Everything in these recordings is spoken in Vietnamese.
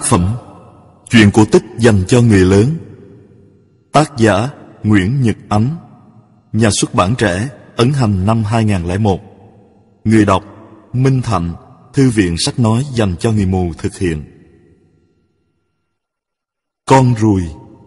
phẩm Chuyện cổ tích dành cho người lớn. Tác giả Nguyễn Nhật Ánh. Nhà xuất bản Trẻ, ấn hành năm 2001. Người đọc Minh Thạnh, Thư viện sách nói dành cho người mù thực hiện. Con ruồi.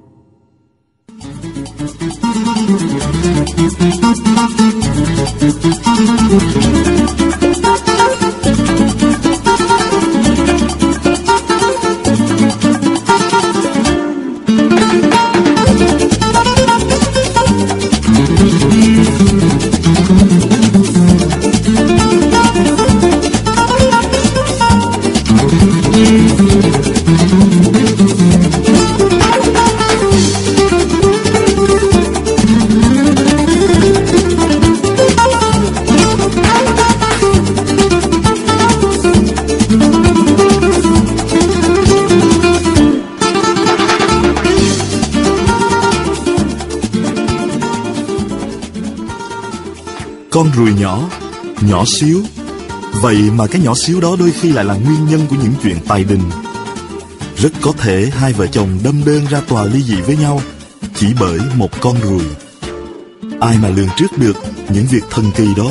Con ruồi nhỏ, nhỏ xíu. Vậy mà cái nhỏ xíu đó đôi khi lại là nguyên nhân của những chuyện tài đình. Rất có thể hai vợ chồng đâm đơn ra tòa ly dị với nhau chỉ bởi một con ruồi. Ai mà lường trước được những việc thần kỳ đó.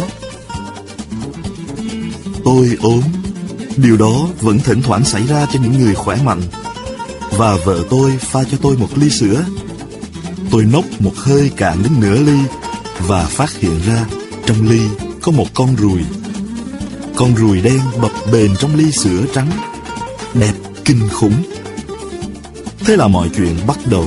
Tôi ốm. Điều đó vẫn thỉnh thoảng xảy ra cho những người khỏe mạnh. Và vợ tôi pha cho tôi một ly sữa. Tôi nốc một hơi cạn đến nửa ly và phát hiện ra trong ly có một con ruồi. Con ruồi đen bập bềnh trong ly sữa trắng, đẹp kinh khủng. Thế là mọi chuyện bắt đầu.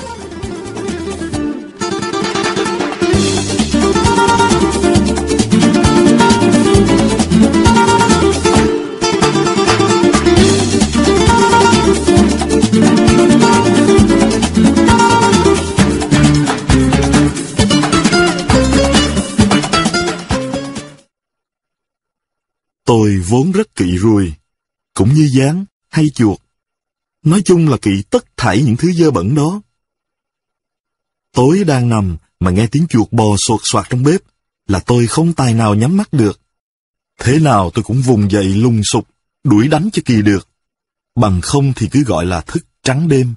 Tôi vốn rất kỵ ruồi, cũng như gián hay chuột. Nói chung là kỵ tất thảy những thứ dơ bẩn đó. Tối đang nằm mà nghe tiếng chuột bò sột soạt trong bếp là tôi không tài nào nhắm mắt được. Thế nào tôi cũng vùng dậy lùng sục, đuổi đánh cho kỳ được. Bằng không thì cứ gọi là thức trắng đêm.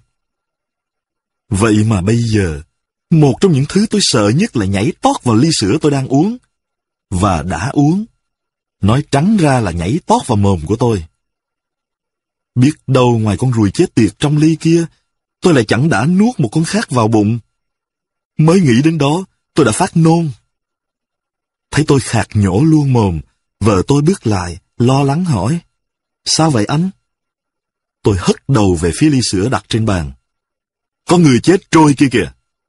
Vậy mà bây giờ, một trong những thứ tôi sợ nhất là nhảy tót vào ly sữa tôi đang uống. Và đã uống. Nói trắng ra là nhảy tót vào mồm của tôi. Biết đâu ngoài con ruồi chết tiệt trong ly kia, tôi lại chẳng đã nuốt một con khác vào bụng. Mới nghĩ đến đó, tôi đã phát nôn. Thấy tôi khạc nhổ luôn mồm, vợ tôi bước lại, lo lắng hỏi: "Sao vậy anh?" Tôi hất đầu về phía ly sữa đặt trên bàn. "Có người chết trôi kia kìa."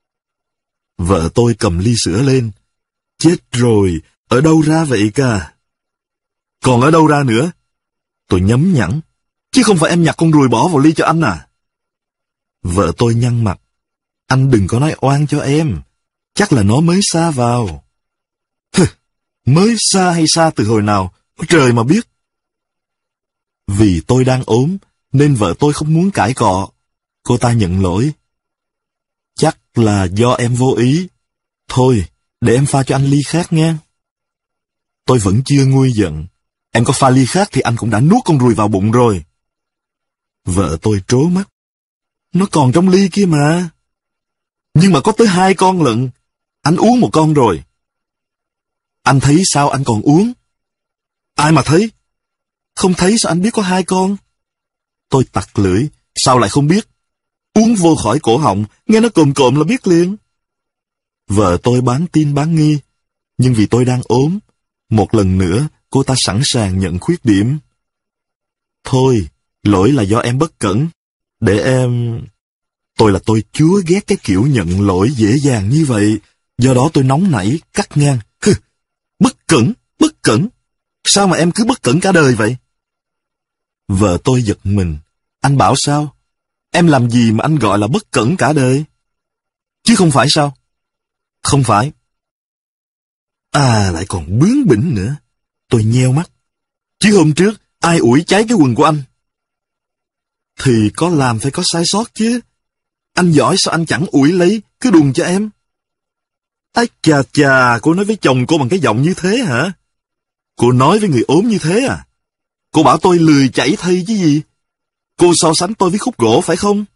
Vợ tôi cầm ly sữa lên. "Chết rồi, ở đâu ra vậy cả?" "Còn ở đâu ra nữa?" Tôi nhấm nhẵn. "Chứ không phải em nhặt con ruồi bỏ vào ly cho anh à?" Vợ tôi nhăn mặt. "Anh đừng có nói oan cho em. Chắc là nó mới sa vào." "Hừ, mới sa hay sa từ hồi nào, trời mà biết." Vì tôi đang ốm, nên vợ tôi không muốn cãi cọ. Cô ta nhận lỗi. "Chắc là do em vô ý. Thôi, để em pha cho anh ly khác nghe." Tôi vẫn chưa nguôi giận. "Em có pha ly khác thì anh cũng đã nuốt con ruồi vào bụng rồi." Vợ tôi trố mắt. "Nó còn trong ly kia mà." "Nhưng mà có tới 2 con lận. Anh uống 1 con rồi." "Anh thấy sao anh còn uống?" "Ai mà thấy?" "Không thấy sao anh biết có 2 con?" Tôi tặc lưỡi. "Sao lại không biết? Uống vô khỏi cổ họng, nghe nó cồm cộm là biết liền." Vợ tôi bán tin bán nghi. Nhưng vì tôi đang ốm, một lần nữa cô ta sẵn sàng nhận khuyết điểm. "Thôi, lỗi là do em bất cẩn. Để em..." Tôi chúa ghét cái kiểu nhận lỗi dễ dàng như vậy. Do đó tôi nóng nảy, cắt ngang. "Hừ, bất cẩn, bất cẩn. Sao mà em cứ bất cẩn cả đời vậy?" Vợ tôi giật mình. "Anh bảo sao? Em làm gì mà anh gọi là bất cẩn cả đời? Chứ không phải sao?" "Không phải." Lại còn bướng bỉnh nữa. Tôi nheo mắt. "Chứ hôm trước, ai ủi cháy cái quần của anh?" "Thì có làm phải có sai sót chứ. Anh giỏi sao anh chẳng ủi lấy, cứ đùn cho em." "Ái chà chà, cô nói với chồng cô bằng cái giọng như thế hả? Cô nói với người ốm như thế à? Cô bảo tôi lười chảy thây chứ gì?" Cô so sánh tôi với khúc gỗ phải không?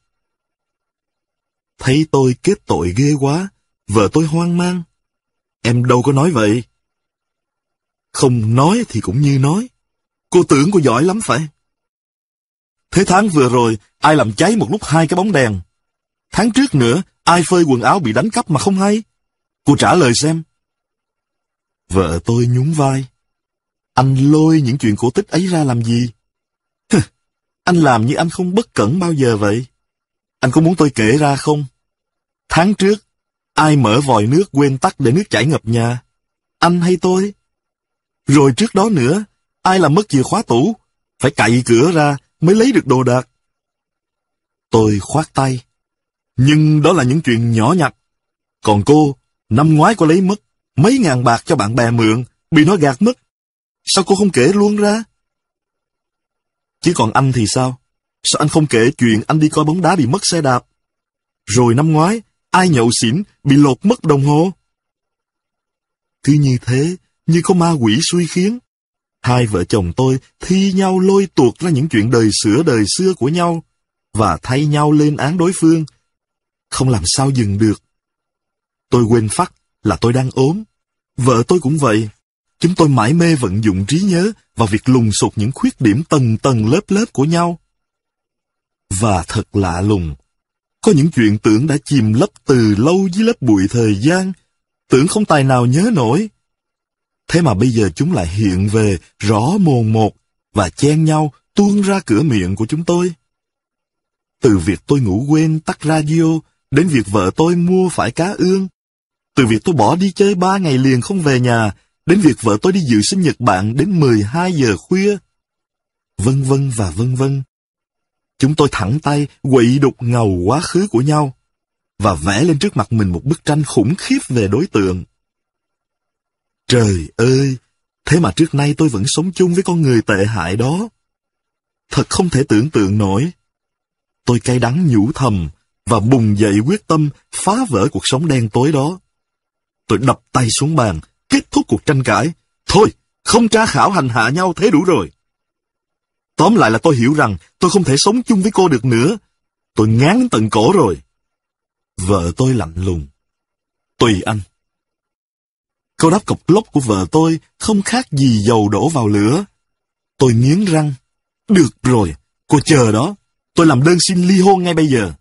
Thấy tôi kết tội ghê quá, vợ tôi hoang mang. Em đâu có nói vậy. Không nói thì cũng như nói. Cô tưởng cô giỏi lắm phải? Thế tháng vừa rồi, ai làm cháy một lúc 2 cái bóng đèn? Tháng trước nữa, ai phơi quần áo bị đánh cắp mà không hay? Cô trả lời xem. Vợ tôi nhún vai. Anh lôi những chuyện cổ tích ấy ra làm gì? Anh làm như anh không bất cẩn bao giờ vậy. Anh có muốn tôi kể ra không? Tháng trước, ai mở vòi nước quên tắt để nước chảy ngập nhà? Anh hay tôi? Rồi trước đó nữa, ai làm mất chìa khóa tủ? Phải cậy cửa ra mới lấy được đồ đạc. Tôi khoát tay. Nhưng đó là những chuyện nhỏ nhặt. Còn cô, năm ngoái cô lấy mất mấy ngàn bạc cho bạn bè mượn, bị nó gạt mất. Sao cô không kể luôn ra? Chứ còn anh thì sao? Sao anh không kể chuyện anh đi coi bóng đá bị mất xe đạp? Rồi năm ngoái, ai nhậu xỉn bị lột mất đồng hồ? Cứ như thế, như có ma quỷ xui khiến. Hai vợ chồng tôi thi nhau lôi tuột ra những chuyện đời xưa của nhau, và thay nhau lên án đối phương. Không làm sao dừng được. Tôi quên phắt là tôi đang ốm. Vợ tôi cũng vậy. Chúng tôi mải mê vận dụng trí nhớ vào việc lùng sục những khuyết điểm tầng tầng lớp của nhau. Và thật lạ lùng, có những chuyện tưởng đã chìm lấp từ lâu dưới lớp bụi thời gian, tưởng không tài nào nhớ nổi. Thế mà bây giờ chúng lại hiện về rõ mồn một và chen nhau tuôn ra cửa miệng của chúng tôi. Từ việc tôi ngủ quên tắt radio, đến việc vợ tôi mua phải cá ương. Từ việc tôi bỏ đi chơi 3 ngày liền không về nhà, đến việc vợ tôi đi dự sinh nhật bạn đến 12 giờ khuya. Vân vân và vân vân. Chúng tôi thẳng tay quậy đục ngầu quá khứ của nhau, và vẽ lên trước mặt mình một bức tranh khủng khiếp về đối tượng. Trời ơi! Thế mà trước nay tôi vẫn sống chung với con người tệ hại đó. Thật không thể tưởng tượng nổi. Tôi cay đắng nhủ thầm, và bùng dậy quyết tâm phá vỡ cuộc sống đen tối đó. Tôi đập tay xuống bàn, kết thúc cuộc tranh cãi. Thôi, không tra khảo hành hạ nhau thế đủ rồi. Tóm lại là tôi hiểu rằng tôi không thể sống chung với cô được nữa. Tôi ngán đến tận cổ rồi. Vợ tôi lạnh lùng. Tùy anh. Câu đáp cộc lốc của vợ tôi không khác gì dầu đổ vào lửa. Tôi nghiến răng. Được rồi, cô chờ đó. Tôi làm đơn xin ly hôn ngay bây giờ.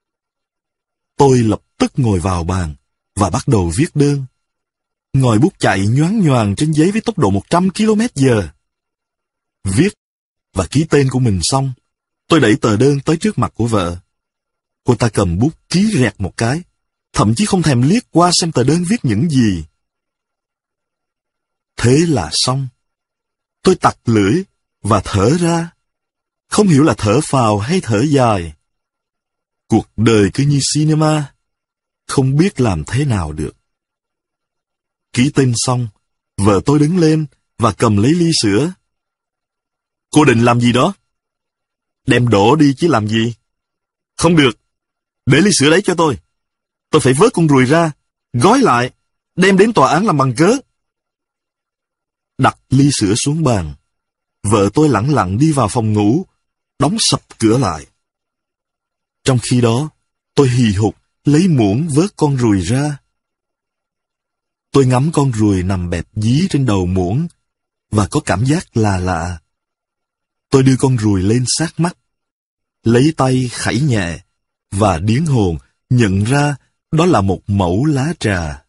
Tôi lập tức ngồi vào bàn và bắt đầu viết đơn. Ngòi bút chạy nhoáng nhoàng trên giấy với tốc độ 100 km/h. Viết và ký tên của mình xong, tôi đẩy tờ đơn tới trước mặt của vợ. Cô ta cầm bút ký rẹt một cái, thậm chí không thèm liếc qua xem tờ đơn viết những gì. Thế là xong. Tôi tặc lưỡi và thở ra. Không hiểu là thở phào hay thở dài. Cuộc đời cứ như cinema, không biết làm thế nào được. Ký tên xong, vợ tôi đứng lên và cầm lấy ly sữa. Cô định làm gì đó? Đem đổ đi chứ làm gì? Không được. Để ly sữa đấy cho tôi. Tôi phải vớt con ruồi ra, gói lại, đem đến tòa án làm bằng cớ. Đặt ly sữa xuống bàn. Vợ tôi lẳng lặng đi vào phòng ngủ, đóng sập cửa lại. Trong khi đó, tôi hì hục lấy muỗng vớt con ruồi ra. Tôi ngắm con ruồi nằm bẹp dí trên đầu muỗng và có cảm giác lạ lạ. Tôi đưa con ruồi lên sát mắt, lấy tay khẩy nhẹ và điếng hồn nhận ra đó là một mẩu lá trà.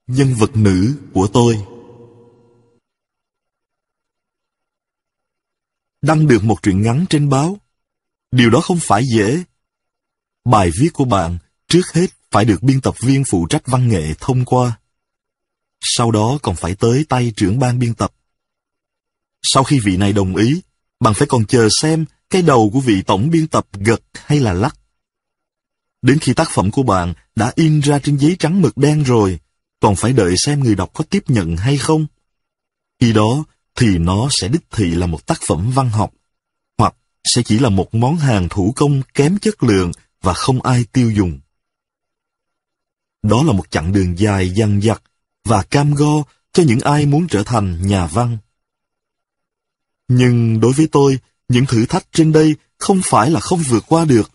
Nhân vật nữ của tôi. Đăng được một truyện ngắn trên báo. Điều đó không phải dễ. Bài viết của bạn trước hết phải được biên tập viên phụ trách văn nghệ thông qua. Sau đó còn phải tới tay trưởng ban biên tập. Sau khi vị này đồng ý, bạn phải còn chờ xem cái đầu của vị tổng biên tập gật hay là lắc. Đến khi tác phẩm của bạn đã in ra trên giấy trắng mực đen rồi, còn phải đợi xem người đọc có tiếp nhận hay không. Khi đó thì nó sẽ đích thị là một tác phẩm văn học, hoặc sẽ chỉ là một món hàng thủ công kém chất lượng và không ai tiêu dùng. Đó là một chặng đường dài dằng dặc và cam go cho những ai muốn trở thành nhà văn. Nhưng đối với tôi, những thử thách trên đây không phải là không vượt qua được.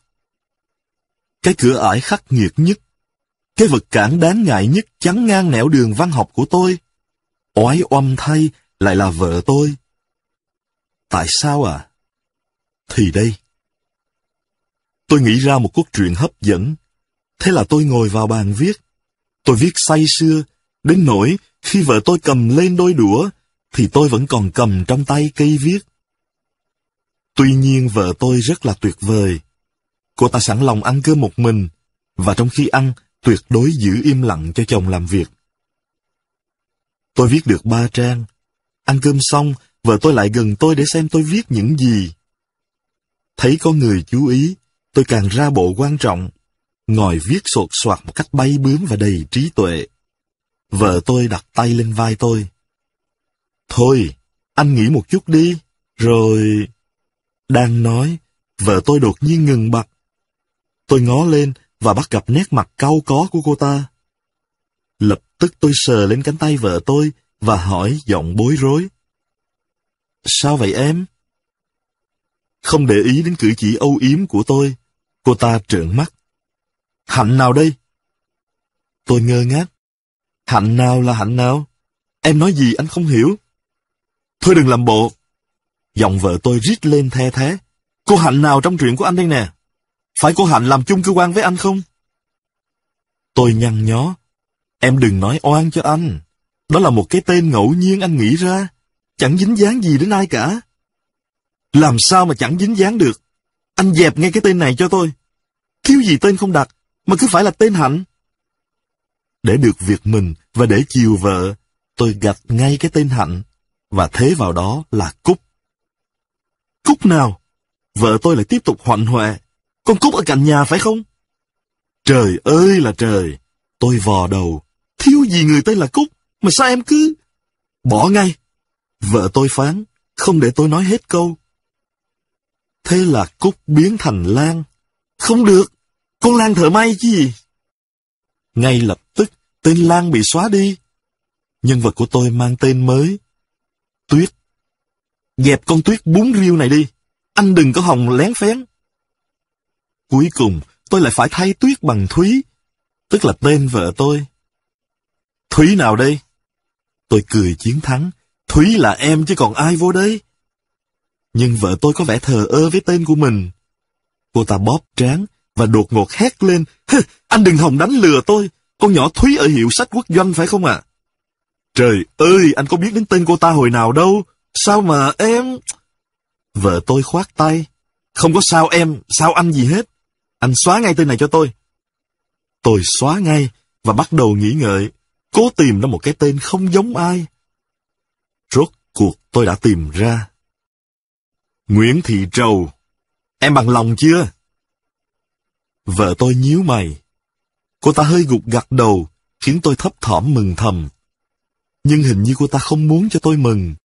Cái cửa ải khắc nghiệt nhất, cái vật cản đáng ngại nhất chắn ngang nẻo đường văn học của tôi, oái oăm thay lại là vợ tôi. Tại sao à? Thì đây. Tôi nghĩ ra một cốt truyện hấp dẫn. Thế là tôi ngồi vào bàn viết. Tôi viết say sưa, đến nỗi khi vợ tôi cầm lên đôi đũa, thì tôi vẫn còn cầm trong tay cây viết. Tuy nhiên vợ tôi rất là tuyệt vời. Cô ta sẵn lòng ăn cơm một mình, và trong khi ăn, tuyệt đối giữ im lặng cho chồng làm việc. Tôi viết được 3 trang. Ăn cơm xong, vợ tôi lại gần tôi để xem tôi viết những gì. Thấy có người chú ý, tôi càng ra bộ quan trọng, ngồi viết sột soạt một cách bay bướm và đầy trí tuệ. Vợ tôi đặt tay lên vai tôi. Thôi, anh nghĩ một chút đi, rồi... Đang nói, vợ tôi đột nhiên ngừng bặt. Tôi ngó lên và bắt gặp nét mặt cau có của cô ta. Lập tức tôi sờ lên cánh tay vợ tôi và hỏi giọng bối rối. Sao vậy em? Không để ý đến cử chỉ âu yếm của tôi, cô ta trợn mắt. Hạnh nào đây? Tôi ngơ ngác. Hạnh nào là hạnh nào? Em nói gì anh không hiểu. Thôi đừng làm bộ. Giọng vợ tôi rít lên the thé. Cô Hạnh nào trong truyện của anh đây nè? Phải cô Hạnh làm chung cơ quan với anh không? Tôi nhăn nhó. Em đừng nói oan cho anh. Đó là một cái tên ngẫu nhiên anh nghĩ ra. Chẳng dính dáng gì đến ai cả. Làm sao mà chẳng dính dáng được? Anh dẹp ngay cái tên này cho tôi. Thiếu gì tên không đặt, mà cứ phải là tên Hạnh. Để được việc mình và để chiều vợ, tôi gạch ngay cái tên Hạnh, và thế vào đó là Cúc. Cúc nào? Vợ tôi lại tiếp tục hoạnh hoẹ. Con Cúc ở cạnh nhà phải không? Trời ơi là trời! Tôi vò đầu. Thiếu gì người tên là Cúc, mà sao em cứ... Bỏ ngay! Vợ tôi phán, không để tôi nói hết câu. Thế là Cúc biến thành Lan. Không được! Con Lan thợ may chứ gì? Ngay lập tức, tên Lan bị xóa đi. Nhân vật của tôi mang tên mới. Tuyết. Dẹp con Tuyết bún riêu này đi. Anh đừng có hòng lén phén. Cuối cùng, tôi lại phải thay Tuyết bằng Thúy, tức là tên vợ tôi. Thúy nào đây? Tôi cười chiến thắng. Thúy là em chứ còn ai vô đây? Nhưng vợ tôi có vẻ thờ ơ với tên của mình. Cô ta bóp trán và đột ngột hét lên. Anh đừng hòng đánh lừa tôi. Con nhỏ Thúy ở hiệu sách Quốc Doanh phải không ạ? Trời ơi, anh có biết đến tên cô ta hồi nào đâu. Sao mà em... Vợ tôi khoát tay. Không có sao em, sao anh gì hết. Anh xóa ngay tên này cho tôi. Tôi xóa ngay và bắt đầu nghĩ ngợi, cố tìm ra một cái tên không giống ai. Rốt cuộc tôi đã tìm ra. Nguyễn Thị Trầu. Em bằng lòng chưa? Vợ tôi nhíu mày. Cô ta hơi gục gặt đầu, khiến tôi thấp thỏm mừng thầm. Nhưng hình như cô ta không muốn cho tôi mừng.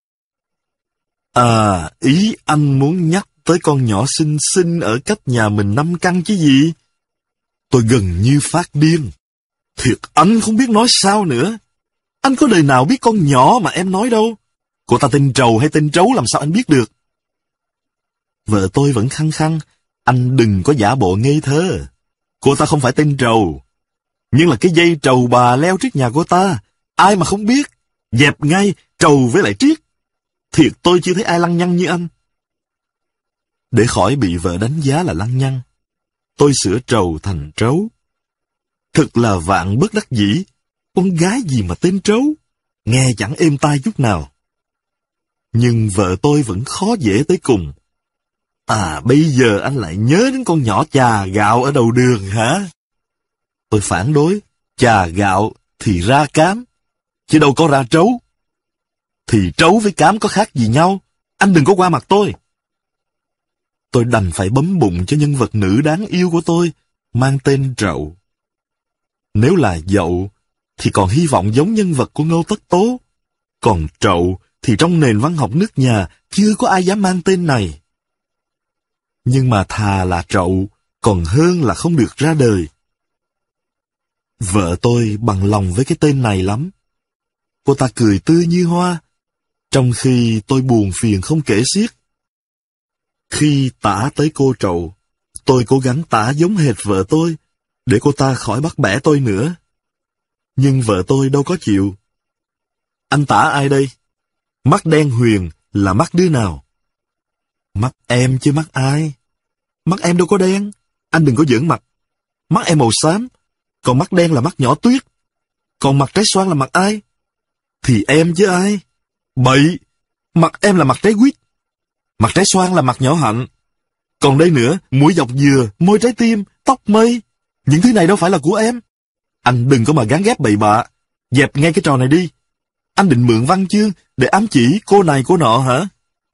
À, ý anh muốn nhắc tới con nhỏ xinh xinh ở cách nhà mình 5 căn chứ gì? Tôi gần như phát điên. Thiệt anh không biết nói sao nữa. Anh có đời nào biết con nhỏ mà em nói đâu. Cô ta tên Trầu hay tên Trấu làm sao anh biết được? Vợ tôi vẫn khăng khăng. Anh đừng có giả bộ ngây thơ. Cô ta không phải tên Trầu. Nhưng là cái dây trầu bà leo trước nhà cô ta. Ai mà không biết. Dẹp ngay Trầu với lại Triết. Thiệt tôi chưa thấy ai lăng nhăng như anh. Để khỏi bị vợ đánh giá là lăng nhăng, tôi sửa Trầu thành Trấu. Thật là vạn bất đắc dĩ. Con gái gì mà tên Trấu, nghe chẳng êm tai chút nào. Nhưng vợ tôi vẫn khó dễ tới cùng. À, bây giờ anh lại nhớ đến con nhỏ chà gạo ở đầu đường hả? Tôi phản đối, chà gạo thì ra cám, chứ đâu có ra trấu. Thì trấu với cám có khác gì nhau, anh đừng có qua mặt tôi. Tôi đành phải bấm bụng cho nhân vật nữ đáng yêu của tôi, mang tên Trậu. Nếu là Dậu, thì còn hy vọng giống nhân vật của Ngô Tất Tố. Còn Trậu thì trong nền văn học nước nhà chưa có ai dám mang tên này. Nhưng mà thà là Trậu, còn hơn là không được ra đời. Vợ tôi bằng lòng với cái tên này lắm. Cô ta cười tươi như hoa, trong khi tôi buồn phiền không kể xiết. Khi tả tới cô Trậu, tôi cố gắng tả giống hệt vợ tôi, để cô ta khỏi bắt bẻ tôi nữa. Nhưng vợ tôi đâu có chịu. Anh tả ai đây? Mắt đen Huyền là mắt đứa nào? Mắt em chứ mắt ai? Mắt em đâu có đen, anh đừng có giỡn mặt. Mắt em màu xám, còn mắt đen là mắt nhỏ Tuyết. Còn mặt trái xoan là mặt ai? Thì em chứ ai? Bậy, mặt em là mặt trái Quýt. Mặt trái xoan là mặt nhỏ Hạnh. Còn đây nữa, mũi dọc dừa, môi trái tim, tóc mây. Những thứ này đâu phải là của em. Anh đừng có mà gán ghép bậy bạ. Dẹp ngay cái trò này đi. Anh định mượn văn chương để ám chỉ cô này cô nọ hả?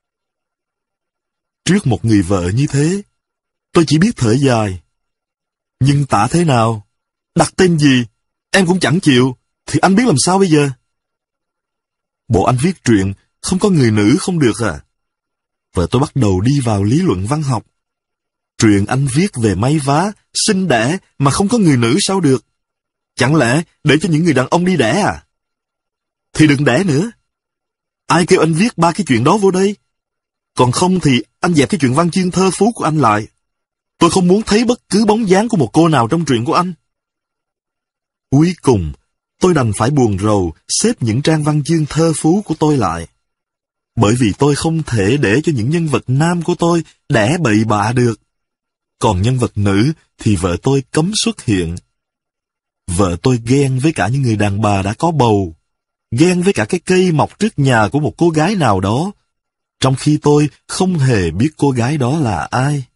Trước một người vợ như thế, tôi chỉ biết thở dài. Nhưng tả thế nào? Đặt tên gì? Em cũng chẳng chịu, thì anh biết làm sao bây giờ? Bộ anh viết truyện, không có người nữ không được à? Vợ tôi bắt đầu đi vào lý luận văn học. Truyện anh viết về may vá, sinh đẻ mà không có người nữ sao được? Chẳng lẽ để cho những người đàn ông đi đẻ à? Thì đừng đẻ nữa. Ai kêu anh viết ba cái chuyện đó vô đây? Còn không thì anh dẹp cái chuyện văn chương thơ phú của anh lại. Tôi không muốn thấy bất cứ bóng dáng của một cô nào trong truyện của anh. Cuối cùng, tôi đành phải buồn rầu xếp những trang văn chương thơ phú của tôi lại. Bởi vì tôi không thể để cho những nhân vật nam của tôi đẻ bậy bạ được. Còn nhân vật nữ thì vợ tôi cấm xuất hiện. Vợ tôi ghen với cả những người đàn bà đã có bầu, ghen với cả cái cây mọc trước nhà của một cô gái nào đó, trong khi tôi không hề biết cô gái đó là ai.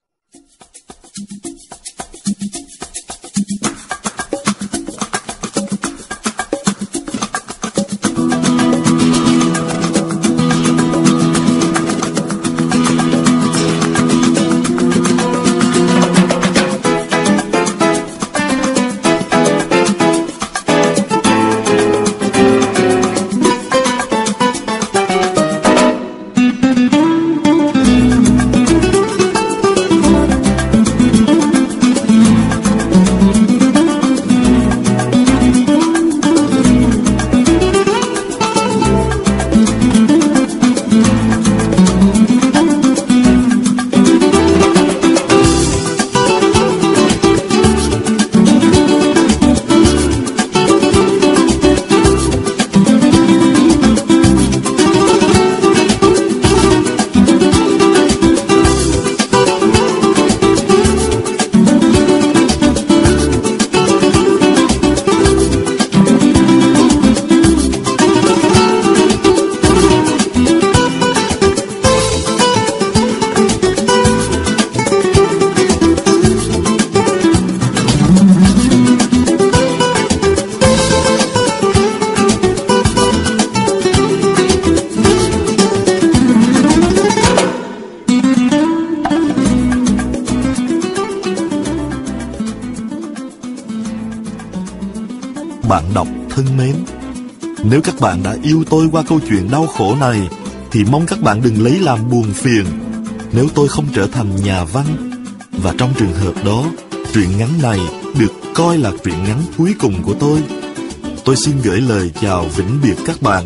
Bạn đọc thân mến, nếu các bạn đã yêu tôi qua câu chuyện đau khổ này, thì mong các bạn đừng lấy làm buồn phiền nếu tôi không trở thành nhà văn. Và trong trường hợp đó, truyện ngắn này được coi là truyện ngắn cuối cùng của tôi. Tôi xin gửi lời chào vĩnh biệt các bạn.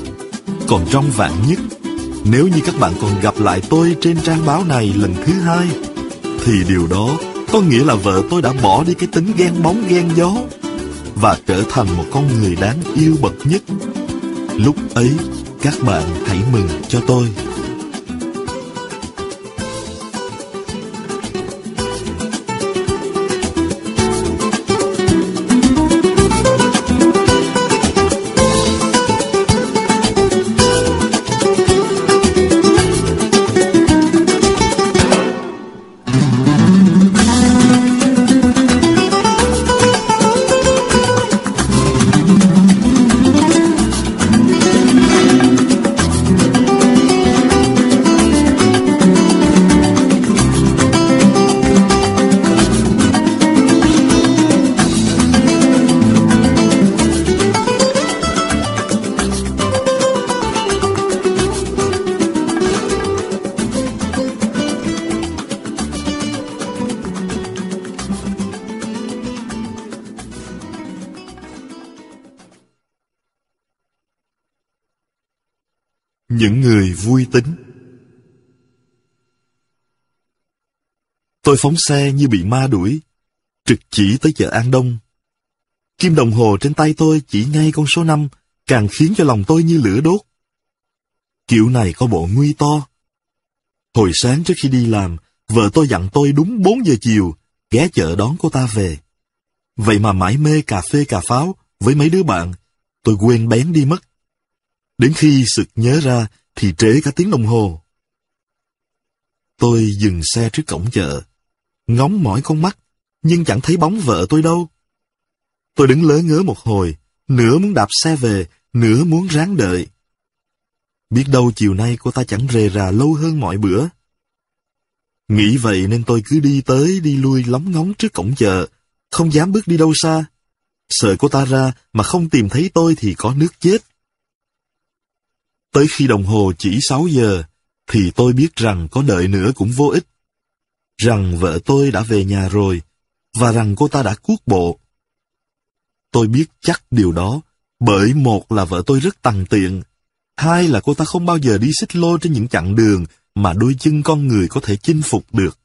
Còn trong vạn nhất, nếu như các bạn còn gặp lại tôi trên trang báo này lần thứ hai, thì điều đó có nghĩa là vợ tôi đã bỏ đi cái tính ghen bóng ghen gió và trở thành một con người đáng yêu bậc nhất. Lúc ấy, các bạn hãy mừng cho tôi. Những người vui tính. Tôi phóng xe như bị ma đuổi, trực chỉ tới chợ An Đông. Kim đồng hồ trên tay tôi chỉ ngay con số 5, càng khiến cho lòng tôi như lửa đốt. Kiểu này có bộ nguy to. Hồi sáng trước khi đi làm, vợ tôi dặn tôi đúng 4 giờ chiều, ghé chợ đón cô ta về. Vậy mà mải mê cà phê cà pháo với mấy đứa bạn, tôi quên bén đi mất. Đến khi sực nhớ ra thì trễ cả tiếng đồng hồ. Tôi dừng xe trước cổng chợ, ngóng mỏi con mắt, nhưng chẳng thấy bóng vợ tôi đâu. Tôi đứng lớ ngớ một hồi, nửa muốn đạp xe về, nửa muốn ráng đợi. Biết đâu chiều nay cô ta chẳng rề rà lâu hơn mọi bữa. Nghĩ vậy nên tôi cứ đi tới đi lui lóng ngóng trước cổng chợ, không dám bước đi đâu xa. Sợ cô ta ra mà không tìm thấy tôi thì có nước chết. Tới khi đồng hồ chỉ 6 giờ, thì tôi biết rằng có đợi nữa cũng vô ích. Rằng vợ tôi đã về nhà rồi, và rằng cô ta đã cuốc bộ. Tôi biết chắc điều đó, bởi một là vợ tôi rất tằn tiện, hai là cô ta không bao giờ đi xích lô trên những chặng đường mà đôi chân con người có thể chinh phục được.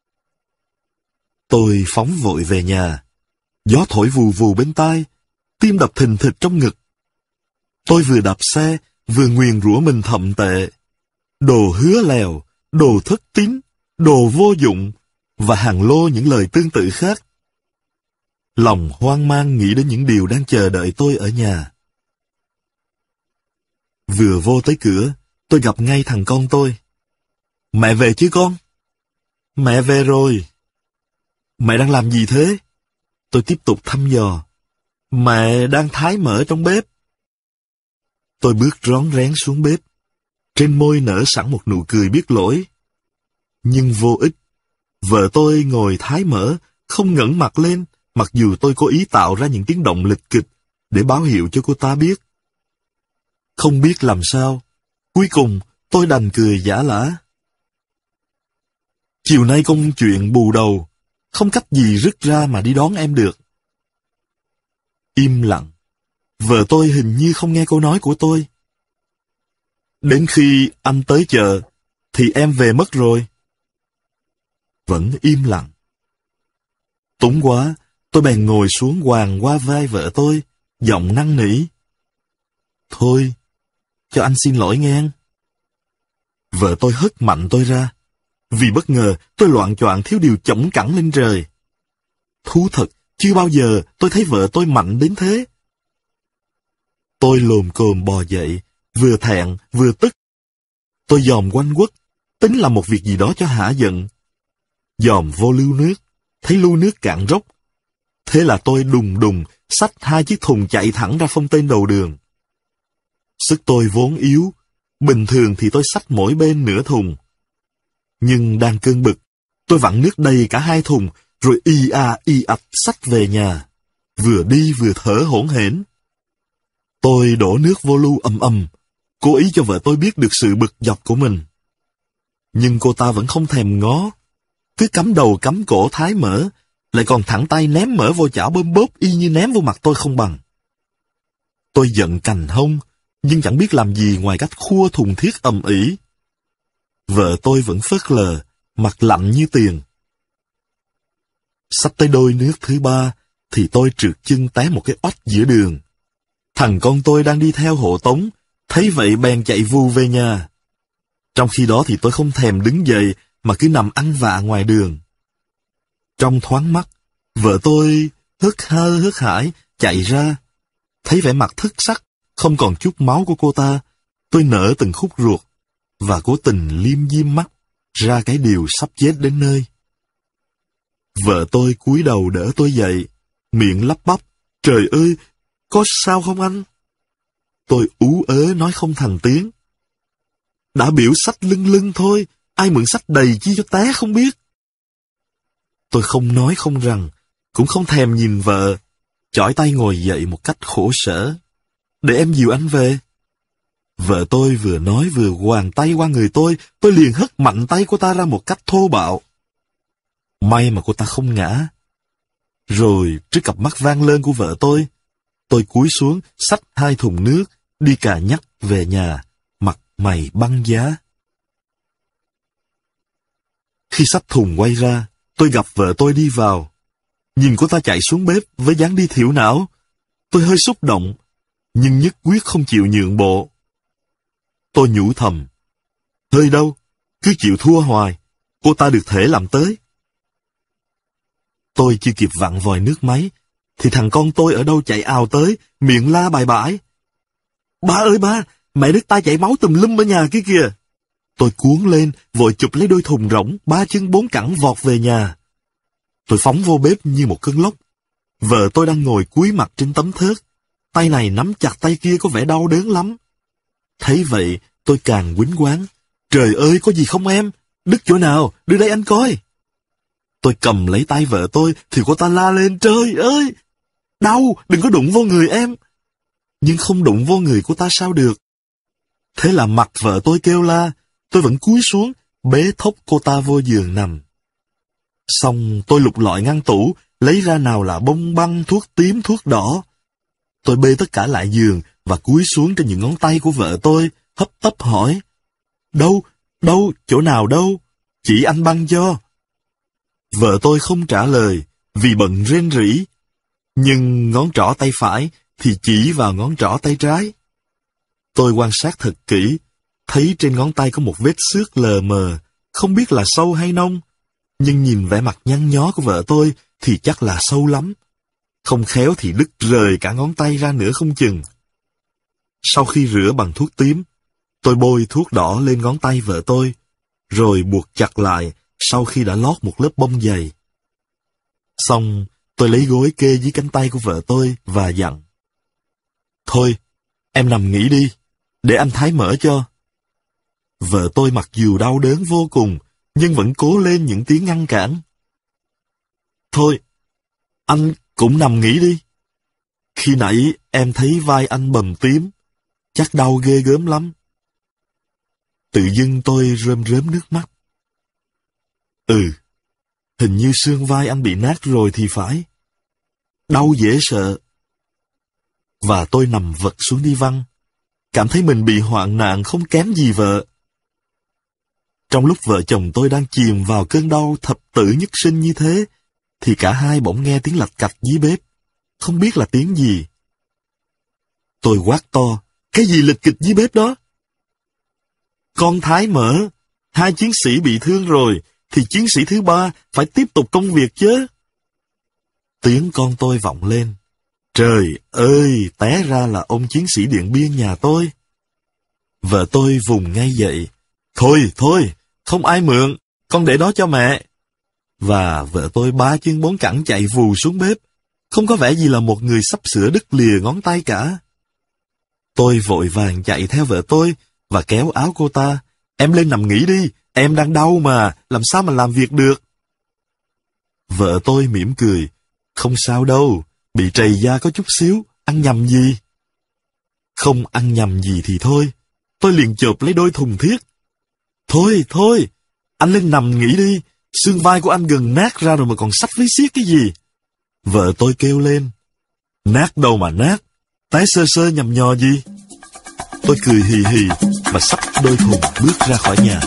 Tôi phóng vội về nhà. Gió thổi vù vù bên tai, tim đập thình thịch trong ngực. Tôi vừa đạp xe, vừa nguyền rủa mình thậm tệ. Đồ hứa lèo, đồ thất tín, đồ vô dụng, và hàng lô những lời tương tự khác. Lòng hoang mang nghĩ đến những điều đang chờ đợi tôi ở nhà. Vừa vô tới cửa, tôi gặp ngay thằng con tôi. Mẹ về chứ con? Mẹ về rồi. Mẹ đang làm gì thế? Tôi tiếp tục thăm dò. Mẹ đang thái mỡ trong bếp. Tôi bước rón rén xuống bếp. Trên môi nở sẵn một nụ cười biết lỗi. Nhưng vô ích. Vợ tôi ngồi thái mỡ, không ngẩng mặt lên, mặc dù tôi có ý tạo ra những tiếng động lịch kịch để báo hiệu cho cô ta biết. Không biết làm sao, cuối cùng tôi đành cười giả lả. Chiều nay công chuyện bù đầu, không cách gì rứt ra mà đi đón em được. Im lặng. Vợ tôi hình như không nghe câu nói của tôi. Đến khi anh tới chợ, thì em về mất rồi. Vẫn im lặng. Túng quá, tôi bèn ngồi xuống quàng qua vai vợ tôi, giọng năn nỉ. Thôi, cho anh xin lỗi nghe. Vợ tôi hất mạnh tôi ra. Vì bất ngờ, tôi loạng choạng thiếu điều chổng cẳng lên trời. Thú thật, chưa bao giờ tôi thấy vợ tôi mạnh đến thế. Tôi lồm cồm bò dậy, vừa thẹn vừa tức. Tôi dòm quanh quất, tính làm một việc gì đó cho hả giận. Dòm vô lưu nước, thấy lu nước cạn rốc. Thế là tôi đùng đùng xách 2 chiếc thùng chạy thẳng ra phong tên đầu đường. Sức tôi vốn yếu, bình thường thì tôi xách mỗi bên nửa thùng. Nhưng đang cơn bực, tôi vặn nước đầy cả 2 thùng, rồi y ạch xách về nhà. Vừa đi vừa thở hổn hển. Tôi đổ nước vô lu ầm ầm, cố ý cho vợ tôi biết được sự bực dọc của mình. Nhưng cô ta vẫn không thèm ngó, cứ cắm đầu cắm cổ thái mỡ, lại còn thẳng tay ném mỡ vô chảo bơm bốp y như ném vô mặt tôi không bằng. Tôi giận cành hông, nhưng chẳng biết làm gì ngoài cách khua thùng thiết ầm ĩ. Vợ tôi vẫn phớt lờ, mặt lạnh như tiền. Sắp tới đôi nước thứ 3, thì tôi trượt chân té một cái oách giữa đường. Thằng con tôi đang đi theo hộ tống, thấy vậy bèn chạy vù về nhà. Trong khi đó thì tôi không thèm đứng dậy, mà cứ nằm ăn vạ ngoài đường. Trong thoáng mắt, vợ tôi hớt hơ hớt hải chạy ra. Thấy vẻ mặt thức sắc, không còn chút máu của cô ta, tôi nở từng khúc ruột, và cố tình liêm diêm mắt, ra cái điều sắp chết đến nơi. Vợ tôi cúi đầu đỡ tôi dậy, miệng lắp bắp, trời ơi, có sao không anh? Tôi ú ớ nói không thành tiếng. Đã biểu xách lưng lưng thôi, ai mượn xách đầy chi cho té không biết. Tôi không nói không rằng, cũng không thèm nhìn vợ, chỏi tay ngồi dậy một cách khổ sở. Để em dìu anh về. Vợ tôi vừa nói vừa quàng tay qua người tôi liền hất mạnh tay cô ta ra một cách thô bạo. May mà cô ta không ngã. Rồi trước cặp mắt vang lơn của vợ tôi cúi xuống xách 2 thùng nước, đi cà nhắc về nhà, mặt mày băng giá. Khi xách thùng quay ra, tôi gặp vợ tôi đi vào. Nhìn cô ta chạy xuống bếp với dáng đi thiểu não. Tôi hơi xúc động, nhưng nhất quyết không chịu nhượng bộ. Tôi nhủ thầm, hơi đâu, cứ chịu thua hoài, cô ta được thể làm tới. Tôi chưa kịp vặn vòi nước máy, thì thằng con tôi ở đâu chạy ào tới, miệng la bài bãi. Ba ơi ba, mẹ đứt tay chảy máu tùm lum ở nhà kia kìa. Tôi cuống lên, vội chụp lấy đôi thùng rỗng, 3 chân 4 cẳng vọt về nhà. Tôi phóng vô bếp như một cơn lốc. Vợ tôi đang ngồi cúi mặt trên tấm thớt, tay này nắm chặt tay kia có vẻ đau đớn lắm. Thấy vậy, tôi càng quýnh quáng. Trời ơi, có gì không em? Đứt chỗ nào? Đưa đây anh coi. Tôi cầm lấy tay vợ tôi, thì cô ta la lên, trời ơi! Đau, đừng có đụng vô người em. Nhưng không đụng vô người cô ta sao được. Thế là mặt vợ tôi kêu la, tôi vẫn cúi xuống, bế thốc cô ta vô giường nằm. Xong tôi lục lọi ngăn tủ, lấy ra nào là bông băng, thuốc tím, thuốc đỏ. Tôi bê tất cả lại giường và cúi xuống trên những ngón tay của vợ tôi, hấp tấp hỏi. Đâu, chỗ nào đâu? Chỉ anh băng cho. Vợ tôi không trả lời, vì bận rên rỉ. Nhưng ngón trỏ tay phải thì chỉ vào ngón trỏ tay trái. Tôi quan sát thật kỹ, thấy trên ngón tay có một vết xước lờ mờ, không biết là sâu hay nông. Nhưng nhìn vẻ mặt nhăn nhó của vợ tôi thì chắc là sâu lắm. Không khéo thì đứt rời cả ngón tay ra nữa không chừng. Sau khi rửa bằng thuốc tím, tôi bôi thuốc đỏ lên ngón tay vợ tôi, rồi buộc chặt lại sau khi đã lót một lớp bông dày. Xong, tôi lấy gối kê dưới cánh tay của vợ tôi và dặn. Thôi, em nằm nghỉ đi, để anh thái mỡ cho. Vợ tôi mặc dù đau đớn vô cùng, nhưng vẫn cố lên những tiếng ngăn cản. Thôi, anh cũng nằm nghỉ đi. Khi nãy em thấy vai anh bầm tím, chắc đau ghê gớm lắm. Tự dưng tôi rơm rớm nước mắt. Hình như xương vai anh bị nát rồi thì phải. Đau dễ sợ. Và tôi nằm vật xuống đi văng, cảm thấy mình bị hoạn nạn không kém gì vợ. Trong lúc vợ chồng tôi đang chìm vào cơn đau thập tử nhất sinh như thế, thì cả hai bỗng nghe tiếng lạch cạch dưới bếp, không biết là tiếng gì. Tôi quát to, cái gì lịch kịch dưới bếp đó? Con thái mỡ, 2 chiến sĩ bị thương rồi, thì chiến sĩ thứ 3 phải tiếp tục công việc chứ. Tiếng con tôi vọng lên. Trời ơi, té ra là ông chiến sĩ Điện Biên nhà tôi. Vợ tôi vùng ngay dậy. Thôi, không ai mượn, con để đó cho mẹ. Và vợ tôi 3 chân 4 cẳng chạy vù xuống bếp, không có vẻ gì là một người sắp sửa đứt lìa ngón tay cả. Tôi vội vàng chạy theo vợ tôi và kéo áo cô ta. Em lên nằm nghỉ đi, em đang đau mà, làm sao mà làm việc được. Vợ tôi mỉm cười. Không sao đâu, bị trầy da có chút xíu, ăn nhầm gì? Không ăn nhầm gì thì thôi. Tôi liền chộp lấy đôi thùng thiết. Thôi, anh lên nằm nghỉ đi, xương vai của anh gần nát ra rồi mà còn xách với xiết cái gì? Vợ tôi kêu lên. Nát đâu mà nát, té sơ sơ nhầm nhò gì? Tôi cười hì hì và xách đôi thùng bước ra khỏi nhà.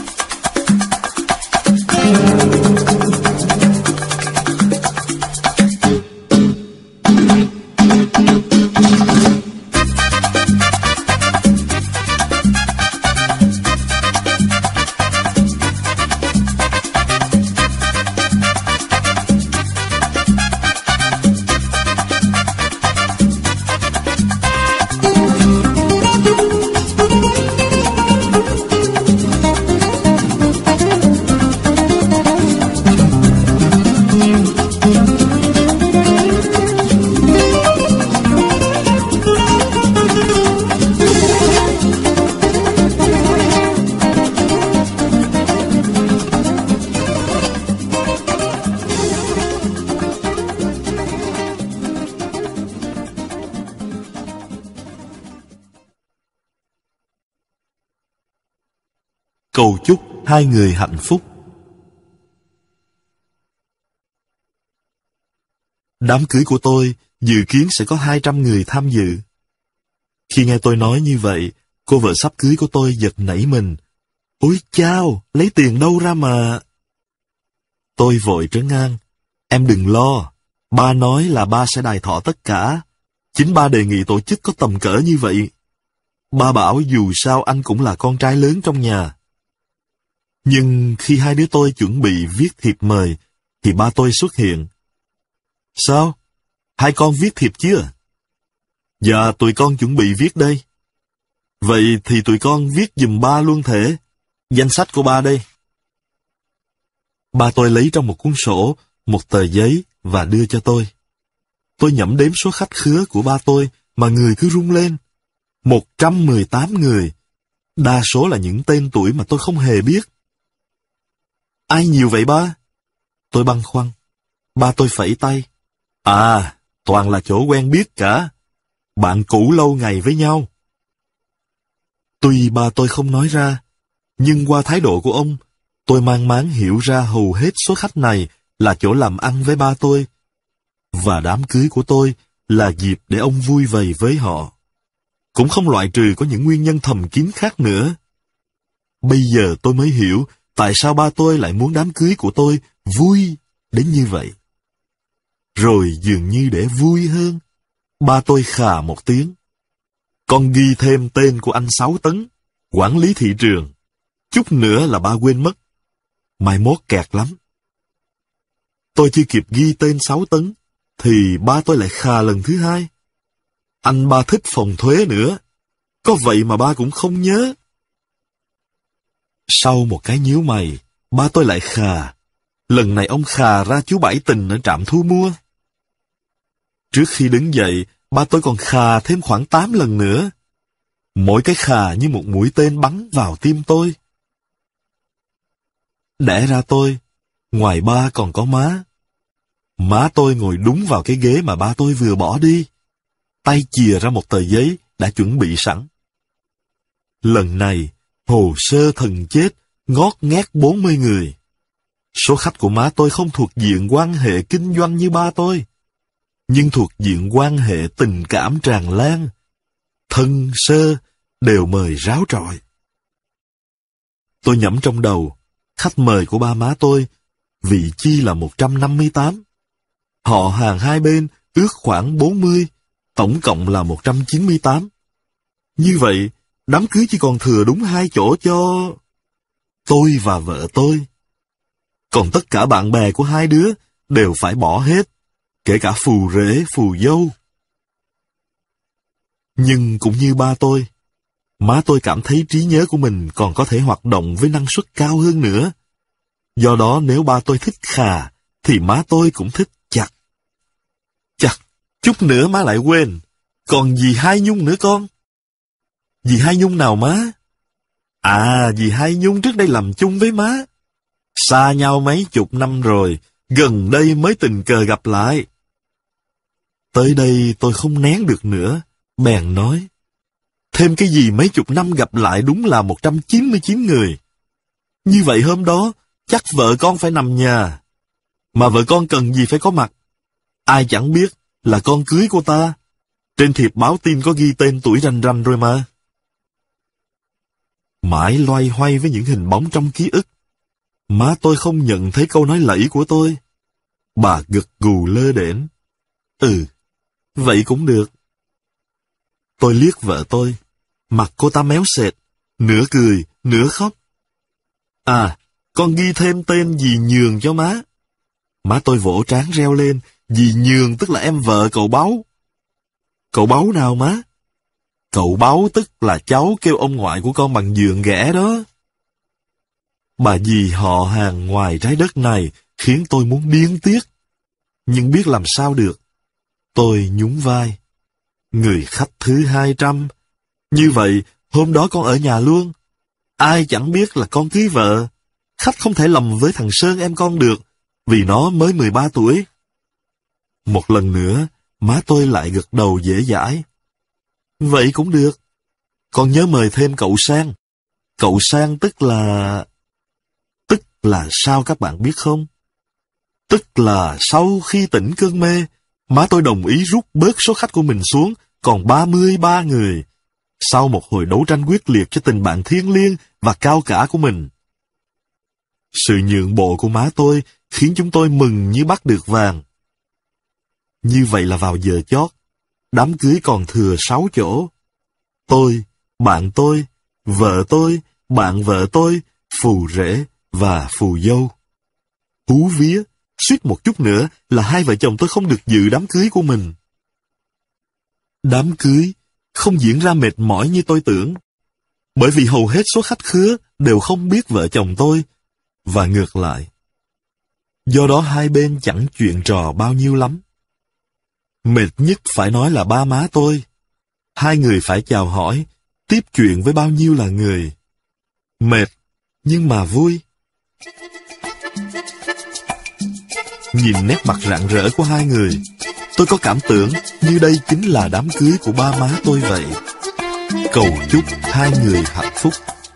Cầu chúc hai người hạnh phúc. Đám cưới của tôi dự kiến sẽ có 200 người tham dự. Khi nghe tôi nói như vậy, Cô vợ sắp cưới của tôi giật nảy mình. Ôi chao, lấy tiền đâu ra mà... Tôi vội trấn an. Em đừng lo, ba nói là ba sẽ đài thọ tất cả. Chính ba đề nghị tổ chức có tầm cỡ như vậy. Ba bảo dù sao anh cũng là con trai lớn trong nhà. Nhưng khi hai đứa tôi chuẩn bị viết thiệp mời, thì ba tôi xuất hiện. Sao? Hai con viết thiệp chưa? Dạ, tụi con chuẩn bị viết đây. Vậy thì tụi con viết giùm ba luôn thể. Danh sách của ba đây. Ba tôi lấy trong một cuốn sổ, một tờ giấy và đưa cho tôi. Tôi nhẩm đếm số khách khứa của ba tôi mà người cứ rung lên. 118 người. Đa số là những tên tuổi mà tôi không hề biết. Ai nhiều vậy ba? Tôi băn khoăn. Ba tôi phẩy tay. À, toàn là chỗ quen biết cả. Bạn cũ lâu ngày với nhau. Tuy ba tôi không nói ra, nhưng qua thái độ của ông, tôi mang máng hiểu ra hầu hết số khách này là chỗ làm ăn với ba tôi. Và đám cưới của tôi là dịp để ông vui vầy với họ. Cũng không loại trừ có những nguyên nhân thầm kín khác nữa. Bây giờ tôi mới hiểu tại sao ba tôi lại muốn đám cưới của tôi vui đến như vậy. Rồi dường như để vui hơn, ba tôi khà một tiếng. Con ghi thêm tên của anh 6 Tấn, quản lý thị trường. Chút nữa là ba quên mất. Mai mốt kẹt lắm. Tôi chưa kịp ghi tên 6 Tấn, thì ba tôi lại khà lần thứ hai. Anh ba thích phòng thuế nữa. Có vậy mà ba cũng không nhớ. Sau một cái nhíu mày, ba tôi lại khà. Lần này ông khà ra chú Bảy Tình ở trạm thu mua. Trước khi đứng dậy, ba tôi còn khà thêm khoảng 8 lần nữa. Mỗi cái khà như một mũi tên bắn vào tim tôi. Đẻ ra tôi, ngoài ba còn có má. Má tôi ngồi đúng vào cái ghế mà ba tôi vừa bỏ đi. Tay chìa ra một tờ giấy đã chuẩn bị sẵn. Lần này, hồ sơ thần chết ngót nghét 40 người. Số khách của má tôi không thuộc diện quan hệ kinh doanh như ba tôi, nhưng thuộc diện quan hệ tình cảm tràn lan. Thân sơ đều mời ráo trọi. Tôi nhẩm trong đầu, khách mời của ba má tôi, vị chi là 158. Họ hàng hai bên ước khoảng 40, tổng cộng là 198. Như vậy, đám cưới chỉ còn thừa đúng 2 chỗ cho tôi và vợ tôi. Còn tất cả bạn bè của hai đứa đều phải bỏ hết, kể cả phù rể, phù dâu. Nhưng cũng như ba tôi, má tôi cảm thấy trí nhớ của mình còn có thể hoạt động với năng suất cao hơn nữa. Do đó nếu ba tôi thích khà, thì má tôi cũng thích chặt. Chặt, chút nữa má lại quên. Còn dì Hai Nhung nữa con. Dì Hai Nhung nào má? À, dì Hai Nhung trước đây làm chung với má. Xa nhau mấy chục năm rồi, gần đây mới tình cờ gặp lại. Tới đây tôi không nén được nữa, bèn nói. Thêm cái gì mấy chục năm gặp lại đúng là 199 người. Như vậy hôm đó, chắc vợ con phải nằm nhà. Mà vợ con cần gì phải có mặt. Ai chẳng biết là con cưới của ta. Trên thiệp báo tin có ghi tên tuổi rành rành rồi mà. Mãi loay hoay với những hình bóng trong ký ức. Má tôi không nhận thấy câu nói lẫy của tôi. Bà gật gù lơ đễnh. Ừ, vậy cũng được. Tôi liếc vợ tôi. Mặt cô ta méo sệt, nửa cười, nửa khóc. À, con ghi thêm tên dì Nhường cho má. Má tôi vỗ trán reo lên. Dì Nhường tức là em vợ cậu Báu. Cậu Báu nào má? Cậu Báu tức là cháu kêu ông ngoại của con bằng dượng ghẻ đó. Bà dì họ hàng ngoài trái đất này khiến tôi muốn điên tiết. Nhưng biết làm sao được. Tôi nhún vai. Người khách thứ 200. Như vậy, hôm đó con ở nhà luôn. Ai chẳng biết là con cưới vợ. Khách không thể lầm với thằng Sơn em con được, vì nó mới 13 tuổi. Một lần nữa, má tôi lại gật đầu dễ dãi. Vậy cũng được. Con nhớ mời thêm cậu Sang. Cậu Sang tức là sao các bạn biết không? Tức là sau khi tỉnh cơn mê, má tôi đồng ý rút bớt số khách của mình xuống, còn 33 người. sau một hồi đấu tranh quyết liệt cho tình bạn thiêng liêng và cao cả của mình. Sự nhượng bộ của má tôi khiến chúng tôi mừng như bắt được vàng. Như vậy là vào giờ chót, đám cưới còn thừa 6 chỗ. Tôi, bạn tôi, vợ tôi, bạn vợ tôi, phù rể và phù dâu. Hú vía, suýt một chút nữa là hai vợ chồng tôi không được dự đám cưới của mình. Đám cưới không diễn ra mệt mỏi như tôi tưởng, bởi vì hầu hết số khách khứa đều không biết vợ chồng tôi, và ngược lại. Do đó hai bên chẳng chuyện trò bao nhiêu lắm. Mệt nhất phải nói là ba má tôi. Hai người phải chào hỏi, tiếp chuyện với bao nhiêu là người. Mệt, nhưng mà vui. Nhìn nét mặt rạng rỡ của hai người, tôi có cảm tưởng như đây chính là đám cưới của ba má tôi vậy. Cầu chúc hai người hạnh phúc.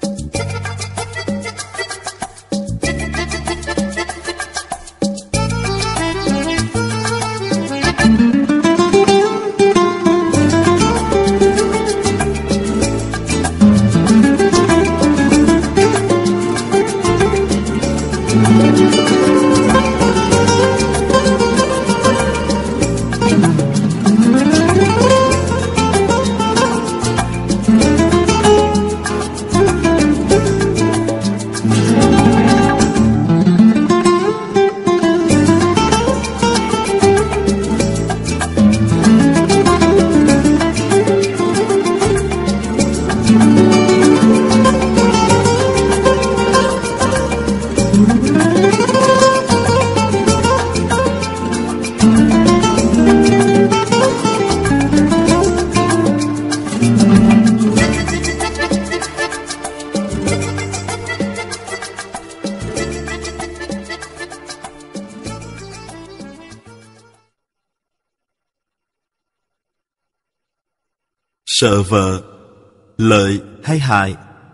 Sợ vợ, lợi hay hại?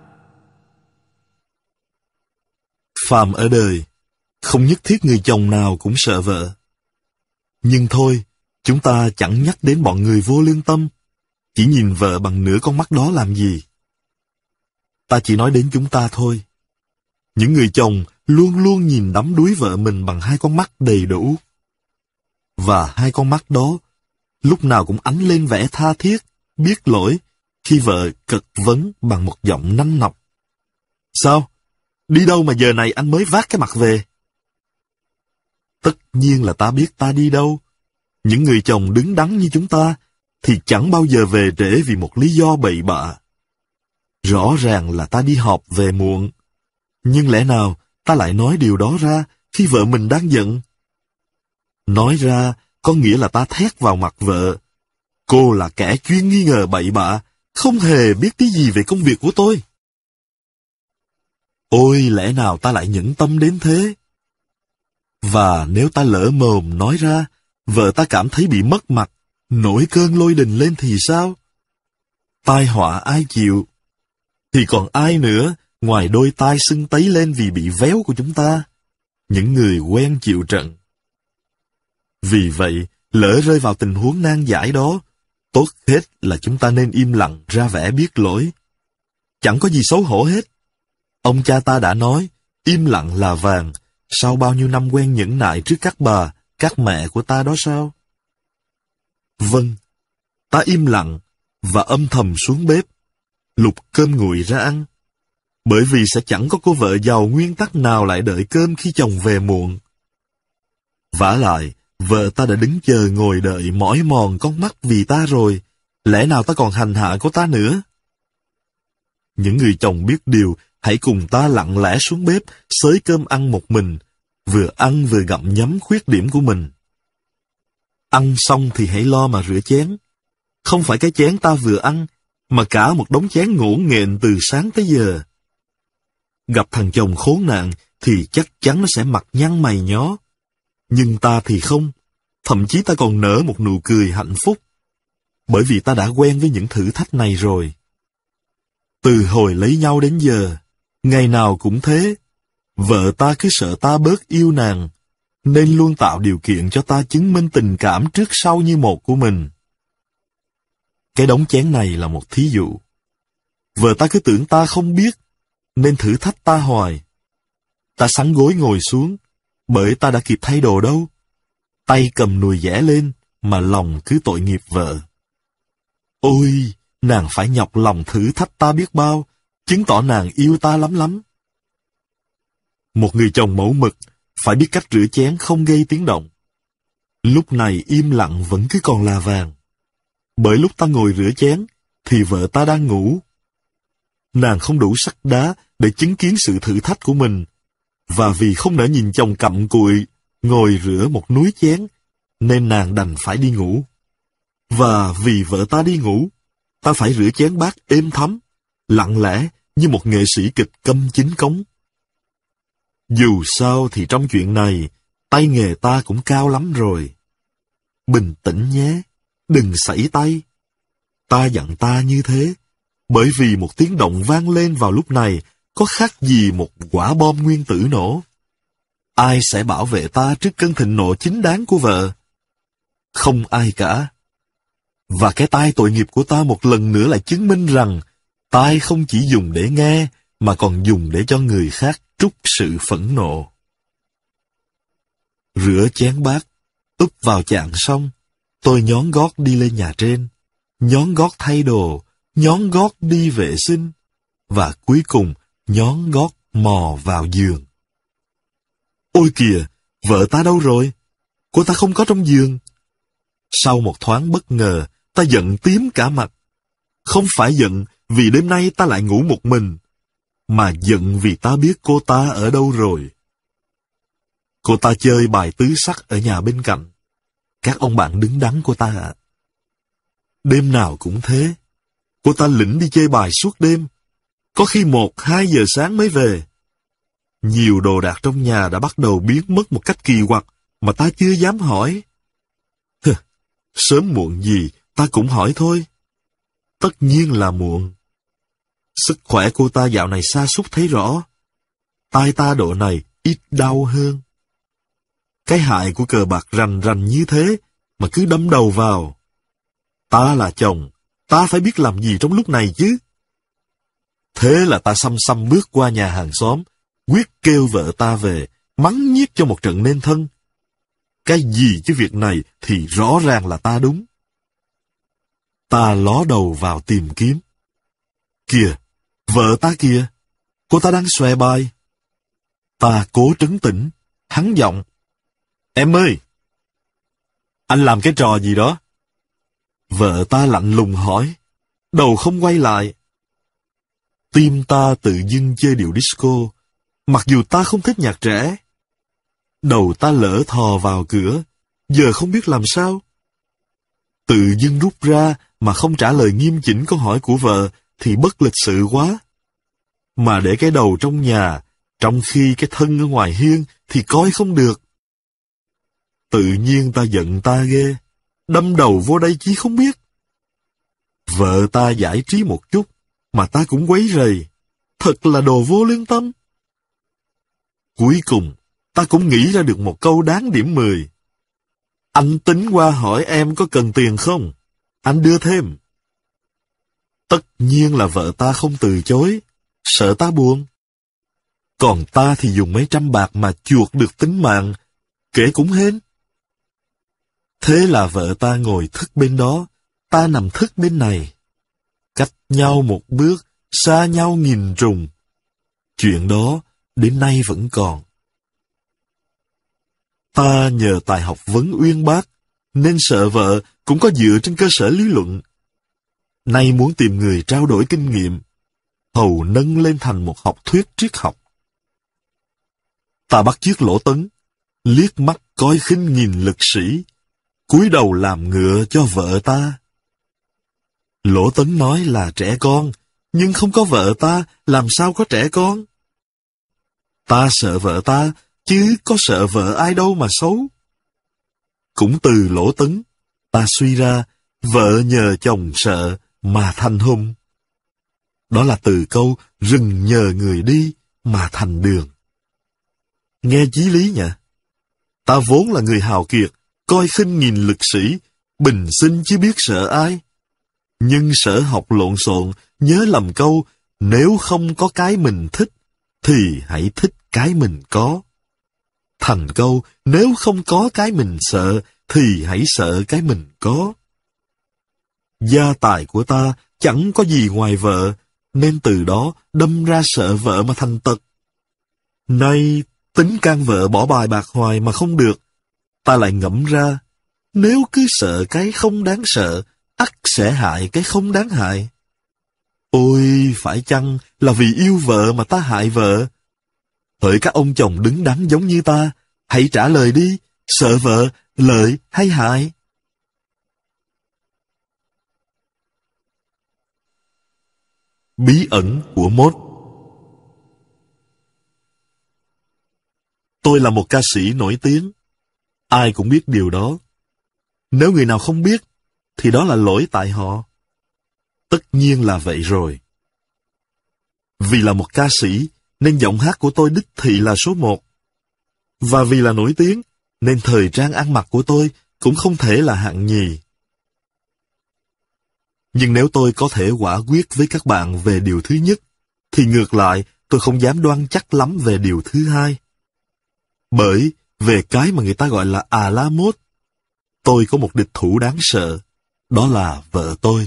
Phàm ở đời, không nhất thiết người chồng nào cũng sợ vợ. Nhưng thôi, chúng ta chẳng nhắc đến bọn người vô lương tâm, chỉ nhìn vợ bằng nửa con mắt đó làm gì. Ta chỉ nói đến chúng ta thôi. Những người chồng luôn luôn nhìn đắm đuối vợ mình bằng hai con mắt đầy đủ. Và hai con mắt đó, lúc nào cũng ánh lên vẻ tha thiết, biết lỗi, khi vợ cật vấn bằng một giọng nanh nọc. Sao? Đi đâu mà giờ này anh mới vác cái mặt về? Tất nhiên là ta biết ta đi đâu. Những người chồng đứng đắn như chúng ta thì chẳng bao giờ về trễ vì một lý do bậy bạ. Rõ ràng là ta đi họp về muộn. Nhưng lẽ nào ta lại nói điều đó ra khi vợ mình đang giận? Nói ra có nghĩa là ta thét vào mặt vợ. Cô là kẻ chuyên nghi ngờ bậy bạ, không hề biết tí gì về công việc của tôi. Ôi, lẽ nào ta lại nhẫn tâm đến thế? Và nếu ta lỡ mồm nói ra, vợ ta cảm thấy bị mất mặt, nổi cơn lôi đình lên thì sao? Tai họa ai chịu? Thì còn ai nữa, ngoài đôi tai sưng tấy lên vì bị véo của chúng ta? Những người quen chịu trận. Vì vậy, lỡ rơi vào tình huống nan giải đó, tốt hết là chúng ta nên im lặng ra vẻ biết lỗi. Chẳng có gì xấu hổ hết. Ông cha ta đã nói, im lặng là vàng, sau bao nhiêu năm quen nhẫn nại trước các bà, các mẹ của ta đó sao? Vâng, ta im lặng và âm thầm xuống bếp, lục cơm nguội ra ăn. Bởi vì sẽ chẳng có cô vợ giàu nguyên tắc nào lại đợi cơm khi chồng về muộn. Vả lại, vợ ta đã đứng chờ ngồi đợi mỏi mòn con mắt vì ta rồi, lẽ nào ta còn hành hạ cô ta nữa? Những người chồng biết điều, hãy cùng ta lặng lẽ xuống bếp, xới cơm ăn một mình, vừa ăn vừa gặm nhấm khuyết điểm của mình. Ăn xong thì hãy lo mà rửa chén. Không phải cái chén ta vừa ăn, mà cả một đống chén ngổn nghện từ sáng tới giờ. Gặp thằng chồng khốn nạn thì chắc chắn nó sẽ mặt nhăn mày nhó. Nhưng ta thì không, thậm chí ta còn nở một nụ cười hạnh phúc. Bởi vì ta đã quen với những thử thách này rồi. Từ hồi lấy nhau đến giờ, ngày nào cũng thế. Vợ ta cứ sợ ta bớt yêu nàng, nên luôn tạo điều kiện cho ta chứng minh tình cảm trước sau như một của mình. Cái đống chén này là một thí dụ. Vợ ta cứ tưởng ta không biết, nên thử thách ta hoài. Ta sắn gối ngồi xuống, bởi ta đã kịp thay đồ đâu. Tay cầm nùi dẻ lên, mà lòng cứ tội nghiệp vợ. Ôi, nàng phải nhọc lòng thử thách ta biết bao, chứng tỏ nàng yêu ta lắm lắm. Một người chồng mẫu mực, phải biết cách rửa chén không gây tiếng động. Lúc này im lặng vẫn cứ còn là vàng. Bởi lúc ta ngồi rửa chén, thì vợ ta đang ngủ. Nàng không đủ sắt đá để chứng kiến sự thử thách của mình, và vì không nỡ nhìn chồng cặm cụi, ngồi rửa một núi chén, nên nàng đành phải đi ngủ. Và vì vợ ta đi ngủ, ta phải rửa chén bát êm thấm, lặng lẽ như một nghệ sĩ kịch câm chính cống. Dù sao thì trong chuyện này, tay nghề ta cũng cao lắm rồi. Bình tĩnh nhé, đừng sẩy tay. Ta dặn ta như thế, bởi vì một tiếng động vang lên vào lúc này có khác gì một quả bom nguyên tử nổ. Ai sẽ bảo vệ ta trước cơn thịnh nộ chính đáng của vợ? Không ai cả. Và cái tai tội nghiệp của ta một lần nữa lại chứng minh rằng tai không chỉ dùng để nghe, mà còn dùng để cho người khác trút sự phẫn nộ. Rửa chén bát, úp vào chạn xong, tôi nhón gót đi lên nhà trên, nhón gót thay đồ, nhón gót đi vệ sinh, và cuối cùng nhón gót mò vào giường. Ôi kìa, vợ ta đâu rồi? Cô ta không có trong giường. Sau một thoáng bất ngờ, ta giận tím cả mặt. Không phải giận vì đêm nay ta lại ngủ một mình, mà giận vì ta biết cô ta ở đâu rồi. Cô ta chơi bài tứ sắc ở nhà bên cạnh. Các ông bạn đứng đắn cô ta ạ. Đêm nào cũng thế. Cô ta lĩnh đi chơi bài suốt đêm. Có khi 1-2 giờ sáng mới về. Nhiều đồ đạc trong nhà đã bắt đầu biến mất một cách kỳ quặc mà ta chưa dám hỏi. Sớm muộn gì ta cũng hỏi thôi. Tất nhiên là muộn. Sức khỏe cô ta dạo này sa sút thấy rõ. Tai ta độ này ít đau hơn. Cái hại của cờ bạc rành rành như thế mà cứ đâm đầu vào. Ta là chồng, ta phải biết làm gì trong lúc này chứ. Thế là ta xăm xăm bước qua nhà hàng xóm, quyết kêu vợ ta về, mắng nhiếc cho một trận nên thân. Cái gì chứ việc này thì rõ ràng là ta đúng. Ta ló đầu vào tìm kiếm. Kìa, vợ ta kìa, cô ta đang xòe bài. Ta cố trấn tĩnh, hắn giọng. Em ơi! Anh làm cái trò gì đó? Vợ ta lạnh lùng hỏi, đầu không quay lại. Tim ta tự dưng chơi điệu disco, mặc dù ta không thích nhạc trẻ. Đầu ta lỡ thò vào cửa, giờ không biết làm sao. Tự dưng rút ra mà không trả lời nghiêm chỉnh câu hỏi của vợ thì bất lịch sự quá. Mà để cái đầu trong nhà, trong khi cái thân ở ngoài hiên thì coi không được. Tự nhiên ta giận ta ghê, đâm đầu vô đây chí không biết. Vợ ta giải trí một chút, mà ta cũng quấy rầy, thật là đồ vô lương tâm. Cuối cùng, ta cũng nghĩ ra được một câu đáng điểm 10. Anh tính qua hỏi em có cần tiền không? Anh đưa thêm. Tất nhiên là vợ ta không từ chối, sợ ta buồn. Còn ta thì dùng mấy trăm bạc mà chuộc được tính mạng, kể cũng hên. Thế là vợ ta ngồi thức bên đó, ta nằm thức bên này. Cách nhau một bước, xa nhau nghìn trùng. Chuyện đó đến nay vẫn còn. Ta nhờ tài học vấn uyên bác, nên sợ vợ cũng có dựa trên cơ sở lý luận. Nay muốn tìm người trao đổi kinh nghiệm, hầu nâng lên thành một học thuyết triết học. Ta bắt chước Lỗ Tấn, liếc mắt coi khinh nhìn lực sĩ, cúi đầu làm ngựa cho vợ ta. Lỗ Tấn nói là trẻ con, nhưng không có vợ ta, làm sao có trẻ con? Ta sợ vợ ta, chứ có sợ vợ ai đâu mà xấu. Cũng từ Lỗ Tấn, ta suy ra, vợ nhờ chồng sợ mà thành hung. Đó là từ câu rừng nhờ người đi mà thành đường. Nghe chí lý nhỉ? Ta vốn là người hào kiệt, coi khinh nhìn lực sĩ, bình sinh chứ biết sợ ai. Nhưng sở học lộn xộn, nhớ lầm câu, nếu không có cái mình thích, thì hãy thích cái mình có. Thành câu, nếu không có cái mình sợ, thì hãy sợ cái mình có. Gia tài của ta chẳng có gì ngoài vợ, nên từ đó đâm ra sợ vợ mà thành tật. Nay, tính can vợ bỏ bài bạc hoài mà không được, ta lại ngẫm ra, nếu cứ sợ cái không đáng sợ, ắt sẽ hại cái không đáng hại. Ôi, phải chăng là vì yêu vợ mà ta hại vợ? Hỡi các ông chồng đứng đắn giống như ta, hãy trả lời đi, sợ vợ, lợi hay hại? Bí ẩn của mốt. Tôi là một ca sĩ nổi tiếng. Ai cũng biết điều đó. Nếu người nào không biết, thì đó là lỗi tại họ. Tất nhiên là vậy rồi. Vì là một ca sĩ, nên giọng hát của tôi đích thị là số 1. Và vì là nổi tiếng, nên thời trang ăn mặc của tôi cũng không thể là hạng nhì. Nhưng nếu tôi có thể quả quyết với các bạn về điều thứ nhất, thì ngược lại tôi không dám đoan chắc lắm về điều thứ hai. Bởi về cái mà người ta gọi là la mốt, tôi có một địch thủ đáng sợ, đó là vợ tôi.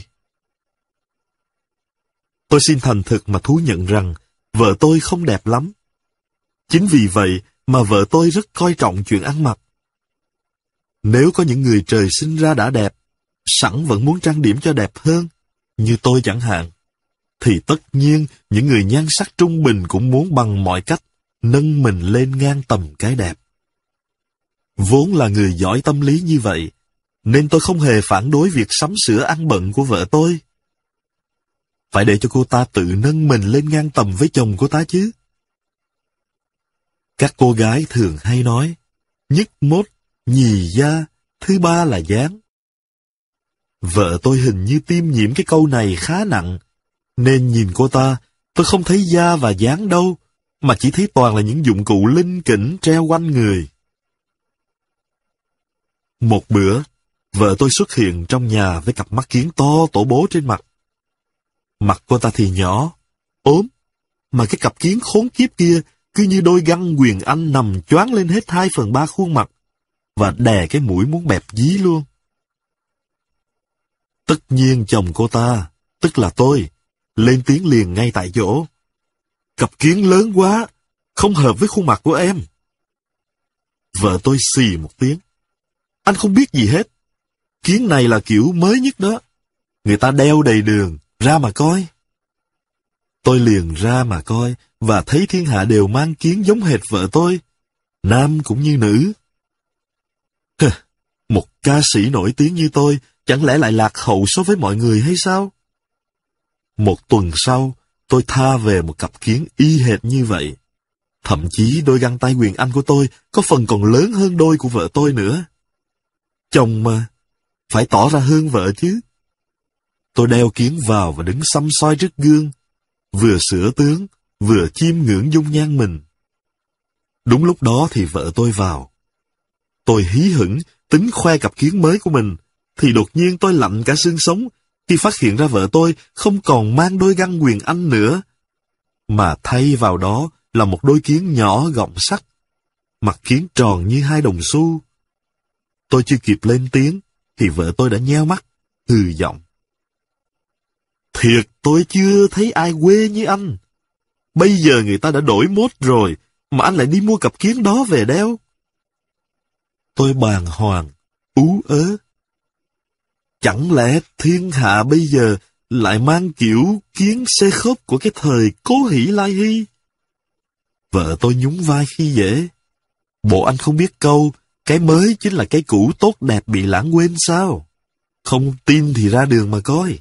Tôi xin thành thực mà thú nhận rằng vợ tôi không đẹp lắm. Chính vì vậy mà vợ tôi rất coi trọng chuyện ăn mặc. Nếu có những người trời sinh ra đã đẹp, sẵn vẫn muốn trang điểm cho đẹp hơn, như tôi chẳng hạn, thì tất nhiên những người nhan sắc trung bình cũng muốn bằng mọi cách nâng mình lên ngang tầm cái đẹp. Vốn là người giỏi tâm lý như vậy, nên tôi không hề phản đối việc sắm sửa ăn bận của vợ tôi. Phải để cho cô ta tự nâng mình lên ngang tầm với chồng cô ta chứ. Các cô gái thường hay nói, nhất mốt, nhì da, thứ ba là dáng. Vợ tôi hình như tiêm nhiễm cái câu này khá nặng, nên nhìn cô ta, tôi không thấy da và dáng đâu, mà chỉ thấy toàn là những dụng cụ linh kỉnh treo quanh người. Một bữa, vợ tôi xuất hiện trong nhà với cặp mắt kiếng to tổ bố trên mặt. Mặt cô ta thì nhỏ, ốm, mà cái cặp kiến khốn kiếp kia cứ như đôi găng Quyền Anh nằm choáng lên hết 2/3 khuôn mặt, và đè cái mũi muốn bẹp dí luôn. Tất nhiên chồng cô ta, tức là tôi, lên tiếng liền ngay tại chỗ. Cặp kiến lớn quá, không hợp với khuôn mặt của em. Vợ tôi xì một tiếng. Anh không biết gì hết. Kiến này là kiểu mới nhất đó. Người ta đeo đầy đường, ra mà coi. Tôi liền ra mà coi, và thấy thiên hạ đều mang kiến giống hệt vợ tôi, nam cũng như nữ. Một ca sĩ nổi tiếng như tôi, chẳng lẽ lại lạc hậu so với mọi người hay sao? Một tuần sau, tôi tha về một cặp kiến y hệt như vậy. Thậm chí đôi găng tay Quyền Anh của tôi có phần còn lớn hơn đôi của vợ tôi nữa. Chồng mà, phải tỏ ra hơn vợ chứ. Tôi đeo kiến vào và đứng săm soi trước gương, vừa sửa tướng, vừa chiêm ngưỡng dung nhan mình. Đúng lúc đó thì vợ tôi vào. Tôi hí hửng, tính khoe cặp kiến mới của mình, thì đột nhiên tôi lạnh cả xương sống khi phát hiện ra vợ tôi không còn mang đôi găng Quyền Anh nữa, mà thay vào đó là một đôi kiến nhỏ gọng sắt, mặt kiến tròn như 2 đồng xu. Tôi chưa kịp lên tiếng, thì vợ tôi đã nheo mắt, hừ giọng. Thiệt tôi chưa thấy ai quê như anh. Bây giờ người ta đã đổi mốt rồi, mà anh lại đi mua cặp kiến đó về đeo. Tôi bàng hoàng, ú ớ. Chẳng lẽ thiên hạ bây giờ lại mang kiểu kiến xê khớp của cái thời Cố Hỷ Lai Hy? Vợ tôi nhún vai khi dễ. Bộ anh không biết câu, cái mới chính là cái cũ tốt đẹp bị lãng quên sao? Không tin thì ra đường mà coi.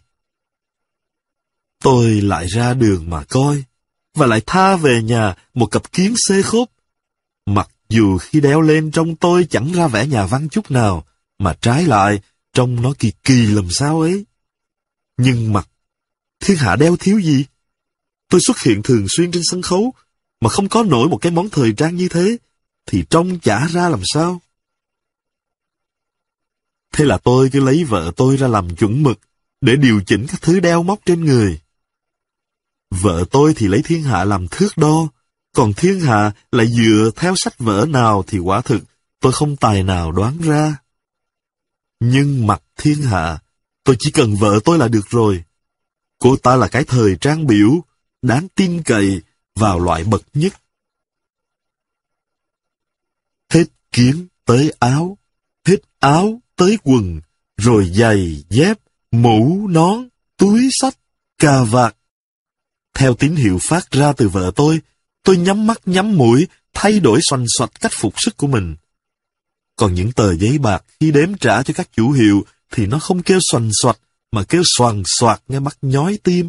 Tôi lại ra đường mà coi, và lại tha về nhà một cặp kiến xê khớp. Mặc dù khi đeo lên trông tôi chẳng ra vẻ nhà văn chút nào, mà trái lại trông nó kỳ kỳ làm sao ấy. Nhưng mặt, thiên hạ đeo thiếu gì? Tôi xuất hiện thường xuyên trên sân khấu, mà không có nổi một cái món thời trang như thế, thì trông chả ra làm sao. Thế là tôi cứ lấy vợ tôi ra làm chuẩn mực, để điều chỉnh các thứ đeo móc trên người. Vợ tôi thì lấy thiên hạ làm thước đo, còn thiên hạ lại dựa theo sách vở nào thì quả thực tôi không tài nào đoán ra. Nhưng mặt thiên hạ, tôi chỉ cần vợ tôi là được rồi. Cô ta là cái thời trang biểu, đáng tin cậy, vào loại bậc nhất. Hết kiến tới áo, hết áo tới quần, rồi giày, dép, mũ, nón, túi xách, cà vạt. Theo tín hiệu phát ra từ vợ tôi nhắm mắt nhắm mũi, thay đổi xoành xoạch cách phục sức của mình. Còn những tờ giấy bạc khi đếm trả cho các chủ hiệu thì nó không kêu xoành xoạch, mà kêu xoàng xoạc nghe mắt nhói tim.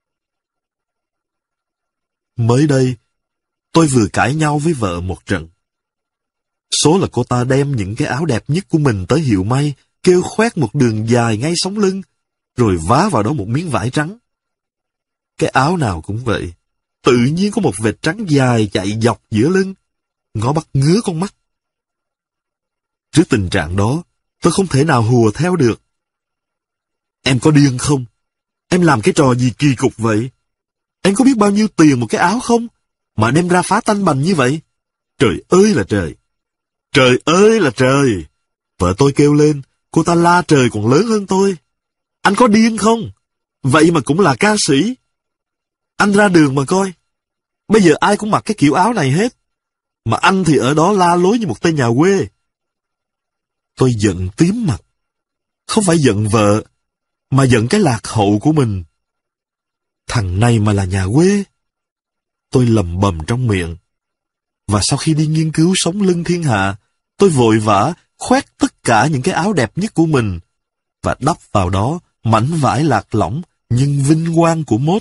Mới đây, tôi vừa cãi nhau với vợ một trận. Số là cô ta đem những cái áo đẹp nhất của mình tới hiệu may, kêu khoét một đường dài ngay sống lưng, rồi vá vào đó một miếng vải trắng. Cái áo nào cũng vậy, tự nhiên có một vệt trắng dài chạy dọc giữa lưng, ngó bắt ngứa con mắt. Trước tình trạng đó, tôi không thể nào hùa theo được. Em có điên không? Em làm cái trò gì kỳ cục vậy? Em có biết bao nhiêu tiền một cái áo không? Mà đem ra phá tanh bành như vậy? Trời ơi là trời! Trời ơi là trời! Vợ tôi kêu lên, cô ta la trời còn lớn hơn tôi. Anh có điên không? Vậy mà cũng là ca sĩ. Anh ra đường mà coi. Bây giờ ai cũng mặc cái kiểu áo này hết. Mà anh thì ở đó la lối như một tên nhà quê. Tôi giận tím mặt. Không phải giận vợ, mà giận cái lạc hậu của mình. Thằng này mà là nhà quê. Tôi lầm bầm trong miệng. Và sau khi đi nghiên cứu sống lưng thiên hạ, tôi vội vã khoét tất cả những cái áo đẹp nhất của mình và đắp vào đó mảnh vải lạc lõng nhưng vinh quang của mốt.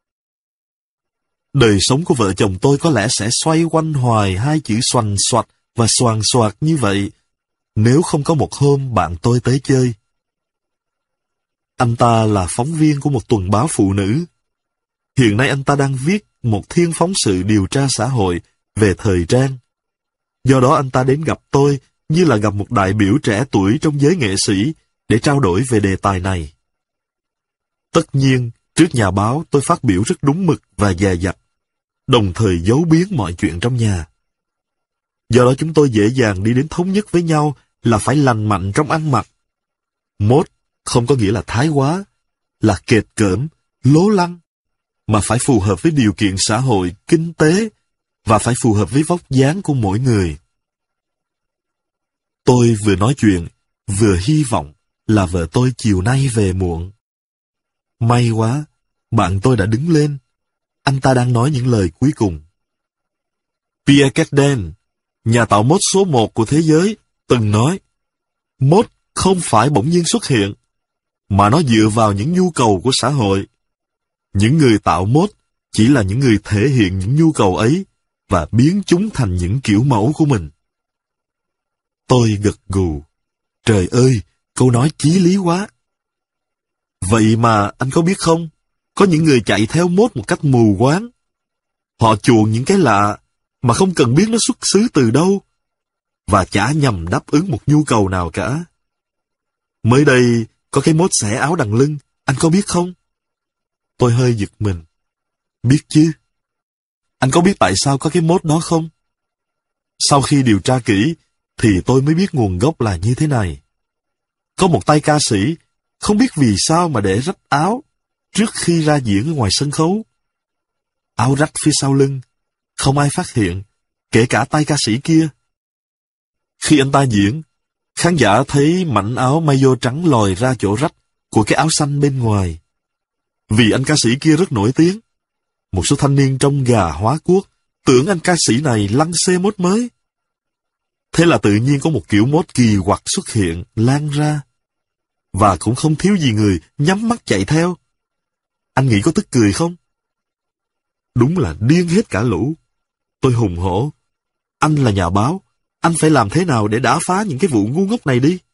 Đời sống của vợ chồng tôi có lẽ sẽ xoay quanh hoài hai chữ xoành xoạch và xoàng xoạc như vậy, nếu không có một hôm bạn tôi tới chơi. Anh ta là phóng viên của một tuần báo phụ nữ. Hiện nay anh ta đang viết một thiên phóng sự điều tra xã hội về thời trang. Do đó anh ta đến gặp tôi như là gặp một đại biểu trẻ tuổi trong giới nghệ sĩ để trao đổi về đề tài này. Tất nhiên, trước nhà báo tôi phát biểu rất đúng mực và dè dặt, đồng thời giấu biến mọi chuyện trong nhà. Do đó chúng tôi dễ dàng đi đến thống nhất với nhau là phải lành mạnh trong ăn mặc. Mốt không có nghĩa là thái quá, là kệt cỡm, lố lăng, mà phải phù hợp với điều kiện xã hội, kinh tế, và phải phù hợp với vóc dáng của mỗi người. Tôi vừa nói chuyện, vừa hy vọng là vợ tôi chiều nay về muộn. May quá, bạn tôi đã đứng lên. Anh ta đang nói những lời cuối cùng. Pierre Cardin, nhà tạo mốt số 1 của thế giới, từng nói, mốt không phải bỗng nhiên xuất hiện, mà nó dựa vào những nhu cầu của xã hội. Những người tạo mốt chỉ là những người thể hiện những nhu cầu ấy và biến chúng thành những kiểu mẫu của mình. Tôi gật gù. Trời ơi, câu nói chí lý quá. Vậy mà anh có biết không, có những người chạy theo mốt một cách mù quáng. Họ chuộng những cái lạ mà không cần biết nó xuất xứ từ đâu, và chả nhằm đáp ứng một nhu cầu nào cả. Mới đây, có cái mốt xẻ áo đằng lưng, anh có biết không? Tôi hơi giật mình. Biết chứ. Anh có biết tại sao có cái mốt đó không? Sau khi điều tra kỹ, thì tôi mới biết nguồn gốc là như thế này. Có một tay ca sĩ, không biết vì sao mà để rách áo trước khi ra diễn ở ngoài sân khấu. Áo rách phía sau lưng, không ai phát hiện, kể cả tay ca sĩ kia. Khi anh ta diễn, khán giả thấy mảnh áo maillot trắng lòi ra chỗ rách của cái áo xanh bên ngoài. Vì anh ca sĩ kia rất nổi tiếng, một số thanh niên trông gà hóa cuốc tưởng anh ca sĩ này lăng xê mốt mới. Thế là tự nhiên có một kiểu mốt kỳ quặc xuất hiện, lan ra. Và cũng không thiếu gì người nhắm mắt chạy theo. Anh nghĩ có tức cười không? Đúng là điên hết cả lũ. Tôi hùng hổ. Anh là nhà báo, anh phải làm thế nào để đả phá những cái vụ ngu ngốc này đi?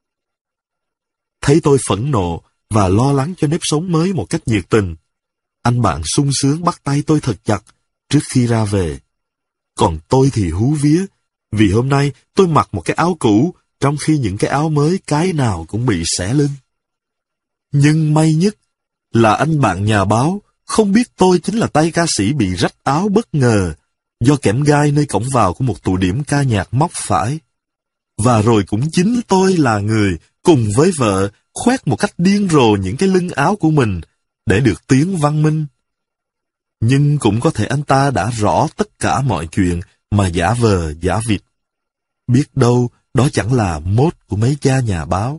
Thấy tôi phẫn nộ và lo lắng cho nếp sống mới một cách nhiệt tình, anh bạn sung sướng bắt tay tôi thật chặt trước khi ra về. Còn tôi thì hú vía, vì hôm nay tôi mặc một cái áo cũ, trong khi những cái áo mới cái nào cũng bị xẻ lưng. Nhưng may nhất là anh bạn nhà báo không biết tôi chính là tay ca sĩ bị rách áo bất ngờ do kẽm gai nơi cổng vào của một tụ điểm ca nhạc móc phải. Và rồi cũng chính tôi là người cùng với vợ khoét một cách điên rồ những cái lưng áo của mình để được tiếng văn minh. Nhưng cũng có thể anh ta đã rõ tất cả mọi chuyện mà giả vờ giả vịt. Biết đâu đó chẳng là mốt của mấy cha nhà báo.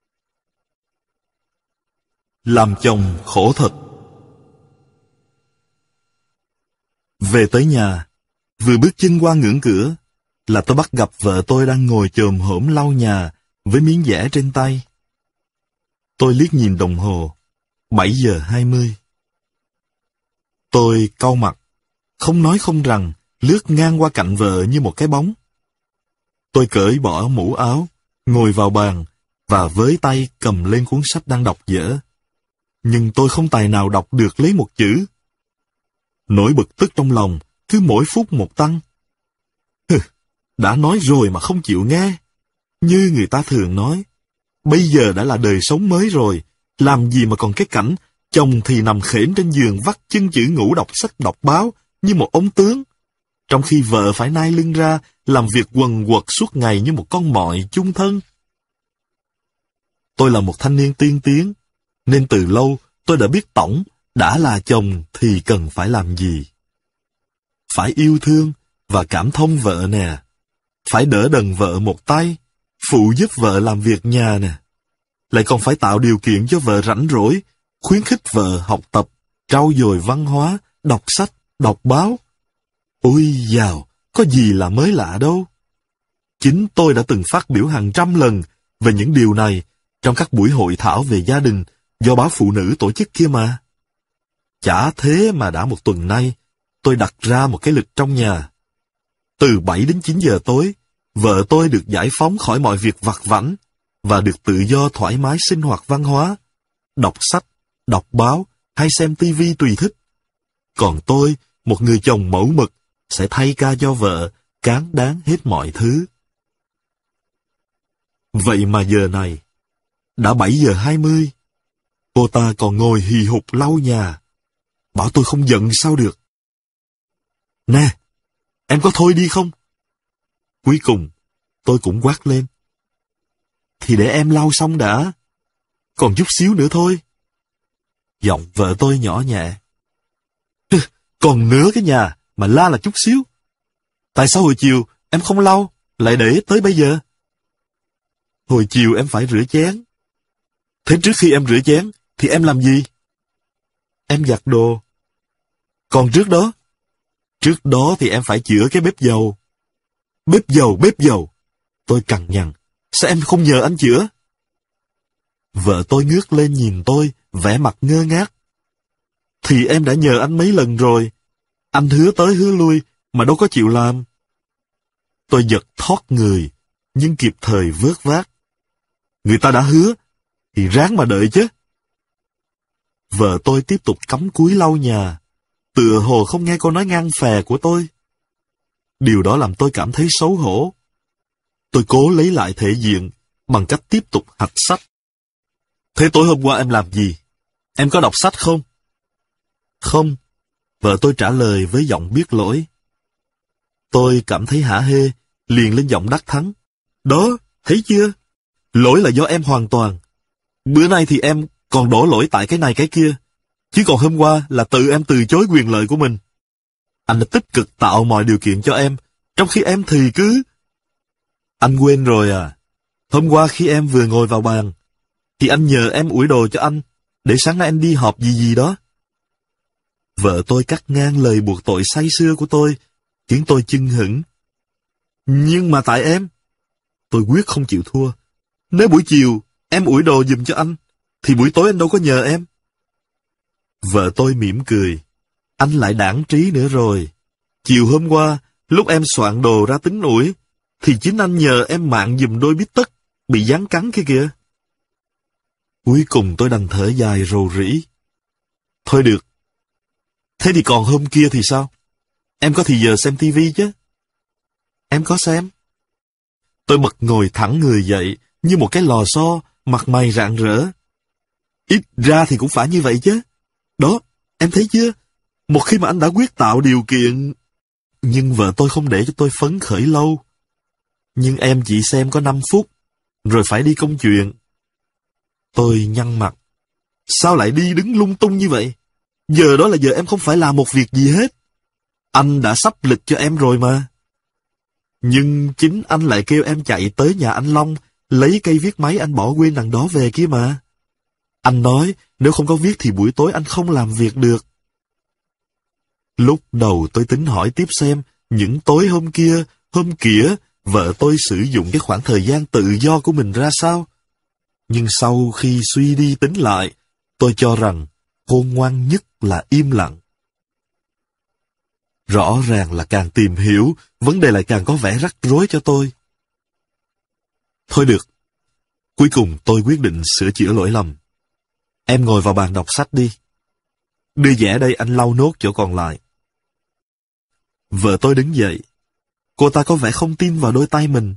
Làm chồng khổ thật. Về tới nhà, vừa bước chân qua ngưỡng cửa, là tôi bắt gặp vợ tôi đang ngồi chồm hổm lau nhà với miếng vẽ trên tay. Tôi liếc nhìn đồng hồ, 7 giờ 20. Tôi cau mặt, không nói không rằng, lướt ngang qua cạnh vợ như một cái bóng. Tôi cởi bỏ mũ áo, ngồi vào bàn, và với tay cầm lên cuốn sách đang đọc dở. Nhưng tôi không tài nào đọc được lấy một chữ. Nỗi bực tức trong lòng, cứ mỗi phút một tăng. Đã nói rồi mà không chịu nghe. Như người ta thường nói, bây giờ đã là đời sống mới rồi, làm gì mà còn cái cảnh chồng thì nằm khển trên giường vắt chân chữ ngủ đọc sách đọc báo như một ông tướng, trong khi vợ phải nai lưng ra làm việc quần quật suốt ngày như một con mọi chung thân. Tôi là một thanh niên tiên tiến, nên từ lâu tôi đã biết tổng đã là chồng thì cần phải làm gì. Phải yêu thương và cảm thông vợ nè, phải đỡ đần vợ một tay, phụ giúp vợ làm việc nhà nè, lại còn phải tạo điều kiện cho vợ rảnh rỗi, khuyến khích vợ học tập, trau dồi văn hóa, đọc sách, đọc báo. Ôi dào, có gì là mới lạ đâu. Chính tôi đã từng phát biểu hàng trăm lần về những điều này trong các buổi hội thảo về gia đình do báo Phụ Nữ tổ chức kia mà. Chả thế mà đã một tuần nay, tôi đặt ra một cái lịch trong nhà. Từ 7 đến 9 giờ tối, vợ tôi được giải phóng khỏi mọi việc vặt vãnh và được tự do thoải mái sinh hoạt văn hóa, đọc sách, đọc báo hay xem tivi tùy thích. Còn tôi, một người chồng mẫu mực, sẽ thay ca cho vợ, cán đáng hết mọi thứ. Vậy mà giờ này, đã 7 giờ 20, cô ta còn ngồi hì hục lau nhà. Bảo tôi không giận sao được. Nè, em có thôi đi không? Cuối cùng, tôi cũng quát lên. Thì để em lau xong đã. Còn chút xíu nữa thôi. Giọng vợ tôi nhỏ nhẹ. Còn nửa cái nhà mà la là chút xíu. Tại sao hồi chiều em không lau, lại để tới bây giờ? Hồi chiều em phải rửa chén. Thế trước khi em rửa chén, thì em làm gì? Em giặt đồ. Còn trước đó? Trước đó thì em phải chữa cái bếp dầu. Bếp dầu. Tôi cằn nhằn. Sao em không nhờ anh chữa? Vợ tôi ngước lên nhìn tôi, vẻ mặt ngơ ngác. Thì em đã nhờ anh mấy lần rồi. Anh hứa tới hứa lui, mà đâu có chịu làm. Tôi giật thót người, nhưng kịp thời vớt vát. Người ta đã hứa, thì ráng mà đợi chứ. Vợ tôi tiếp tục cắm cúi lau nhà, tựa hồ không nghe câu nói ngang phè của tôi. Điều đó làm tôi cảm thấy xấu hổ. Tôi cố lấy lại thể diện bằng cách tiếp tục hạch sách. Thế tối hôm qua em làm gì? Em có đọc sách không? Không, vợ tôi trả lời với giọng biết lỗi. Tôi cảm thấy hả hê, liền lên giọng đắc thắng. Đó, thấy chưa? Lỗi là do em hoàn toàn. Bữa nay thì em còn đổ lỗi tại cái này cái kia. Chứ còn hôm qua là tự em từ chối quyền lợi của mình. Anh đã tích cực tạo mọi điều kiện cho em, trong khi em thì cứ... Anh quên rồi à? Hôm qua khi em vừa ngồi vào bàn, thì anh nhờ em ủi đồ cho anh, để sáng nay anh đi họp gì đó. Vợ tôi cắt ngang lời buộc tội say sưa của tôi, khiến tôi chưng hửng. Nhưng mà tại em, tôi quyết không chịu thua. Nếu buổi chiều em ủi đồ giùm cho anh, thì buổi tối anh đâu có nhờ em. Vợ tôi mỉm cười. Anh lại đãng trí nữa rồi. Chiều hôm qua, lúc em soạn đồ ra tính ủi, thì chính anh nhờ em mạng giùm đôi bít tất bị gián cắn kia kìa. Cuối cùng tôi đành thở dài rầu rĩ. Thôi được. Thế thì còn hôm kia thì sao? Em có thì giờ xem tivi chứ? Em có xem. Tôi bật ngồi thẳng người dậy như một cái lò xo, mặt mày rạng rỡ. Ít ra thì cũng phải như vậy chứ. Đó, em thấy chưa? Một khi mà anh đã quyết tạo điều kiện... Nhưng vợ tôi không để cho tôi phấn khởi lâu. Nhưng em chỉ xem có 5 phút, rồi phải đi công chuyện. Tôi nhăn mặt. Sao lại đi đứng lung tung như vậy? Giờ đó là giờ em không phải làm một việc gì hết. Anh đã sắp lịch cho em rồi mà. Nhưng chính anh lại kêu em chạy tới nhà anh Long, lấy cây viết máy anh bỏ quên đằng đó về kia mà. Anh nói nếu không có viết thì buổi tối anh không làm việc được. Lúc đầu tôi tính hỏi tiếp xem, những tối hôm kia, vợ tôi sử dụng cái khoảng thời gian tự do của mình ra sao. Nhưng sau khi suy đi tính lại, tôi cho rằng cô ngoan nhất là im lặng. Rõ ràng là càng tìm hiểu, vấn đề lại càng có vẻ rắc rối cho tôi. Thôi được. Cuối cùng tôi quyết định sửa chữa lỗi lầm. Em ngồi vào bàn đọc sách đi. Đưa dẻ đây anh lau nốt chỗ còn lại. Vợ tôi đứng dậy. Cô ta có vẻ không tin vào đôi tay mình.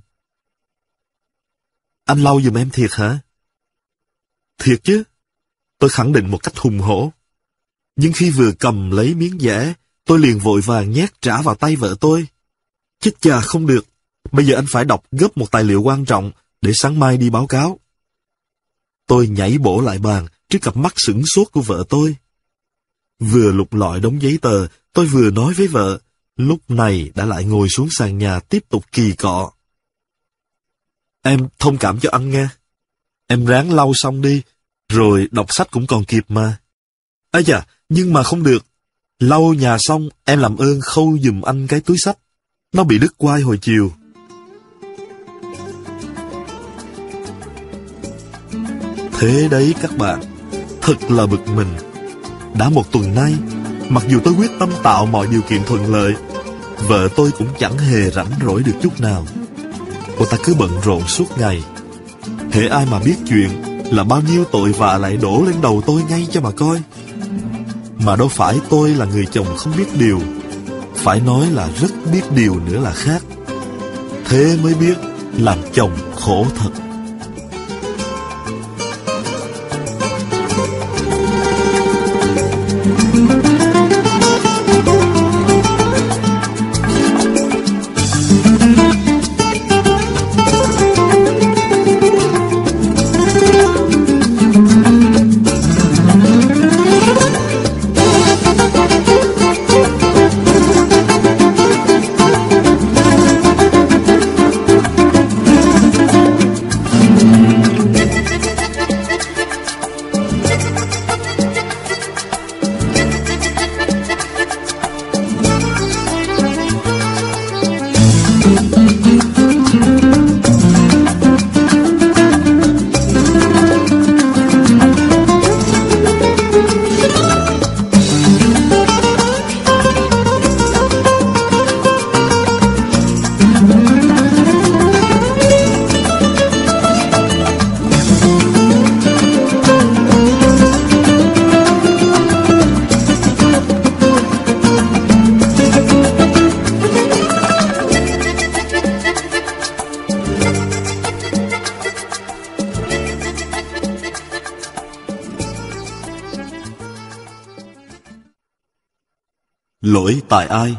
Anh lau giùm em thiệt hả? Thiệt chứ. Tôi khẳng định một cách hùng hổ. Nhưng khi vừa cầm lấy miếng dẻ, tôi liền vội vàng nhét trả vào tay vợ tôi. Chết chà, không được. Bây giờ anh phải đọc gấp một tài liệu quan trọng để sáng mai đi báo cáo. Tôi nhảy bổ lại bàn trước cặp mắt sửng sốt của vợ tôi. Vừa lục lọi đống giấy tờ, tôi vừa nói với vợ, lúc này đã lại ngồi xuống sàn nhà tiếp tục kỳ cọ. Em thông cảm cho anh nghe. Em ráng lau xong đi, rồi đọc sách cũng còn kịp mà. Ây da, nhưng mà không được. Lau nhà xong, em làm ơn khâu giùm anh cái túi xách. Nó bị đứt quai hồi chiều. Thế đấy các bạn, thật là bực mình. Đã một tuần nay, mặc dù tôi quyết tâm tạo mọi điều kiện thuận lợi, vợ tôi cũng chẳng hề rảnh rỗi được chút nào. Cô ta cứ bận rộn suốt ngày. Hễ ai mà biết chuyện là bao nhiêu tội vạ lại đổ lên đầu tôi ngay cho mà coi. Mà đâu phải tôi là người chồng không biết điều, phải nói là rất biết điều nữa là khác. Thế mới biết làm chồng khổ thật. Lỗi tại ai?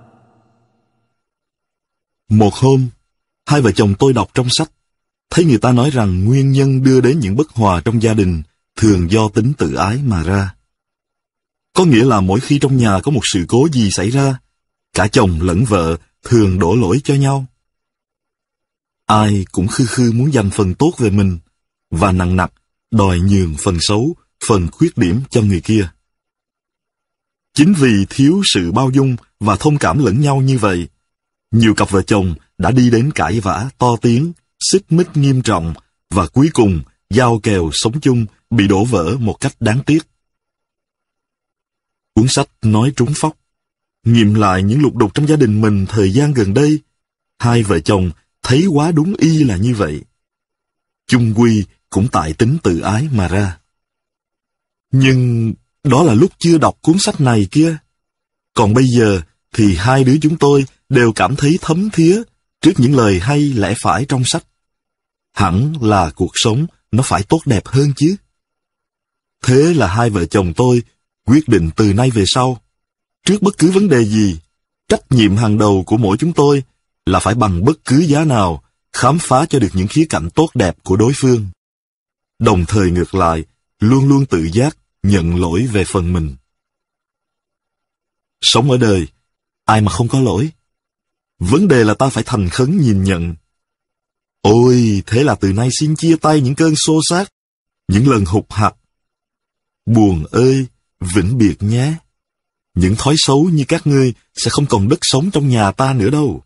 Một hôm, hai vợ chồng tôi đọc trong sách, thấy người ta nói rằng nguyên nhân đưa đến những bất hòa trong gia đình thường do tính tự ái mà ra. Có nghĩa là mỗi khi trong nhà có một sự cố gì xảy ra, cả chồng lẫn vợ thường đổ lỗi cho nhau. Ai cũng khư khư muốn giành phần tốt về mình, và nặng nặc đòi nhường phần xấu, phần khuyết điểm cho người kia. Chính vì thiếu sự bao dung và thông cảm lẫn nhau như vậy, nhiều cặp vợ chồng đã đi đến cãi vã to tiếng, xích mích nghiêm trọng, và cuối cùng giao kèo sống chung bị đổ vỡ một cách đáng tiếc. Cuốn sách nói trúng phóc. Nghiệm lại những lục đục trong gia đình mình thời gian gần đây, hai vợ chồng thấy quá đúng y là như vậy. Chung quy cũng tại tính tự ái mà ra. Nhưng đó là lúc chưa đọc cuốn sách này kia. Còn bây giờ thì hai đứa chúng tôi đều cảm thấy thấm thía trước những lời hay lẽ phải trong sách. Hẳn là cuộc sống nó phải tốt đẹp hơn chứ. Thế là hai vợ chồng tôi quyết định từ nay về sau, trước bất cứ vấn đề gì, trách nhiệm hàng đầu của mỗi chúng tôi là phải bằng bất cứ giá nào khám phá cho được những khía cạnh tốt đẹp của đối phương. Đồng thời ngược lại, luôn luôn tự giác nhận lỗi về phần mình. Sống ở đời, ai mà không có lỗi? Vấn đề là ta phải thành khẩn nhìn nhận. Ôi, thế là từ nay xin chia tay những cơn xô xát, những lần hụt hặc. Buồn ơi, vĩnh biệt nhé. Những thói xấu như các ngươi sẽ không còn đất sống trong nhà ta nữa đâu.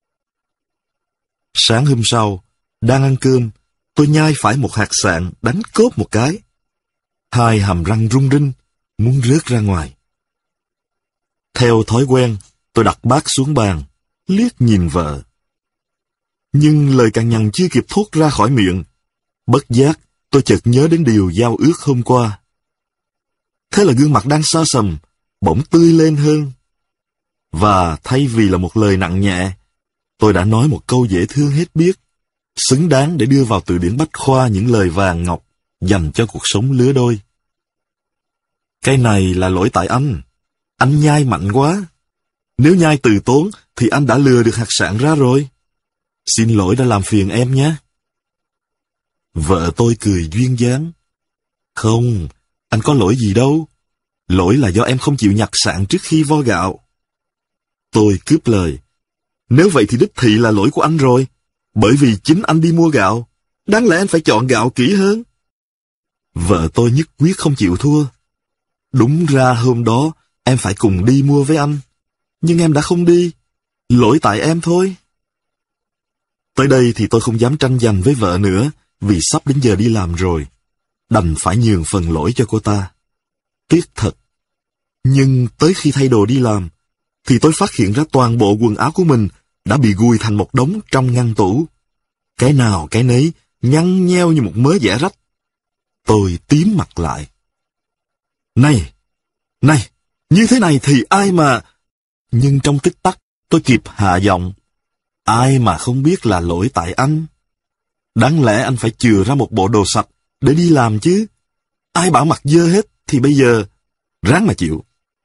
Sáng hôm sau, đang ăn cơm, tôi nhai phải một hạt sạn đánh cốp một cái. Hai hàm răng rung rinh, muốn rớt ra ngoài. Theo thói quen, tôi đặt bát xuống bàn, liếc nhìn vợ. Nhưng lời cằn nhằn chưa kịp thốt ra khỏi miệng, bất giác tôi chợt nhớ đến điều giao ước hôm qua. Thế là gương mặt đang xa sầm bỗng tươi lên hơn. Và thay vì là một lời nặng nhẹ, tôi đã nói một câu dễ thương hết biết, xứng đáng để đưa vào từ điển bách khoa những lời vàng ngọc dành cho cuộc sống lứa đôi. Cái này là lỗi tại anh nhai mạnh quá. Nếu nhai từ tốn thì anh đã lừa được hạt sạn ra rồi. Xin lỗi đã làm phiền em nhé. Vợ tôi cười duyên dáng. Không, anh có lỗi gì đâu. Lỗi là do em không chịu nhặt sạn trước khi vo gạo. Tôi cướp lời. Nếu vậy thì đích thị là lỗi của anh rồi. Bởi vì chính anh đi mua gạo. Đáng lẽ anh phải chọn gạo kỹ hơn. Vợ tôi nhất quyết không chịu thua. Đúng ra hôm đó em phải cùng đi mua với anh. Nhưng em đã không đi. Lỗi tại em thôi. Tới đây thì tôi không dám tranh giành với vợ nữa, vì sắp đến giờ đi làm rồi. Đành phải nhường phần lỗi cho cô ta. Tiếc thật. Nhưng tới khi thay đồ đi làm, thì tôi phát hiện ra toàn bộ quần áo của mình đã bị gùi thành một đống trong ngăn tủ. Cái nào cái nấy nhăn nheo như một mớ dẻ rách. Tôi tím mặt lại. Này, như thế này thì ai mà... Nhưng trong tích tắc, tôi kịp hạ giọng. Ai mà không biết là lỗi tại anh? Đáng lẽ anh phải chừa ra một bộ đồ sạch để đi làm chứ. Ai bảo mặc dơ hết thì bây giờ ráng mà chịu.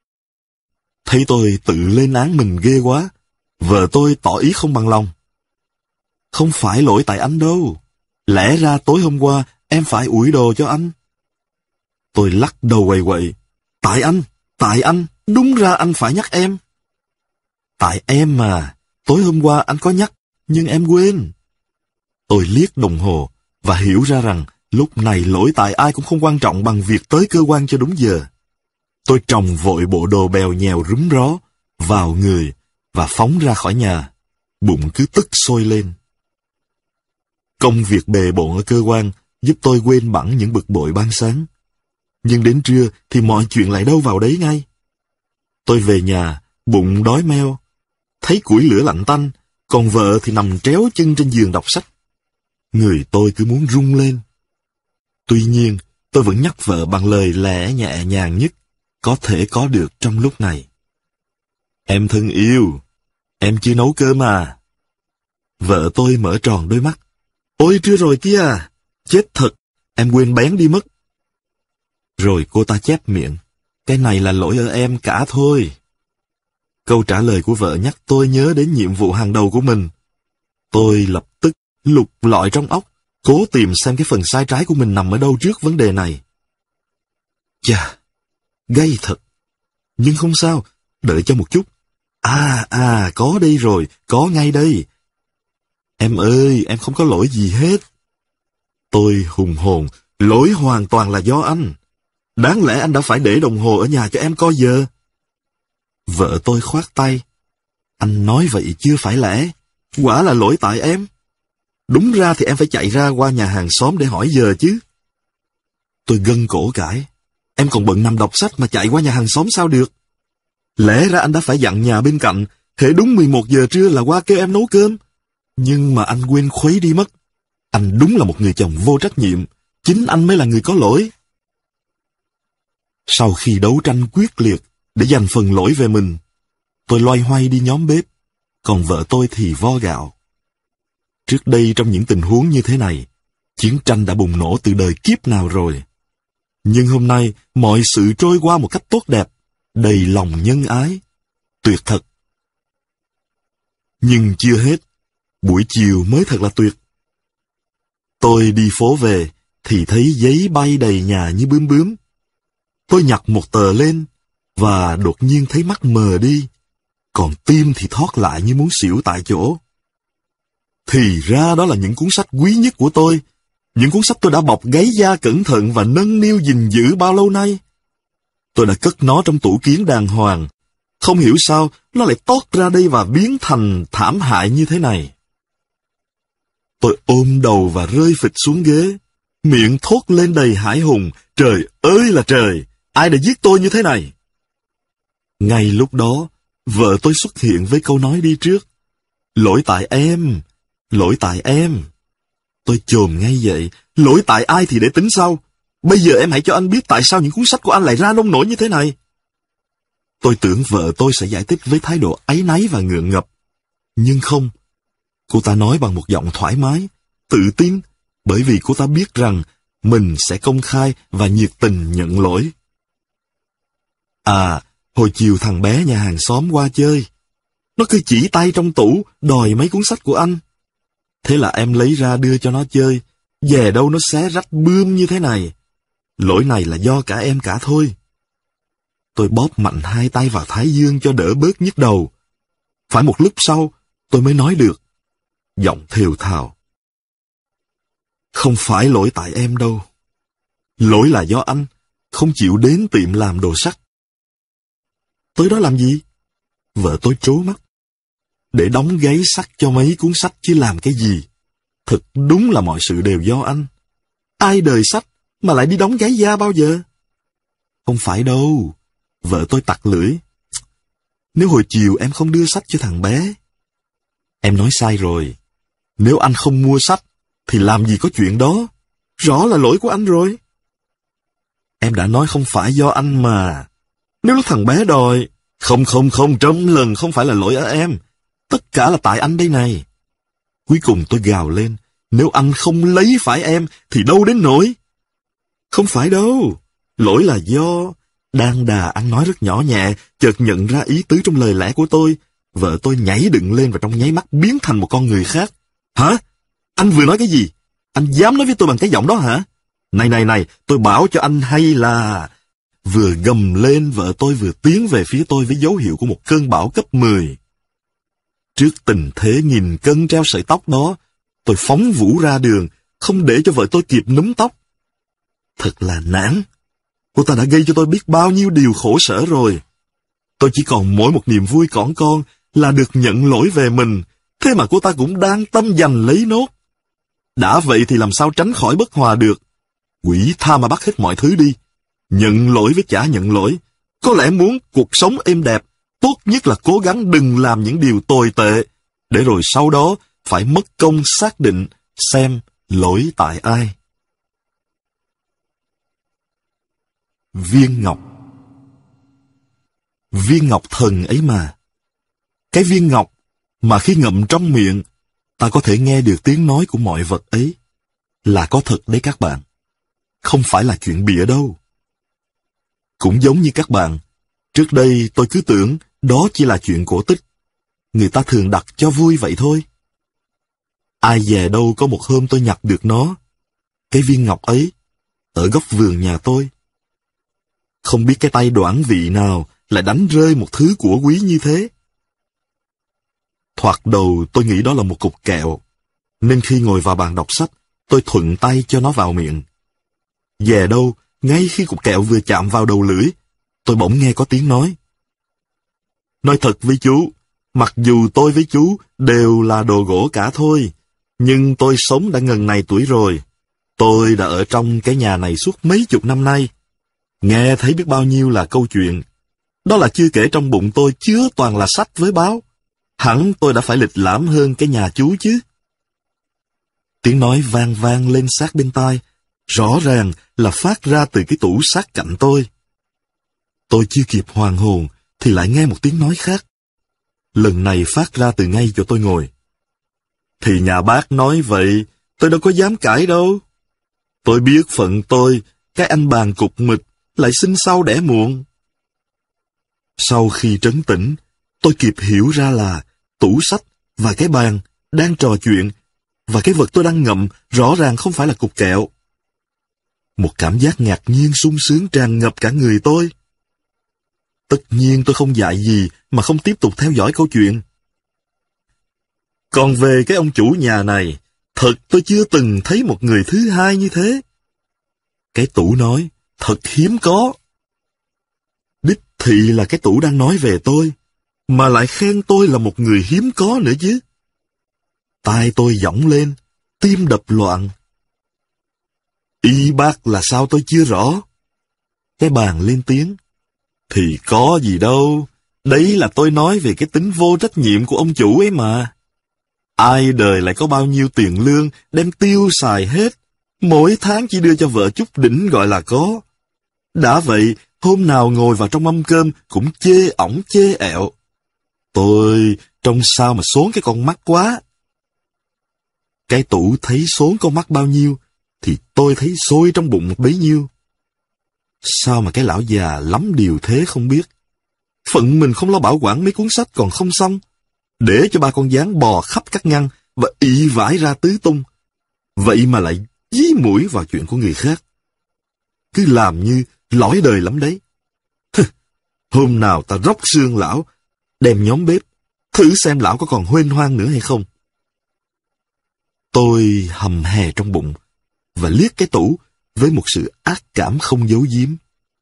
Thấy tôi tự lên án mình ghê quá, vợ tôi tỏ ý không bằng lòng. Không phải lỗi tại anh đâu. Lẽ ra tối hôm qua em phải ủi đồ cho anh. Tôi lắc đầu quầy quậy. Tại anh, đúng ra anh phải nhắc em. Tại em mà, tối hôm qua anh có nhắc, nhưng em quên. Tôi liếc đồng hồ và hiểu ra rằng lúc này lỗi tại ai cũng không quan trọng bằng việc tới cơ quan cho đúng giờ. Tôi trồng vội bộ đồ bèo nhèo rúm ró vào người và phóng ra khỏi nhà, bụng cứ tức sôi lên. Công việc bề bộn ở cơ quan giúp tôi quên bẵng những bực bội ban sáng. Nhưng đến trưa thì mọi chuyện lại đâu vào đấy ngay. Tôi về nhà, bụng đói meo, thấy củi lửa lạnh tanh, còn vợ thì nằm tréo chân trên giường đọc sách. Người tôi cứ muốn rung lên. Tuy nhiên, tôi vẫn nhắc vợ bằng lời lẽ nhẹ nhàng nhất có thể có được trong lúc này. Em thân yêu, em chưa nấu cơm à? Vợ tôi mở tròn đôi mắt. Ôi trưa rồi kia à, chết thật, em quên bén đi mất. Rồi cô ta chép miệng. Cái này là lỗi ở em cả thôi. Câu trả lời của vợ nhắc tôi nhớ đến nhiệm vụ hàng đầu của mình. Tôi lập tức lục lọi trong óc, cố tìm xem cái phần sai trái của mình nằm ở đâu trước vấn đề này. Chà, gay thật. Nhưng không sao, đợi cho một chút. Có đây rồi, có ngay đây. Em ơi, em không có lỗi gì hết. Tôi hùng hồn, lỗi hoàn toàn là do anh. Đáng lẽ anh đã phải để đồng hồ ở nhà cho em coi giờ. Vợ tôi khoát tay. Anh nói vậy chưa phải lẽ. Quả là lỗi tại em. Đúng ra thì em phải chạy ra qua nhà hàng xóm để hỏi giờ chứ. Tôi gân cổ cãi. Em còn bận nằm đọc sách mà chạy qua nhà hàng xóm sao được. Lẽ ra anh đã phải dặn nhà bên cạnh, hễ đúng 11 giờ trưa là qua kêu em nấu cơm. Nhưng mà anh quên khuấy đi mất. Anh đúng là một người chồng vô trách nhiệm. Chính anh mới là người có lỗi. Sau khi đấu tranh quyết liệt để giành phần lỗi về mình, tôi loay hoay đi nhóm bếp, còn vợ tôi thì vo gạo. Trước đây trong những tình huống như thế này, chiến tranh đã bùng nổ từ đời kiếp nào rồi. Nhưng hôm nay, mọi sự trôi qua một cách tốt đẹp, đầy lòng nhân ái. Tuyệt thật. Nhưng chưa hết, buổi chiều mới thật là tuyệt. Tôi đi phố về, thì thấy giấy bay đầy nhà như bướm bướm. Tôi nhặt một tờ lên, và đột nhiên thấy mắt mờ đi, còn tim thì thót lại như muốn xỉu tại chỗ. Thì ra đó là những cuốn sách quý nhất của tôi, những cuốn sách tôi đã bọc gáy da cẩn thận và nâng niu gìn giữ bao lâu nay. Tôi đã cất nó trong tủ kiến đàng hoàng, không hiểu sao nó lại tót ra đây và biến thành thảm hại như thế này. Tôi ôm đầu và rơi phịch xuống ghế, miệng thốt lên đầy hãi hùng, trời ơi là trời, ai đã giết tôi như thế này? Ngay lúc đó, vợ tôi xuất hiện với câu nói đi trước, lỗi tại em, lỗi tại em. Tôi chồm ngay dậy, lỗi tại ai thì để tính sau. Bây giờ em hãy cho anh biết tại sao những cuốn sách của anh lại ra nông nổi như thế này. Tôi tưởng vợ tôi sẽ giải thích với thái độ áy náy và ngượng ngập. Nhưng không. Cô ta nói bằng một giọng thoải mái, tự tin, bởi vì cô ta biết rằng mình sẽ công khai và nhiệt tình nhận lỗi. À, hồi chiều thằng bé nhà hàng xóm qua chơi. Nó cứ chỉ tay trong tủ, đòi mấy cuốn sách của anh. Thế là em lấy ra đưa cho nó chơi. Về đâu nó xé rách bươm như thế này. Lỗi này là do cả em cả thôi. Tôi bóp mạnh hai tay vào thái dương cho đỡ bớt nhức đầu. Phải một lúc sau, tôi mới nói được. Giọng thều thào. Không phải lỗi tại em đâu. Lỗi là do anh không chịu đến tiệm làm đồ sắt. Tới đó làm gì? Vợ tôi trố mắt. Để đóng gáy sắt cho mấy cuốn sách chứ làm cái gì? Thật đúng là mọi sự đều do anh. Ai đời sách mà lại đi đóng gáy da bao giờ? Không phải đâu. Vợ tôi tặc lưỡi. Nếu hồi chiều em không đưa sách cho thằng bé. Em nói sai rồi. Nếu anh không mua sách, thì làm gì có chuyện đó. Rõ là lỗi của anh rồi. Em đã nói không phải do anh mà. Nếu lúc thằng bé đòi... Không, trăm lần không phải là lỗi ở em. Tất cả là tại anh đây này. Cuối cùng tôi gào lên. Nếu anh không lấy phải em, thì đâu đến nỗi. Không phải đâu. Lỗi là do... Đang đà ăn nói rất nhỏ nhẹ, chợt nhận ra ý tứ trong lời lẽ của tôi. Vợ tôi nhảy dựng lên và trong nháy mắt biến thành một con người khác. Hả? Anh vừa nói cái gì? Anh dám nói với tôi bằng cái giọng đó hả? Này, tôi bảo cho anh hay là... Vừa gầm lên, vợ tôi vừa tiến về phía tôi với dấu hiệu của một cơn bão cấp 10. Trước tình thế nghìn cân treo sợi tóc đó, tôi phóng vũ ra đường, không để cho vợ tôi kịp núm tóc. Thật là nản. Cô ta đã gây cho tôi biết bao nhiêu điều khổ sở rồi. Tôi chỉ còn mỗi một niềm vui cỏn con là được nhận lỗi về mình, thế mà cô ta cũng đang tâm giành lấy nốt. Đã vậy thì làm sao tránh khỏi bất hòa được. Quỷ tha mà bắt hết mọi thứ đi. Nhận lỗi với chả nhận lỗi. Có lẽ muốn cuộc sống êm đẹp, tốt nhất là cố gắng đừng làm những điều tồi tệ, để rồi sau đó phải mất công xác định xem lỗi tại ai. Viên ngọc. Viên ngọc thần ấy mà. Cái viên ngọc mà khi ngậm trong miệng, ta có thể nghe được tiếng nói của mọi vật ấy, là có thật đấy các bạn. Không phải là chuyện bịa đâu. Cũng giống như các bạn, trước đây tôi cứ tưởng đó chỉ là chuyện cổ tích. Người ta thường đặt cho vui vậy thôi. Ai dè đâu có một hôm tôi nhặt được nó, cái viên ngọc ấy, ở góc vườn nhà tôi. Không biết cái tay đoản vị nào lại đánh rơi một thứ của quý như thế. Thoạt đầu tôi nghĩ đó là một cục kẹo, nên khi ngồi vào bàn đọc sách, tôi thuận tay cho nó vào miệng. Dè đâu, ngay khi cục kẹo vừa chạm vào đầu lưỡi, tôi bỗng nghe có tiếng nói. Nói thật với chú, mặc dù tôi với chú đều là đồ gỗ cả thôi, nhưng tôi sống đã ngần này tuổi rồi. Tôi đã ở trong cái nhà này suốt mấy chục năm nay. Nghe thấy biết bao nhiêu là câu chuyện. Đó là chưa kể trong bụng tôi chứa toàn là sách với báo. Hẳn tôi đã phải lịch lãm hơn cái nhà chú chứ. Tiếng nói vang vang lên sát bên tai, rõ ràng là phát ra từ cái tủ sát cạnh tôi. Tôi chưa kịp hoàn hồn thì lại nghe một tiếng nói khác. Lần này phát ra từ ngay chỗ tôi ngồi. Thì nhà bác nói vậy, tôi đâu có dám cãi đâu. Tôi biết phận tôi, cái anh bàn cục mịch lại sinh sau đẻ muộn. Sau khi trấn tĩnh, tôi kịp hiểu ra là tủ sách và cái bàn đang trò chuyện, và cái vật tôi đang ngậm rõ ràng không phải là cục kẹo. Một cảm giác ngạc nhiên sung sướng tràn ngập cả người tôi. Tất nhiên tôi không dại gì mà không tiếp tục theo dõi câu chuyện. Còn về cái ông chủ nhà này, thật tôi chưa từng thấy một người thứ hai như thế. Cái tủ nói, thật hiếm có. Đích thị là cái tủ đang nói về tôi, mà lại khen tôi là một người hiếm có nữa chứ. Tai tôi giọng lên, tim đập loạn. Y bác là sao tôi chưa rõ. Cái bàn lên tiếng. Thì có gì đâu, đấy là tôi nói về cái tính vô trách nhiệm của ông chủ ấy mà. Ai đời lại có bao nhiêu tiền lương đem tiêu xài hết, mỗi tháng chỉ đưa cho vợ chút đỉnh gọi là có. Đã vậy, hôm nào ngồi vào trong mâm cơm cũng chê ỏng chê ẹo. Tôi trông sao mà xốn cái con mắt quá. Cái tủ thấy xốn con mắt bao nhiêu, thì tôi thấy sôi trong bụng bấy nhiêu. Sao mà cái lão già lắm điều thế không biết. Phận mình không lo bảo quản mấy cuốn sách còn không xong, để cho ba con gián bò khắp các ngăn và ị vãi ra tứ tung. Vậy mà lại dí mũi vào chuyện của người khác. Cứ làm như lõi đời lắm đấy. Hôm nào ta róc xương lão, đem nhóm bếp, thử xem lão có còn huênh hoang nữa hay không. Tôi hầm hè trong bụng và liếc cái tủ với một sự ác cảm không giấu giếm.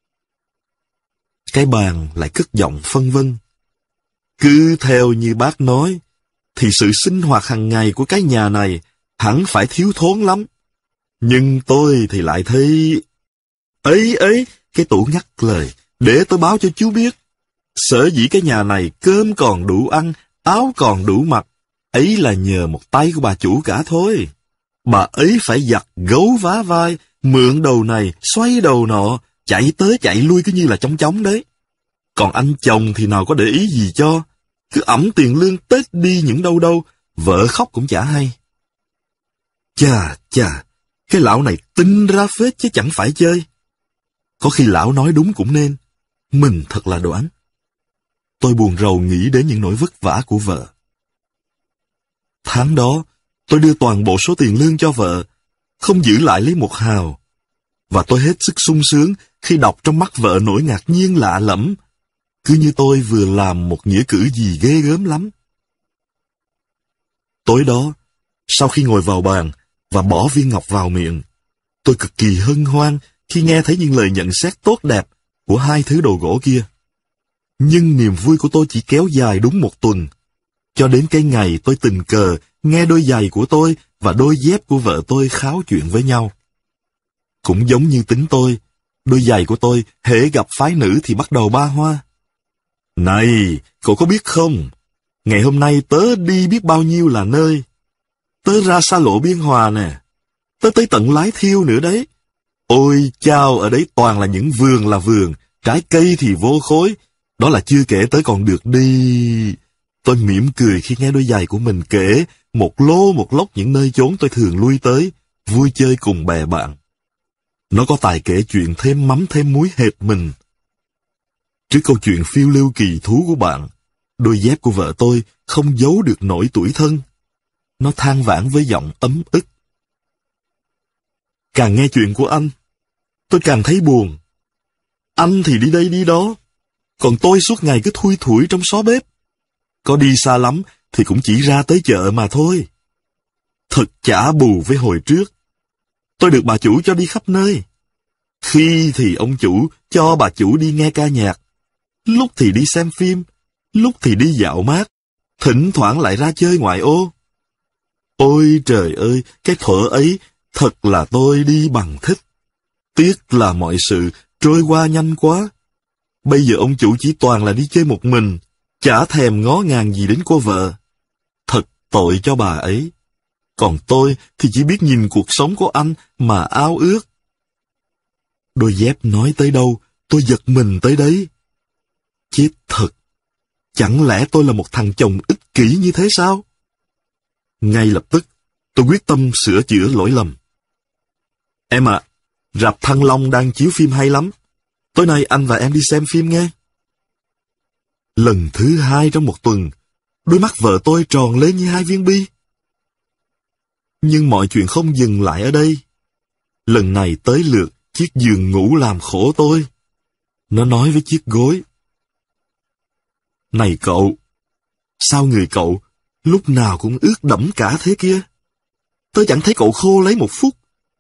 Cái bàn lại cất giọng phân vân. Cứ theo như bác nói, thì sự sinh hoạt hàng ngày của cái nhà này hẳn phải thiếu thốn lắm. Nhưng tôi thì lại thấy... Ấy, cái tủ ngắt lời, để tôi báo cho chú biết. Sở dĩ cái nhà này cơm còn đủ ăn, áo còn đủ mặc, ấy là nhờ một tay của bà chủ cả thôi. Bà ấy phải giặt gấu vá vai, mượn đầu này, xoay đầu nọ, chạy tới chạy lui cứ như là chóng chóng đấy. Còn anh chồng thì nào có để ý gì cho, cứ ẵm tiền lương Tết đi những đâu đâu, vợ khóc cũng chả hay. Chà, cái lão này tinh ra phết chứ chẳng phải chơi. Có khi lão nói đúng cũng nên, mình thật là đoán. Tôi buồn rầu nghĩ đến những nỗi vất vả của vợ. Tháng đó, tôi đưa toàn bộ số tiền lương cho vợ, không giữ lại lấy một hào. Và tôi hết sức sung sướng khi đọc trong mắt vợ nỗi ngạc nhiên lạ lẫm, cứ như tôi vừa làm một nghĩa cử gì ghê gớm lắm. Tối đó, sau khi ngồi vào bàn và bỏ viên ngọc vào miệng, tôi cực kỳ hân hoan khi nghe thấy những lời nhận xét tốt đẹp của hai thứ đồ gỗ kia. Nhưng niềm vui của tôi chỉ kéo dài đúng một tuần, cho đến cái ngày tôi tình cờ nghe đôi giày của tôi và đôi dép của vợ tôi kháo chuyện với nhau. Cũng giống như tính tôi, đôi giày của tôi hễ gặp phái nữ thì bắt đầu ba hoa. Này, cậu có biết không, ngày hôm nay tớ đi biết bao nhiêu là nơi. Tớ ra xa lộ Biên Hòa nè, tớ tới tận Lái Thiêu nữa đấy. Ôi chao, ở đấy toàn là những vườn là vườn, trái cây thì vô khối, đó là chưa kể tới còn được đi. Tôi mỉm cười khi nghe đôi giày của mình kể một lô một lốc những nơi chốn tôi thường lui tới, vui chơi cùng bè bạn. Nó có tài kể chuyện thêm mắm thêm muối hệt mình. Trước câu chuyện phiêu lưu kỳ thú của bạn, đôi dép của vợ tôi không giấu được nỗi tủi thân. Nó than vãn với giọng ấm ức. Càng nghe chuyện của anh, tôi càng thấy buồn. Anh thì đi đây đi đó, còn tôi suốt ngày cứ thui thủi trong xó bếp. Có đi xa lắm thì cũng chỉ ra tới chợ mà thôi. Thật chả bù với hồi trước. Tôi được bà chủ cho đi khắp nơi. Khi thì ông chủ cho bà chủ đi nghe ca nhạc, lúc thì đi xem phim, lúc thì đi dạo mát, thỉnh thoảng lại ra chơi ngoại ô. Ôi trời ơi, cái thuở ấy thật là tôi đi bằng thích. Tiếc là mọi sự trôi qua nhanh quá. Bây giờ ông chủ chỉ toàn là đi chơi một mình, chả thèm ngó ngàng gì đến cô vợ. Thật tội cho bà ấy. Còn tôi thì chỉ biết nhìn cuộc sống của anh mà ao ước. Đôi dép nói tới đâu, tôi giật mình tới đấy. Chết thật, chẳng lẽ tôi là một thằng chồng ích kỷ như thế sao? Ngay lập tức, tôi quyết tâm sửa chữa lỗi lầm. Em ạ, Rạp Thăng Long đang chiếu phim hay lắm. Tối nay anh và em đi xem phim nghe. Lần thứ 2 trong một tuần, đôi mắt vợ tôi tròn lên như 2 viên bi. Nhưng mọi chuyện không dừng lại ở đây. Lần này tới lượt chiếc giường ngủ làm khổ tôi. Nó nói với chiếc gối: "Này cậu, sao người cậu lúc nào cũng ướt đẫm cả thế kia? Tôi chẳng thấy cậu khô lấy một phút."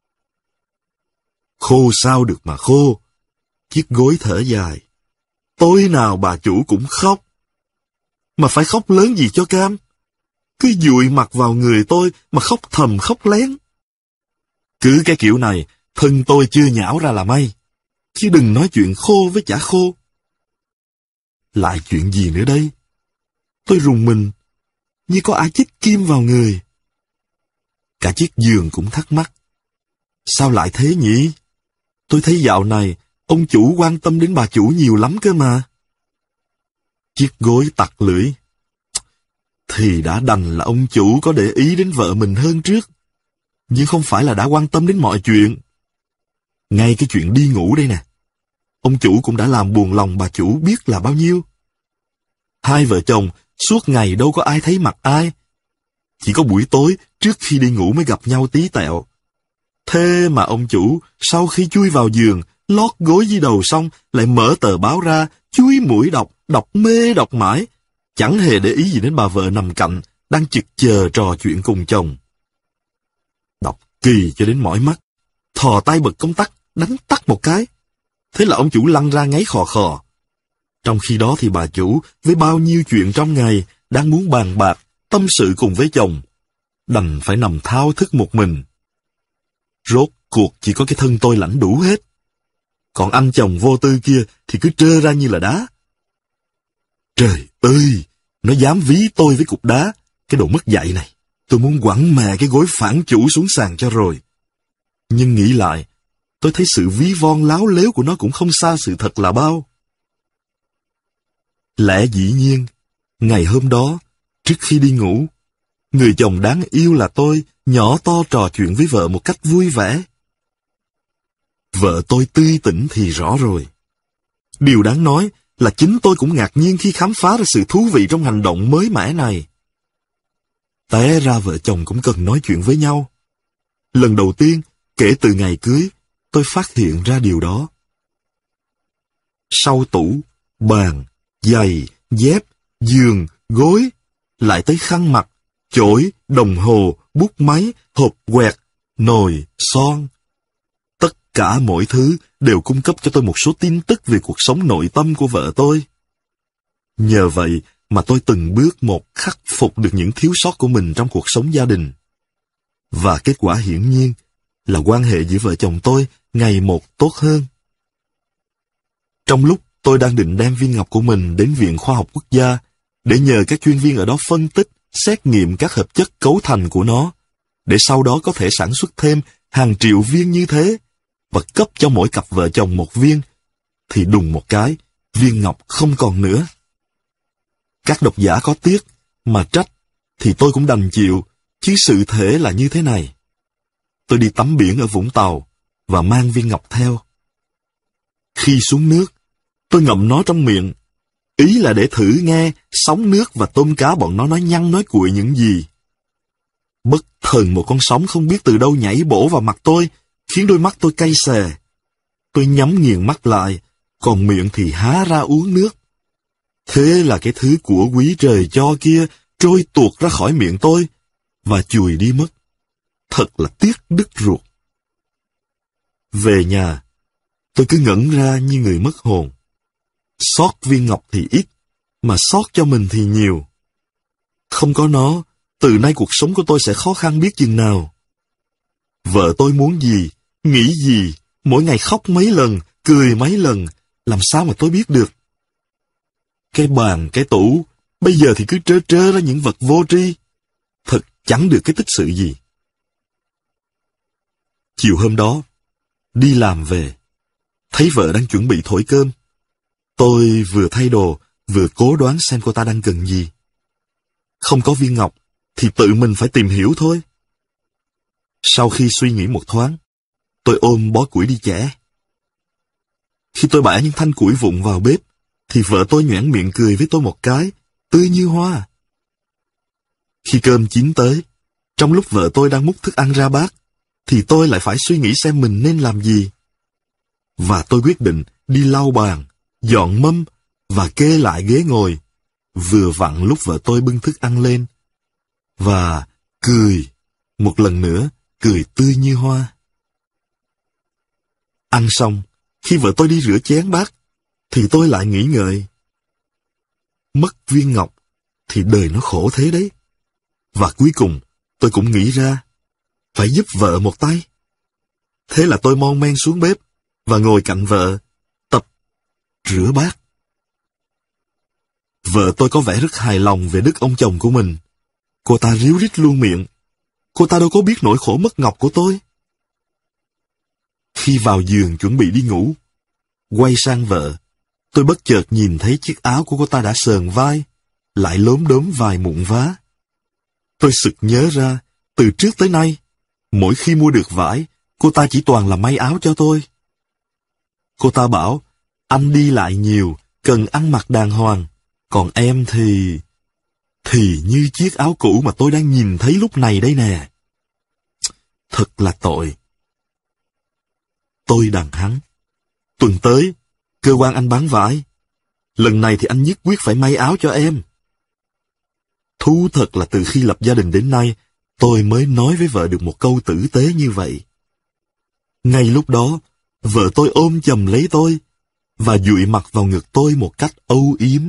"Khô sao được mà khô?" Chiếc gối thở dài. "Tối nào bà chủ cũng khóc. Mà phải khóc lớn gì cho cam? Cứ dụi mặt vào người tôi mà khóc thầm khóc lén. Cứ cái kiểu này, thân tôi chưa nhão ra là may. Chứ đừng nói chuyện khô với chả khô." Lại chuyện gì nữa đây? Tôi rùng mình, như có ai chích kim vào người. Cả chiếc giường cũng thắc mắc. Sao lại thế nhỉ? Tôi thấy dạo này, ông chủ quan tâm đến bà chủ nhiều lắm cơ mà. Chiếc gối tặc lưỡi. Thì đã đành là ông chủ có để ý đến vợ mình hơn trước, nhưng không phải là đã quan tâm đến mọi chuyện. Ngay cái chuyện đi ngủ đây nè, ông chủ cũng đã làm buồn lòng bà chủ biết là bao nhiêu. Hai vợ chồng suốt ngày đâu có ai thấy mặt ai. Chỉ có buổi tối trước khi đi ngủ mới gặp nhau tí tẹo. Thế mà ông chủ sau khi chui vào giường, lót gối dưới đầu xong lại mở tờ báo ra, chúi mũi đọc, đọc mê đọc mãi. Chẳng hề để ý gì đến bà vợ nằm cạnh, đang chực chờ trò chuyện cùng chồng. Đọc kỳ cho đến mỏi mắt, thò tay bật công tắc, đánh tắt một cái. Thế là ông chủ lăn ra ngáy khò khò. Trong khi đó thì bà chủ, với bao nhiêu chuyện trong ngày, đang muốn bàn bạc, tâm sự cùng với chồng, đành phải nằm thao thức một mình. Rốt cuộc chỉ có cái thân tôi lãnh đủ hết. Còn anh chồng vô tư kia thì cứ trơ ra như là đá. Trời ơi, nó dám ví tôi với cục đá, cái đồ mất dạy này. Tôi muốn quẳng mẹ cái gối phản chủ xuống sàn cho rồi. Nhưng nghĩ lại, tôi thấy sự ví von láo lếu của nó cũng không xa sự thật là bao. Lẽ dĩ nhiên, ngày hôm đó, trước khi đi ngủ, người chồng đáng yêu là tôi nhỏ to trò chuyện với vợ một cách vui vẻ. Vợ tôi tươi tỉnh thì rõ rồi. Điều đáng nói là chính tôi cũng ngạc nhiên khi khám phá ra sự thú vị trong hành động mới mẻ này. Té ra vợ chồng cũng cần nói chuyện với nhau. Lần đầu tiên, kể từ ngày cưới, tôi phát hiện ra điều đó. Sau tủ, bàn, giày, dép, giường, gối, lại tới khăn mặt, chổi, đồng hồ, bút máy, hộp quẹt, nồi, son. Tất cả mọi thứ đều cung cấp cho tôi một số tin tức về cuộc sống nội tâm của vợ tôi. Nhờ vậy mà tôi từng bước một khắc phục được những thiếu sót của mình trong cuộc sống gia đình. Và kết quả hiển nhiên là quan hệ giữa vợ chồng tôi ngày một tốt hơn. Trong lúc tôi đang định đem viên ngọc của mình đến Viện Khoa học Quốc gia để nhờ các chuyên viên ở đó phân tích, xét nghiệm các hợp chất cấu thành của nó, để sau đó có thể sản xuất thêm hàng triệu viên như thế, và cấp cho mỗi cặp vợ chồng một viên, thì đùng một cái, viên ngọc không còn nữa. Các độc giả có tiếc, mà trách, thì tôi cũng đành chịu, chứ sự thể là như thế này. Tôi đi tắm biển ở Vũng Tàu, và mang viên ngọc theo. Khi xuống nước, tôi ngậm nó trong miệng, ý là để thử nghe sóng nước và tôm cá bọn nó nói nhăng nói cuội những gì. Bất thần một con sóng không biết từ đâu nhảy bổ vào mặt tôi, khiến đôi mắt tôi cay xè. Tôi nhắm nghiền mắt lại, còn miệng thì há ra uống nước. Thế là cái thứ của quý trời cho kia trôi tuột ra khỏi miệng tôi, và chùi đi mất. Thật là tiếc đứt ruột. Về nhà, tôi cứ ngẩn ra như người mất hồn. Xót viên ngọc thì ít, mà xót cho mình thì nhiều. Không có nó, từ nay cuộc sống của tôi sẽ khó khăn biết chừng nào. Vợ tôi muốn gì, nghĩ gì, mỗi ngày khóc mấy lần, cười mấy lần, làm sao mà tôi biết được. Cái bàn, cái tủ, bây giờ thì cứ trơ trơ ra những vật vô tri. Thật chẳng được cái tích sự gì. Chiều hôm đó, đi làm về, thấy vợ đang chuẩn bị thổi cơm. Tôi vừa thay đồ, vừa cố đoán xem cô ta đang cần gì. Không có viên ngọc, thì tự mình phải tìm hiểu thôi. Sau khi suy nghĩ một thoáng, Tôi ôm bó củi đi chẻ. Khi tôi bả những thanh củi vụn vào bếp, thì vợ tôi nhoẻn miệng cười với tôi một cái, tươi như hoa. Khi cơm chín tới, trong lúc vợ tôi đang múc thức ăn ra bát, thì tôi lại phải suy nghĩ xem mình nên làm gì. Và tôi quyết định đi lau bàn, dọn mâm và kê lại ghế ngồi, vừa vặn lúc vợ tôi bưng thức ăn lên. Và cười, một lần nữa, cười tươi như hoa. Ăn xong, khi vợ tôi đi rửa chén bát, thì tôi lại nghĩ ngợi. Mất viên ngọc, thì đời nó khổ thế đấy. Và cuối cùng, tôi cũng nghĩ ra, phải giúp vợ một tay. Thế là tôi mon men xuống bếp, và ngồi cạnh vợ, tập rửa bát. Vợ tôi có vẻ rất hài lòng về đức ông chồng của mình. Cô ta ríu rít luôn miệng. Cô ta đâu có biết nỗi khổ mất ngọc của tôi. Khi vào giường chuẩn bị đi ngủ, quay sang vợ, tôi bất chợt nhìn thấy chiếc áo của cô ta đã sờn vai, lại lốm đốm vài mụn vá. Tôi sực nhớ ra, từ trước tới nay, mỗi khi mua được vải, cô ta chỉ toàn là may áo cho tôi. Cô ta bảo, anh đi lại nhiều, cần ăn mặc đàng hoàng, còn em thì như chiếc áo cũ mà tôi đang nhìn thấy lúc này đây nè. Thật là tội. Tôi đằng hắn. Tuần tới, cơ quan anh bán vải. Lần này thì anh nhất quyết phải may áo cho em. Thú thật là từ khi lập gia đình đến nay, tôi mới nói với vợ được một câu tử tế như vậy. Ngay lúc đó, vợ tôi ôm chầm lấy tôi, và dụi mặt vào ngực tôi một cách âu yếm.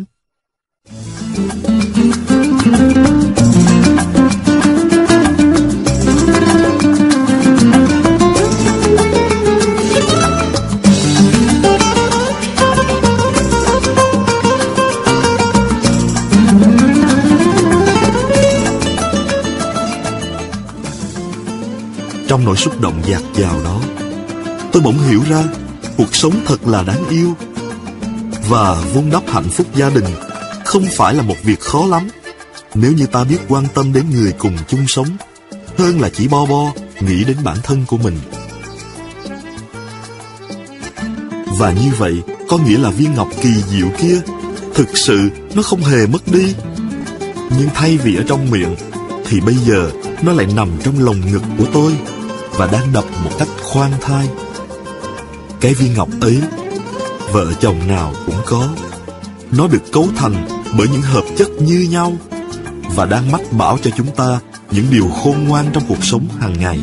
Trong nỗi xúc động dạt dào đó, tôi bỗng hiểu ra cuộc sống thật là đáng yêu. Và vun đắp hạnh phúc gia đình không phải là một việc khó lắm, nếu như ta biết quan tâm đến người cùng chung sống, hơn là chỉ bo nghĩ đến bản thân của mình. Và như vậy, có nghĩa là viên ngọc kỳ diệu kia, thực sự nó không hề mất đi. Nhưng thay vì ở trong miệng, thì bây giờ nó lại nằm trong lồng ngực của tôi, và đang đập một cách khoan thai. Cái viên ngọc ấy, vợ chồng nào cũng có. Nó được cấu thành bởi những hợp chất như nhau, và đang mách bảo cho chúng ta những điều khôn ngoan trong cuộc sống hàng ngày.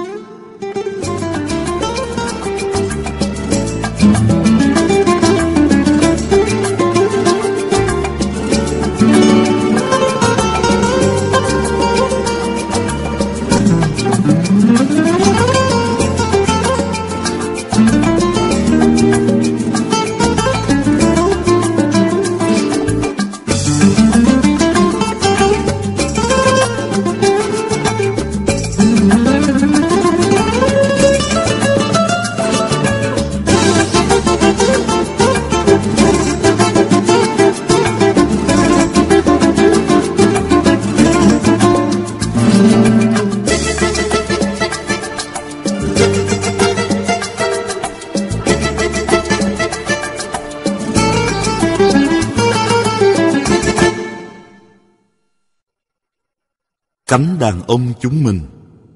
Cánh đàn ông chúng mình.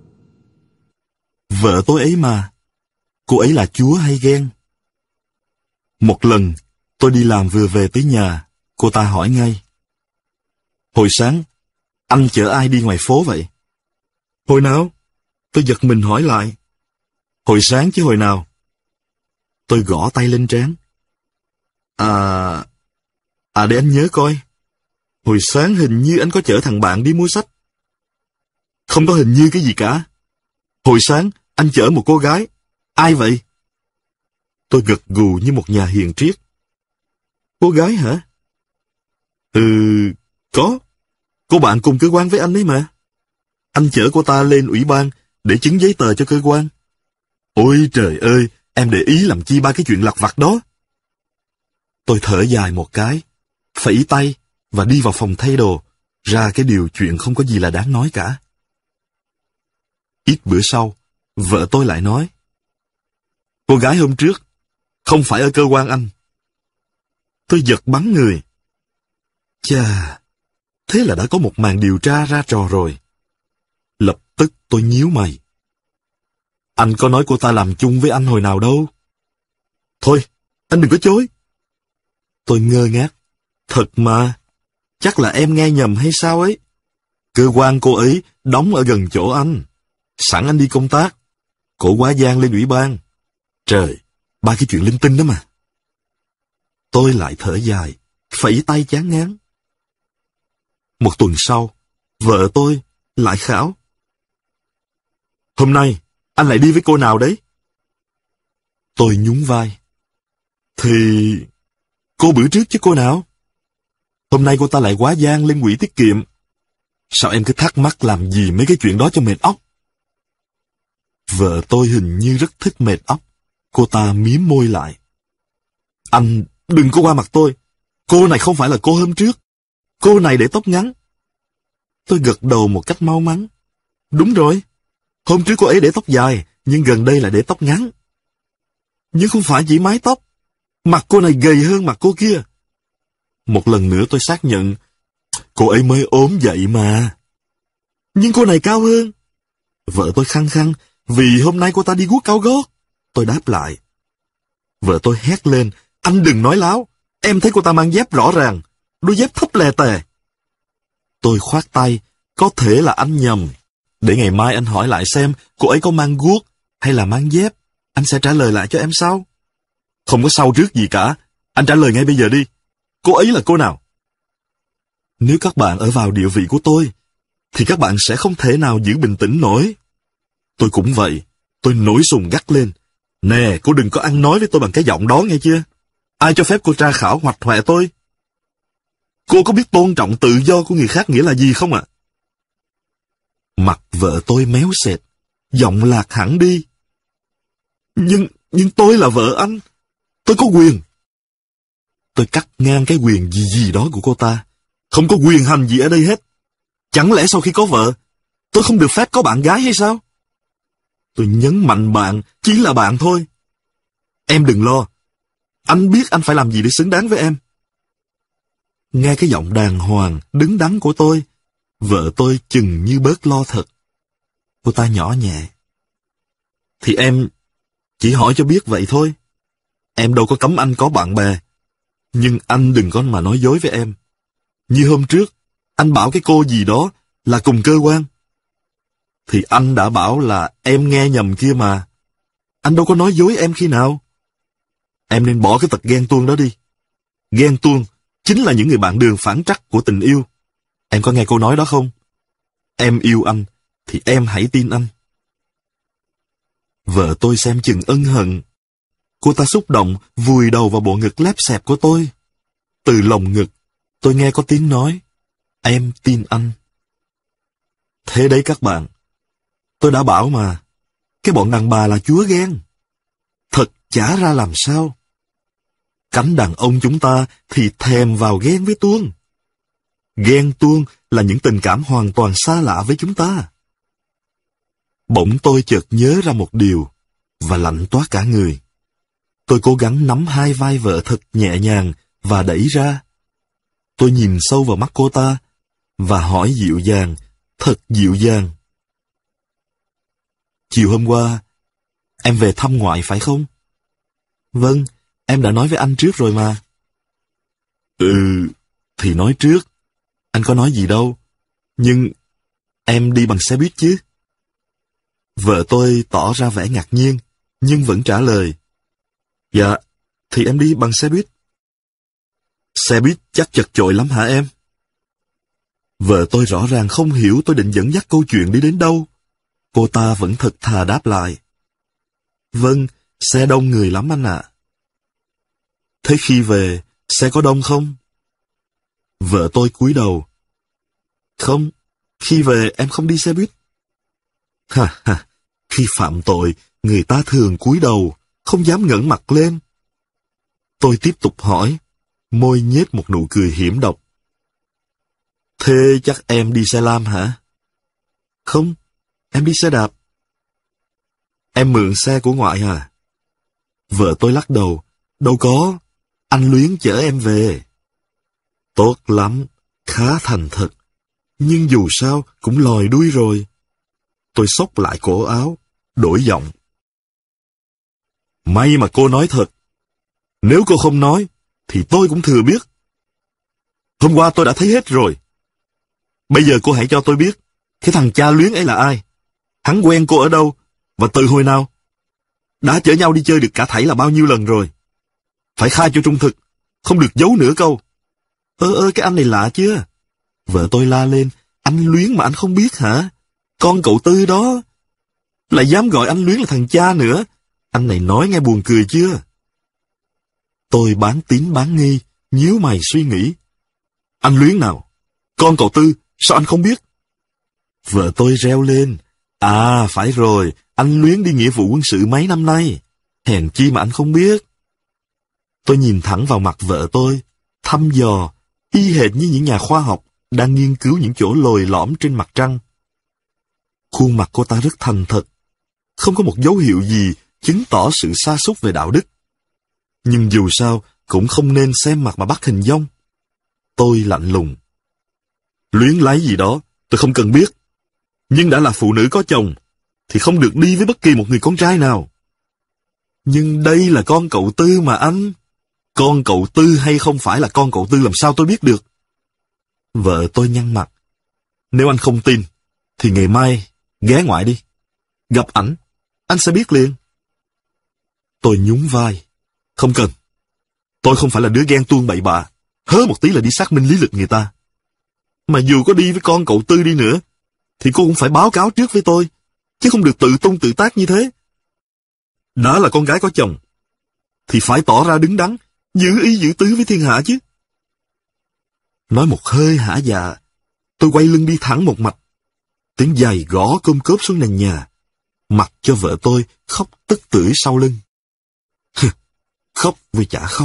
Vợ tôi ấy mà, cô ấy là chúa hay ghen? Một lần, tôi đi làm vừa về tới nhà, cô ta hỏi ngay. Hồi sáng, anh chở ai đi ngoài phố vậy? Hồi nào? Tôi giật mình hỏi lại. Hồi sáng chứ hồi nào? Tôi gõ tay lên trán. Để anh nhớ coi. Hồi sáng hình như anh có chở thằng bạn đi mua sách. Không có hình như cái gì cả. Hồi sáng, anh chở một cô gái. Ai vậy? Tôi gật gù như một nhà hiền triết. Cô gái hả? Có. Cô bạn cùng cơ quan với anh ấy mà. Anh chở cô ta lên ủy ban để chứng giấy tờ cho cơ quan. Ôi trời ơi, em để ý làm chi ba cái chuyện lặt vặt đó. Tôi thở dài một cái, phẩy tay và đi vào phòng thay đồ, ra cái điều chuyện không có gì là đáng nói cả. Ít bữa sau, vợ tôi lại nói. Cô gái hôm trước, không phải ở cơ quan anh. Tôi giật bắn người. Chà, thế là đã có một màn điều tra ra trò rồi. Lập tức tôi nhíu mày. Anh có nói cô ta làm chung với anh hồi nào đâu. Thôi, anh đừng có chối. Tôi ngơ ngác. Thật mà, chắc là em nghe nhầm hay sao ấy. Cơ quan cô ấy đóng ở gần chỗ anh. Sẵn anh đi công tác, cổ quá giang lên ủy ban. Trời, ba cái chuyện linh tinh đó mà. Tôi lại thở dài, phẩy tay chán ngán. Một tuần sau, vợ tôi lại khảo. Hôm nay, anh lại đi với cô nào đấy? Tôi nhún vai. Thì... cô bữa trước chứ cô nào? Hôm nay cô ta lại quá giang lên quỹ tiết kiệm. Sao em cứ thắc mắc làm gì mấy cái chuyện đó cho mệt óc? Vợ tôi hình như rất thích mệt óc. Cô ta mím môi lại. Anh đừng có qua mặt tôi. Cô này không phải là cô hôm trước. Cô này để tóc ngắn. Tôi gật đầu một cách mau mắn. Đúng rồi. Hôm trước cô ấy để tóc dài, nhưng gần đây là để tóc ngắn. Nhưng không phải chỉ mái tóc. Mặt cô này gầy hơn mặt cô kia. Một lần nữa tôi xác nhận. Cô ấy mới ốm vậy mà. Nhưng cô này cao hơn. Vợ tôi khăng khăng, vì hôm nay cô ta đi guốc cao gót. Tôi đáp lại. Vợ tôi hét lên. Anh đừng nói láo. Em thấy cô ta mang dép rõ ràng. Đôi dép thấp lè tè. Tôi khoát tay. Có thể là anh nhầm. Để ngày mai anh hỏi lại xem cô ấy có mang guốc hay là mang dép. Anh sẽ trả lời lại cho em sau. Không có sau trước gì cả. Anh trả lời ngay bây giờ đi. Cô ấy là cô nào? Nếu các bạn ở vào địa vị của tôi, thì các bạn sẽ không thể nào giữ bình tĩnh nổi. Tôi cũng vậy. Tôi nổi sùng gắt lên. Nè, cô đừng có ăn nói với tôi bằng cái giọng đó nghe chưa? Ai cho phép cô tra khảo hoạch hoẹ tôi? Cô có biết tôn trọng tự do của người khác nghĩa là gì không ạ? Mặt vợ tôi méo sệt, giọng lạc hẳn đi. Nhưng tôi là vợ anh. Tôi có quyền. Tôi cắt ngang cái quyền gì đó của cô ta. Không có quyền hành gì ở đây hết. Chẳng lẽ sau khi có vợ, tôi không được phép có bạn gái hay sao? Tôi nhấn mạnh bạn, chỉ là bạn thôi. Em đừng lo. Anh biết anh phải làm gì để xứng đáng với em. Nghe cái giọng đàng hoàng, đứng đắn của tôi, vợ tôi chừng như bớt lo thật. Cô ta nhỏ nhẹ. Thì em chỉ hỏi cho biết vậy thôi. Em đâu có cấm anh có bạn bè. Nhưng anh đừng có mà nói dối với em. Như hôm trước, anh bảo cái cô gì đó là cùng cơ quan. Thì anh đã bảo là em nghe nhầm kia mà. Anh đâu có nói dối em khi nào. Em nên bỏ cái tật ghen tuông đó đi. Ghen tuông chính là những người bạn đường phản trắc của tình yêu. Em có nghe câu nói đó không? Em yêu anh, thì em hãy tin anh. Vợ tôi xem chừng ân hận. Cô ta xúc động, vùi đầu vào bộ ngực lép xẹp của tôi. Từ lồng ngực, tôi nghe có tiếng nói, em tin anh. Thế đấy các bạn. Tôi đã bảo mà, cái bọn đàn bà là chúa ghen. Thật chả ra làm sao. Cánh đàn ông chúng ta thì thèm vào ghen với tuông. Ghen tuông là những tình cảm hoàn toàn xa lạ với chúng ta. Bỗng tôi chợt nhớ ra một điều, và lạnh toát cả người. Tôi cố gắng nắm hai vai vợ thật nhẹ nhàng và đẩy ra. Tôi nhìn sâu vào mắt cô ta và hỏi dịu dàng, thật dịu dàng. Chiều hôm qua, em về thăm ngoại phải không? Vâng, em đã nói với anh trước rồi mà. Thì nói trước. Anh có nói gì đâu. Nhưng em đi bằng xe buýt chứ? Vợ tôi tỏ ra vẻ ngạc nhiên, nhưng vẫn trả lời. Dạ, thì em đi bằng xe buýt. Xe buýt chắc chật chội lắm hả em? Vợ tôi rõ ràng không hiểu tôi định dẫn dắt câu chuyện đi đến đâu. Cô ta vẫn thật thà đáp lại. Vâng, xe đông người lắm anh ạ. Thế khi về, xe có đông không? Vợ tôi cúi đầu. Không, khi về em không đi xe buýt. Ha ha, khi phạm tội, người ta thường cúi đầu, không dám ngẩng mặt lên. Tôi tiếp tục hỏi, môi nhếch một nụ cười hiểm độc. Thế chắc em đi xe lam hả? Không, em đi xe đạp. Em mượn xe của ngoại à? Vợ tôi lắc đầu. Đâu có, anh Luyến chở em về. Tốt lắm, khá thành thật. Nhưng dù sao cũng lòi đuôi rồi. Tôi xốc lại cổ áo, đổi giọng. May mà cô nói thật. Nếu cô không nói, thì tôi cũng thừa biết. Hôm qua tôi đã thấy hết rồi. Bây giờ cô hãy cho tôi biết, cái thằng cha Luyến ấy là ai? Hắn quen cô ở đâu? Và từ hồi nào? Đã chở nhau đi chơi được cả thảy là bao nhiêu lần rồi? Phải khai cho trung thực, không được giấu nửa câu. Cái anh này lạ chưa? Vợ tôi la lên. Anh Luyến mà anh không biết hả? Con cậu Tư đó. Lại dám gọi anh Luyến là thằng cha nữa. Anh này nói nghe buồn cười chưa? Tôi bán tín bán nghi, nhíu mày suy nghĩ. Anh Luyến nào? Con cậu Tư, sao anh không biết? Vợ tôi reo lên. À, phải rồi, anh Luyến đi nghĩa vụ quân sự mấy năm nay. Hèn chi mà anh không biết. Tôi nhìn thẳng vào mặt vợ tôi, thăm dò, y hệt như những nhà khoa học đang nghiên cứu những chỗ lồi lõm trên mặt trăng. Khuôn mặt cô ta rất thành thật, không có một dấu hiệu gì chứng tỏ sự sa sút về đạo đức. Nhưng dù sao, cũng không nên xem mặt mà bắt hình dong. Tôi lạnh lùng. Luyến lấy gì đó, tôi không cần biết. Nhưng đã là phụ nữ có chồng, thì không được đi với bất kỳ một người con trai nào. Nhưng đây là con cậu Tư mà anh. Con cậu Tư hay không phải là con cậu Tư làm sao tôi biết được? Vợ tôi nhăn mặt. Nếu anh không tin, thì ngày mai ghé ngoại đi. Gặp ảnh, anh sẽ biết liền. Tôi nhún vai. Không cần. Tôi không phải là đứa ghen tuông bậy bạ, hớ một tí là đi xác minh lý lịch người ta. Mà dù có đi với con cậu Tư đi nữa, thì cô cũng phải báo cáo trước với tôi, chứ không được tự tung tự tác như thế. Đã là con gái có chồng, thì phải tỏ ra đứng đắn, giữ ý giữ tứ với thiên hạ chứ. Nói một hơi hả dạ, tôi quay lưng đi thẳng một mạch. Tiếng giày gõ côm cốp xuống nền nhà, mặc cho vợ tôi khóc tức tưởi sau lưng. Khóc vì chả khóc.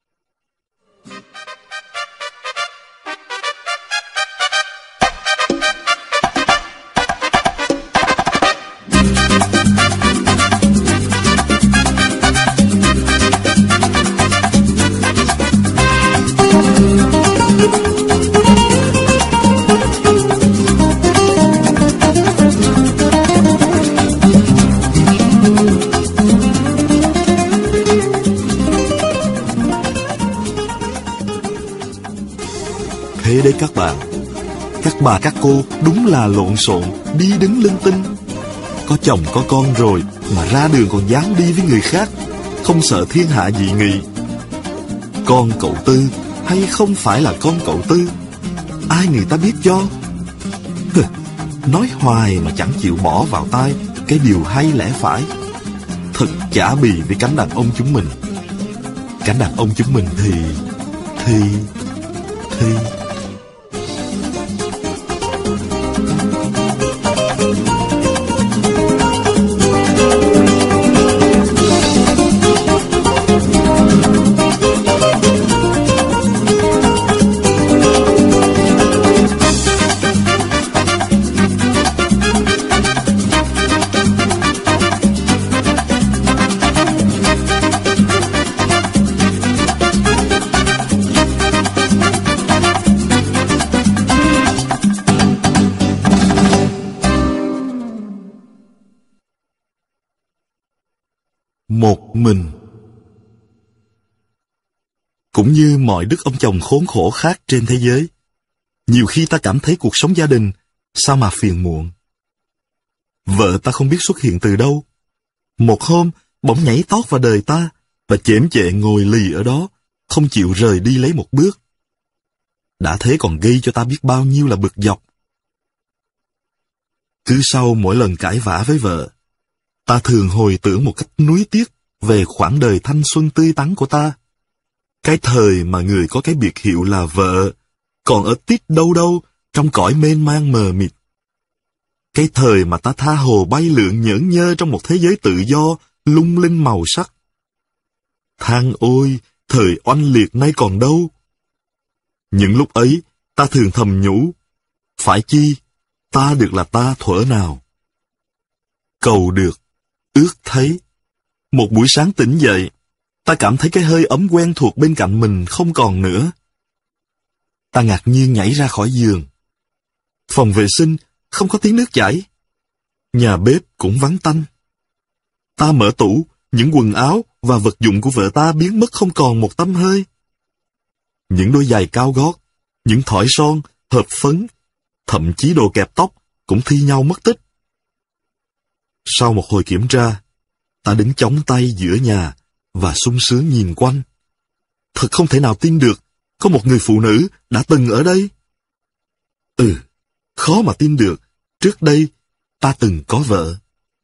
Thế đấy các bạn, các bà các cô đúng là lộn xộn, đi đứng linh tinh. Có chồng có con rồi mà ra đường còn dám đi với người khác, không sợ thiên hạ dị nghị. Con cậu Tư hay không phải là con cậu Tư, ai người ta biết cho? Nói hoài mà chẳng chịu bỏ vào tai cái điều hay lẽ phải. Thật chả bì với cánh đàn ông chúng mình. Cánh đàn ông chúng mình thì... Một mình. Cũng như mọi đức ông chồng khốn khổ khác trên thế giới, nhiều khi ta cảm thấy cuộc sống gia đình sao mà phiền muộn. Vợ ta không biết xuất hiện từ đâu. Một hôm, bỗng nhảy tót vào đời ta và chễm chệ ngồi lì ở đó, không chịu rời đi lấy một bước. Đã thế còn gây cho ta biết bao nhiêu là bực dọc. Cứ sau mỗi lần cãi vã với vợ, ta thường hồi tưởng một cách nuối tiếc về khoảng đời thanh xuân tươi tắn của ta. Cái thời mà người có cái biệt hiệu là vợ còn ở tít đâu đâu trong cõi mênh mang mờ mịt. Cái thời mà ta tha hồ bay lượn nhởn nhơ trong một thế giới tự do lung linh màu sắc. Than ôi, thời oanh liệt nay còn đâu. Những lúc ấy, ta thường thầm nhủ, phải chi, ta được là ta thuở nào. Cầu được, ước thấy, Một buổi sáng tỉnh dậy, ta cảm thấy cái hơi ấm quen thuộc bên cạnh mình không còn nữa. Ta ngạc nhiên nhảy ra khỏi giường. Phòng vệ sinh không có tiếng nước chảy. Nhà bếp cũng vắng tanh. Ta mở tủ, những quần áo và vật dụng của vợ ta biến mất không còn một tăm hơi. Những đôi giày cao gót, những thỏi son, hộp phấn, thậm chí đồ kẹp tóc cũng thi nhau mất tích. Sau một hồi kiểm tra, ta đứng chống tay giữa nhà và sung sướng nhìn quanh. Thật không thể nào tin được, có một người phụ nữ đã từng ở đây. Khó mà tin được, trước đây ta từng có vợ.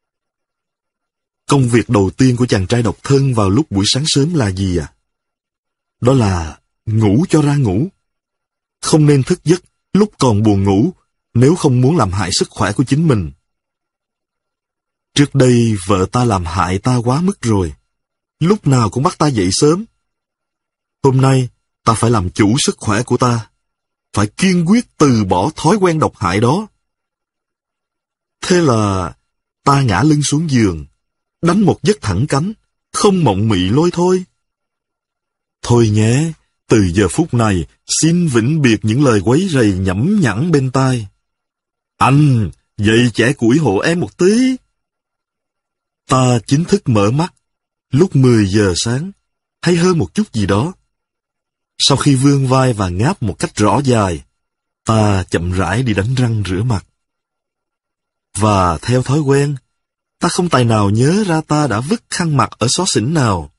Công việc đầu tiên của chàng trai độc thân vào lúc buổi sáng sớm là gì à? Đó là ngủ cho ra ngủ. Không nên thức giấc lúc còn buồn ngủ nếu không muốn làm hại sức khỏe của chính mình. Trước đây vợ ta làm hại ta quá mức rồi. Lúc nào cũng bắt ta dậy sớm. Hôm nay ta phải làm chủ sức khỏe của ta. Phải kiên quyết từ bỏ thói quen độc hại đó. Thế là ta ngã lưng xuống giường, đánh một giấc thẳng cánh, không mộng mị lôi thôi. Thôi nhé, từ giờ phút này xin vĩnh biệt những lời quấy rầy nhẩm nhẵn bên tai. Anh, dậy chẻ củi hộ em một tí. Ta chính thức mở mắt lúc 10 giờ sáng, hay hơn một chút gì đó. Sau khi vươn vai và ngáp một cách rõ dài, ta chậm rãi đi đánh răng rửa mặt. Và theo thói quen, ta không tài nào nhớ ra ta đã vứt khăn mặt ở xó xỉnh nào.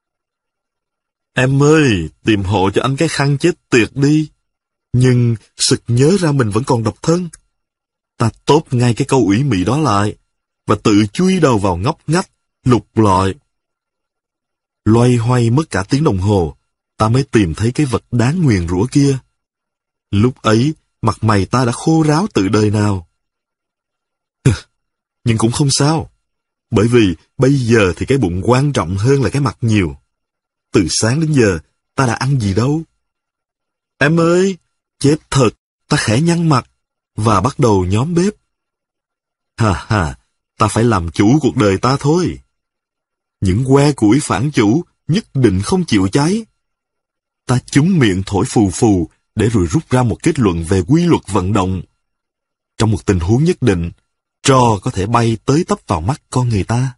Em ơi, tìm hộ cho anh cái khăn chết tiệt đi. Nhưng sực nhớ ra mình vẫn còn độc thân. Ta tốp ngay cái câu ủy mị đó lại, và tự chui đầu vào ngóc ngách, lục lọi. Loay hoay mất cả tiếng đồng hồ, ta mới tìm thấy cái vật đáng nguyền rủa kia. Lúc ấy, mặt mày ta đã khô ráo từ đời nào. Nhưng cũng không sao, bởi vì bây giờ thì cái bụng quan trọng hơn là cái mặt nhiều. Từ sáng đến giờ, ta đã ăn gì đâu. Em ơi, chết thật, ta khẽ nhăn mặt, và bắt đầu nhóm bếp. Ta phải làm chủ cuộc đời ta thôi. Những que củi phản chủ nhất định không chịu cháy. Ta chúm miệng thổi phù phù để rồi rút ra một kết luận về quy luật vận động. Trong một tình huống nhất định, tro có thể bay tới tấp vào mắt con người ta.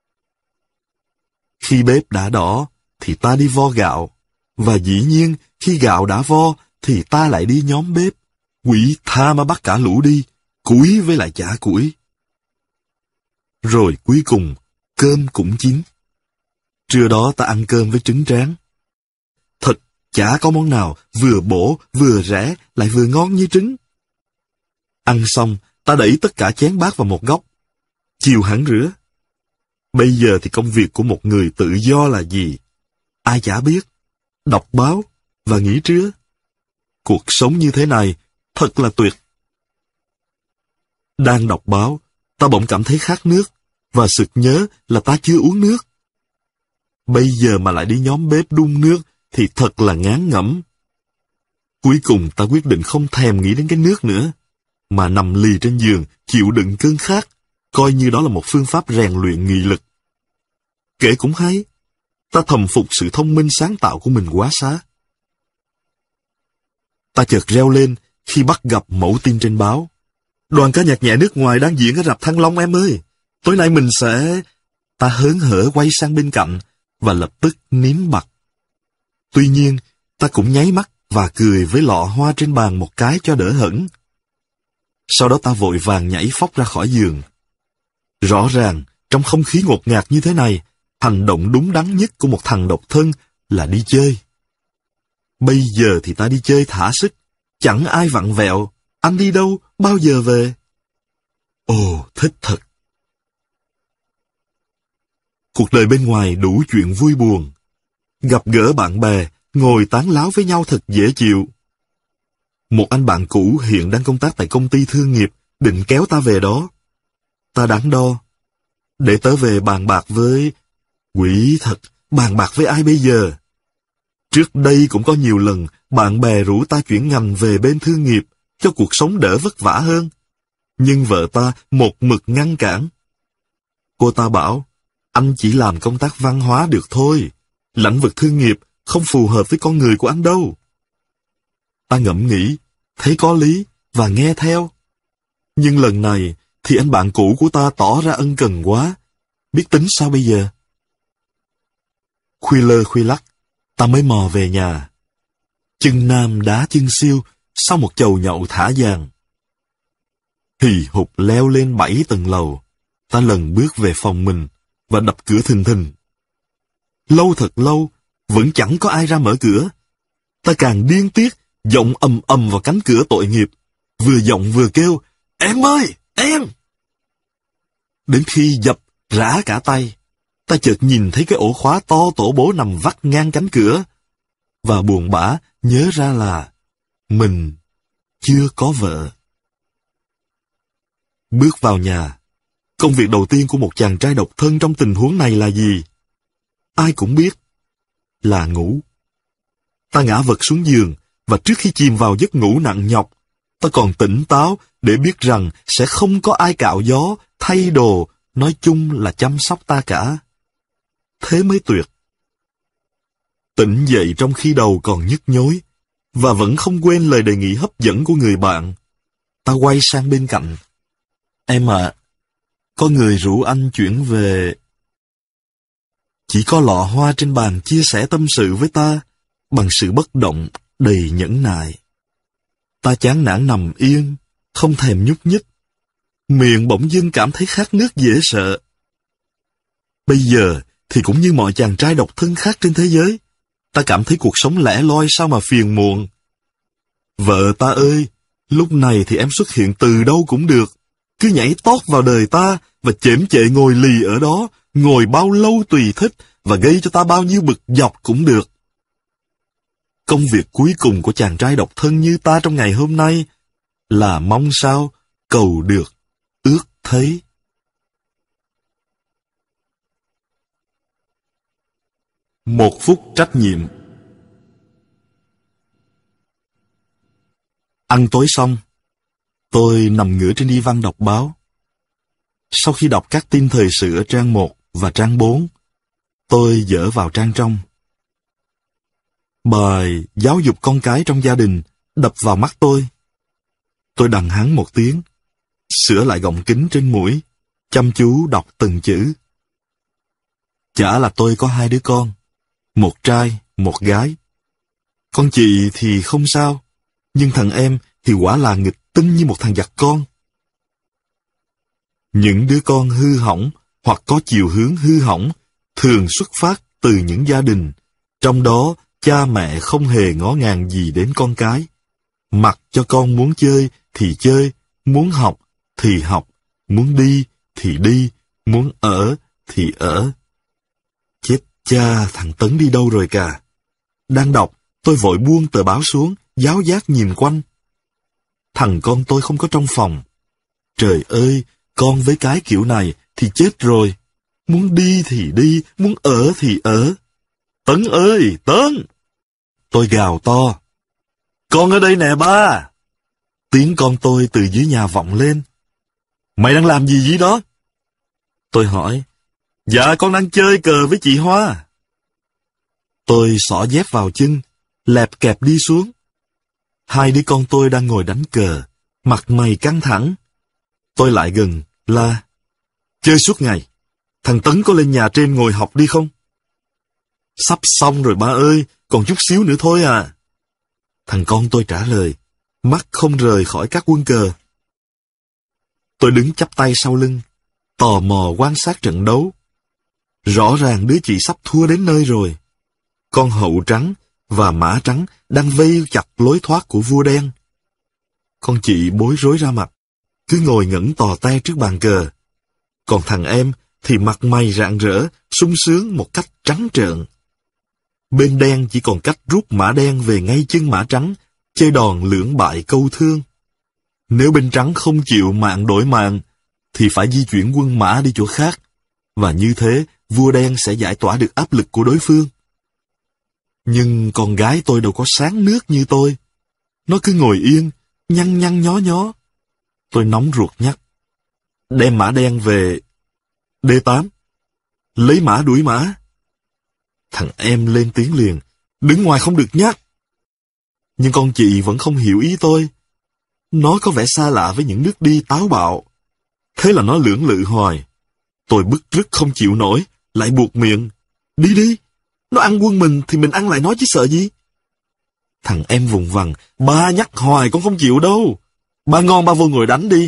Khi bếp đã đỏ, thì ta đi vo gạo. Và dĩ nhiên, khi gạo đã vo, thì ta lại đi nhóm bếp. Quỷ tha mà bắt cả lũ đi, củi với lại chả củi. Rồi cuối cùng, cơm cũng chín. Trưa đó ta ăn cơm với trứng tráng. Thật, chả có món nào vừa bổ, vừa rẻ, lại vừa ngon như trứng. Ăn xong, ta đẩy tất cả chén bát vào một góc. Chiều hẳn rửa. Bây giờ thì công việc của một người tự do là gì? Ai chả biết. Đọc báo và nghỉ trưa. Cuộc sống như thế này thật là tuyệt. Đang đọc báo, ta bỗng cảm thấy khát nước, và sực nhớ là ta chưa uống nước. Bây giờ mà lại đi nhóm bếp đun nước thì thật là ngán ngẩm. Cuối cùng ta quyết định không thèm nghĩ đến cái nước nữa, mà nằm lì trên giường chịu đựng cơn khát, coi như đó là một phương pháp rèn luyện nghị lực. Kể cũng hay, ta thầm phục sự thông minh sáng tạo của mình quá xá. Ta chợt reo lên khi bắt gặp mẫu tin trên báo. Đoàn ca nhạc nhẹ nước ngoài đang diễn ở rạp Thăng Long em ơi. Tối nay mình sẽ... Ta hớn hở quay sang bên cạnh và lập tức nín bặt. Tuy nhiên, ta cũng nháy mắt và cười với lọ hoa trên bàn một cái cho đỡ hẫng. Sau đó ta vội vàng nhảy phóc ra khỏi giường. Rõ ràng, trong không khí ngột ngạt như thế này, hành động đúng đắn nhất của một thằng độc thân là đi chơi. Bây giờ thì ta đi chơi thả sức, chẳng ai vặn vẹo. Anh đi đâu, bao giờ về? Ồ, thích thật. Cuộc đời bên ngoài đủ chuyện vui buồn. Gặp gỡ bạn bè, ngồi tán láo với nhau thật dễ chịu. Một anh bạn cũ hiện đang công tác tại công ty thương nghiệp, định kéo ta về đó. Ta đắn đo. Để tớ về bàn bạc với... Quỷ thật, bàn bạc với ai bây giờ? Trước đây cũng có nhiều lần bạn bè rủ ta chuyển ngành về bên thương nghiệp, cho cuộc sống đỡ vất vả hơn. Nhưng vợ ta một mực ngăn cản. Cô ta bảo, Anh chỉ làm công tác văn hóa được thôi. Lĩnh vực thương nghiệp không phù hợp với con người của anh đâu. Ta ngẫm nghĩ, thấy có lý và nghe theo. Nhưng lần này thì anh bạn cũ của ta tỏ ra ân cần quá. Biết tính sao bây giờ? Khuya lơ khuya lắc, ta mới mò về nhà. Chân nam đá chân siêu sau một chầu nhậu thả vàng. Hì hục leo lên 7 tầng lầu, ta lần bước về phòng mình và đập cửa thình thình. Lâu thật lâu, vẫn chẳng có ai ra mở cửa. Ta càng điên tiết, giọng ầm ầm vào cánh cửa tội nghiệp, vừa giọng vừa kêu, em ơi, em! Đến khi dập rã cả tay, ta chợt nhìn thấy cái ổ khóa to tổ bố nằm vắt ngang cánh cửa, và buồn bã nhớ ra là mình chưa có vợ. Bước vào nhà, công việc đầu tiên của một chàng trai độc thân trong tình huống này là gì? Ai cũng biết, là ngủ. Ta ngã vật xuống giường, và trước khi chìm vào giấc ngủ nặng nhọc, ta còn tỉnh táo để biết rằng sẽ không có ai cạo gió, thay đồ, nói chung là chăm sóc ta cả. Thế mới tuyệt. Tỉnh dậy trong khi đầu còn nhức nhối, và vẫn không quên lời đề nghị hấp dẫn của người bạn. Ta quay sang bên cạnh. Em ạ, có người rủ anh chuyển về. Chỉ có lọ hoa trên bàn chia sẻ tâm sự với ta, bằng sự bất động, đầy nhẫn nại. Ta chán nản nằm yên, không thèm nhúc nhích. Miệng bỗng dưng cảm thấy khát nước dễ sợ. Bây giờ thì cũng như mọi chàng trai độc thân khác trên thế giới, ta cảm thấy cuộc sống lẻ loi sao mà phiền muộn. Vợ ta ơi, lúc này thì em xuất hiện từ đâu cũng được. Cứ nhảy tót vào đời ta và chễm chệ ngồi lì ở đó, ngồi bao lâu tùy thích và gây cho ta bao nhiêu bực dọc cũng được. Công việc cuối cùng của chàng trai độc thân như ta trong ngày hôm nay là mong sao, cầu được, ước thấy. Một phút trách nhiệm. Ăn tối xong, tôi nằm ngửa trên đi văn đọc báo. Sau khi đọc các tin thời sự ở trang 1 và trang 4, tôi dở vào trang trong. Bài giáo dục con cái trong gia đình đập vào mắt tôi. Tôi đằng hắn một tiếng, sửa lại gọng kính trên mũi, chăm chú đọc từng chữ. Chả là tôi có 2 đứa con, một trai, một gái. Con chị thì không sao, nhưng thằng em thì quả là nghịch tinh như một thằng giặc con. Những đứa con hư hỏng hoặc có chiều hướng hư hỏng thường xuất phát từ những gia đình, trong đó cha mẹ không hề ngó ngàng gì đến con cái. Mặc cho con muốn chơi thì chơi, muốn học thì học, muốn đi thì đi, muốn ở thì ở. Chết cha, thằng Tấn đi đâu rồi cả? Đang đọc, tôi vội buông tờ báo xuống, giáo giác nhìn quanh. Thằng con tôi không có trong phòng. Trời ơi, con với cái kiểu này thì chết rồi. Muốn đi thì đi, muốn ở thì ở. Tấn ơi, Tấn! Tôi gào to. Con ở đây nè ba! Tiếng con tôi từ dưới nhà vọng lên. Mày đang làm gì dưới đó? Tôi hỏi. Dạ, con đang chơi cờ với chị Hoa. Tôi xỏ dép vào chân, lẹp kẹp đi xuống. 2 đứa con tôi đang ngồi đánh cờ, mặt mày căng thẳng. Tôi lại gần, la. Chơi suốt ngày. Thằng Tấn có lên nhà trên ngồi học đi không? Sắp xong rồi ba ơi, còn chút xíu nữa thôi à. Thằng con tôi trả lời, mắt không rời khỏi các quân cờ. Tôi đứng chắp tay sau lưng, tò mò quan sát trận đấu. Rõ ràng đứa chị sắp thua đến nơi rồi. Con hậu trắng và mã trắng đang vây chặt lối thoát của vua đen. Con chị bối rối ra mặt, cứ ngồi ngẩn tò te trước bàn cờ. Còn thằng em thì mặt mày rạng rỡ, sung sướng một cách trắng trợn. Bên đen chỉ còn cách rút mã đen về ngay chân mã trắng, chơi đòn lưỡng bại câu thương. Nếu bên trắng không chịu mạng đổi mạng, thì phải di chuyển quân mã đi chỗ khác, và như thế vua đen sẽ giải tỏa được áp lực của đối phương. Nhưng con gái tôi đâu có sáng nước như tôi. Nó cứ ngồi yên, nhăn nhăn nhó nhó. Tôi nóng ruột nhắc. Đem mã đen về D8. lấy mã đuổi mã. Thằng em lên tiếng liền, đứng ngoài không được nhát. Nhưng con chị vẫn không hiểu ý tôi. Nó có vẻ xa lạ với những nước đi táo bạo. Thế là nó lưỡng lự hoài. Tôi bức rứt không chịu nổi, lại buộc miệng. Đi đi, nó ăn quân mình thì mình ăn lại nó chứ sợ gì. Thằng em vùng vằng, ba nhắc hoài con không chịu đâu. Ba ngon ba vô ngồi đánh đi.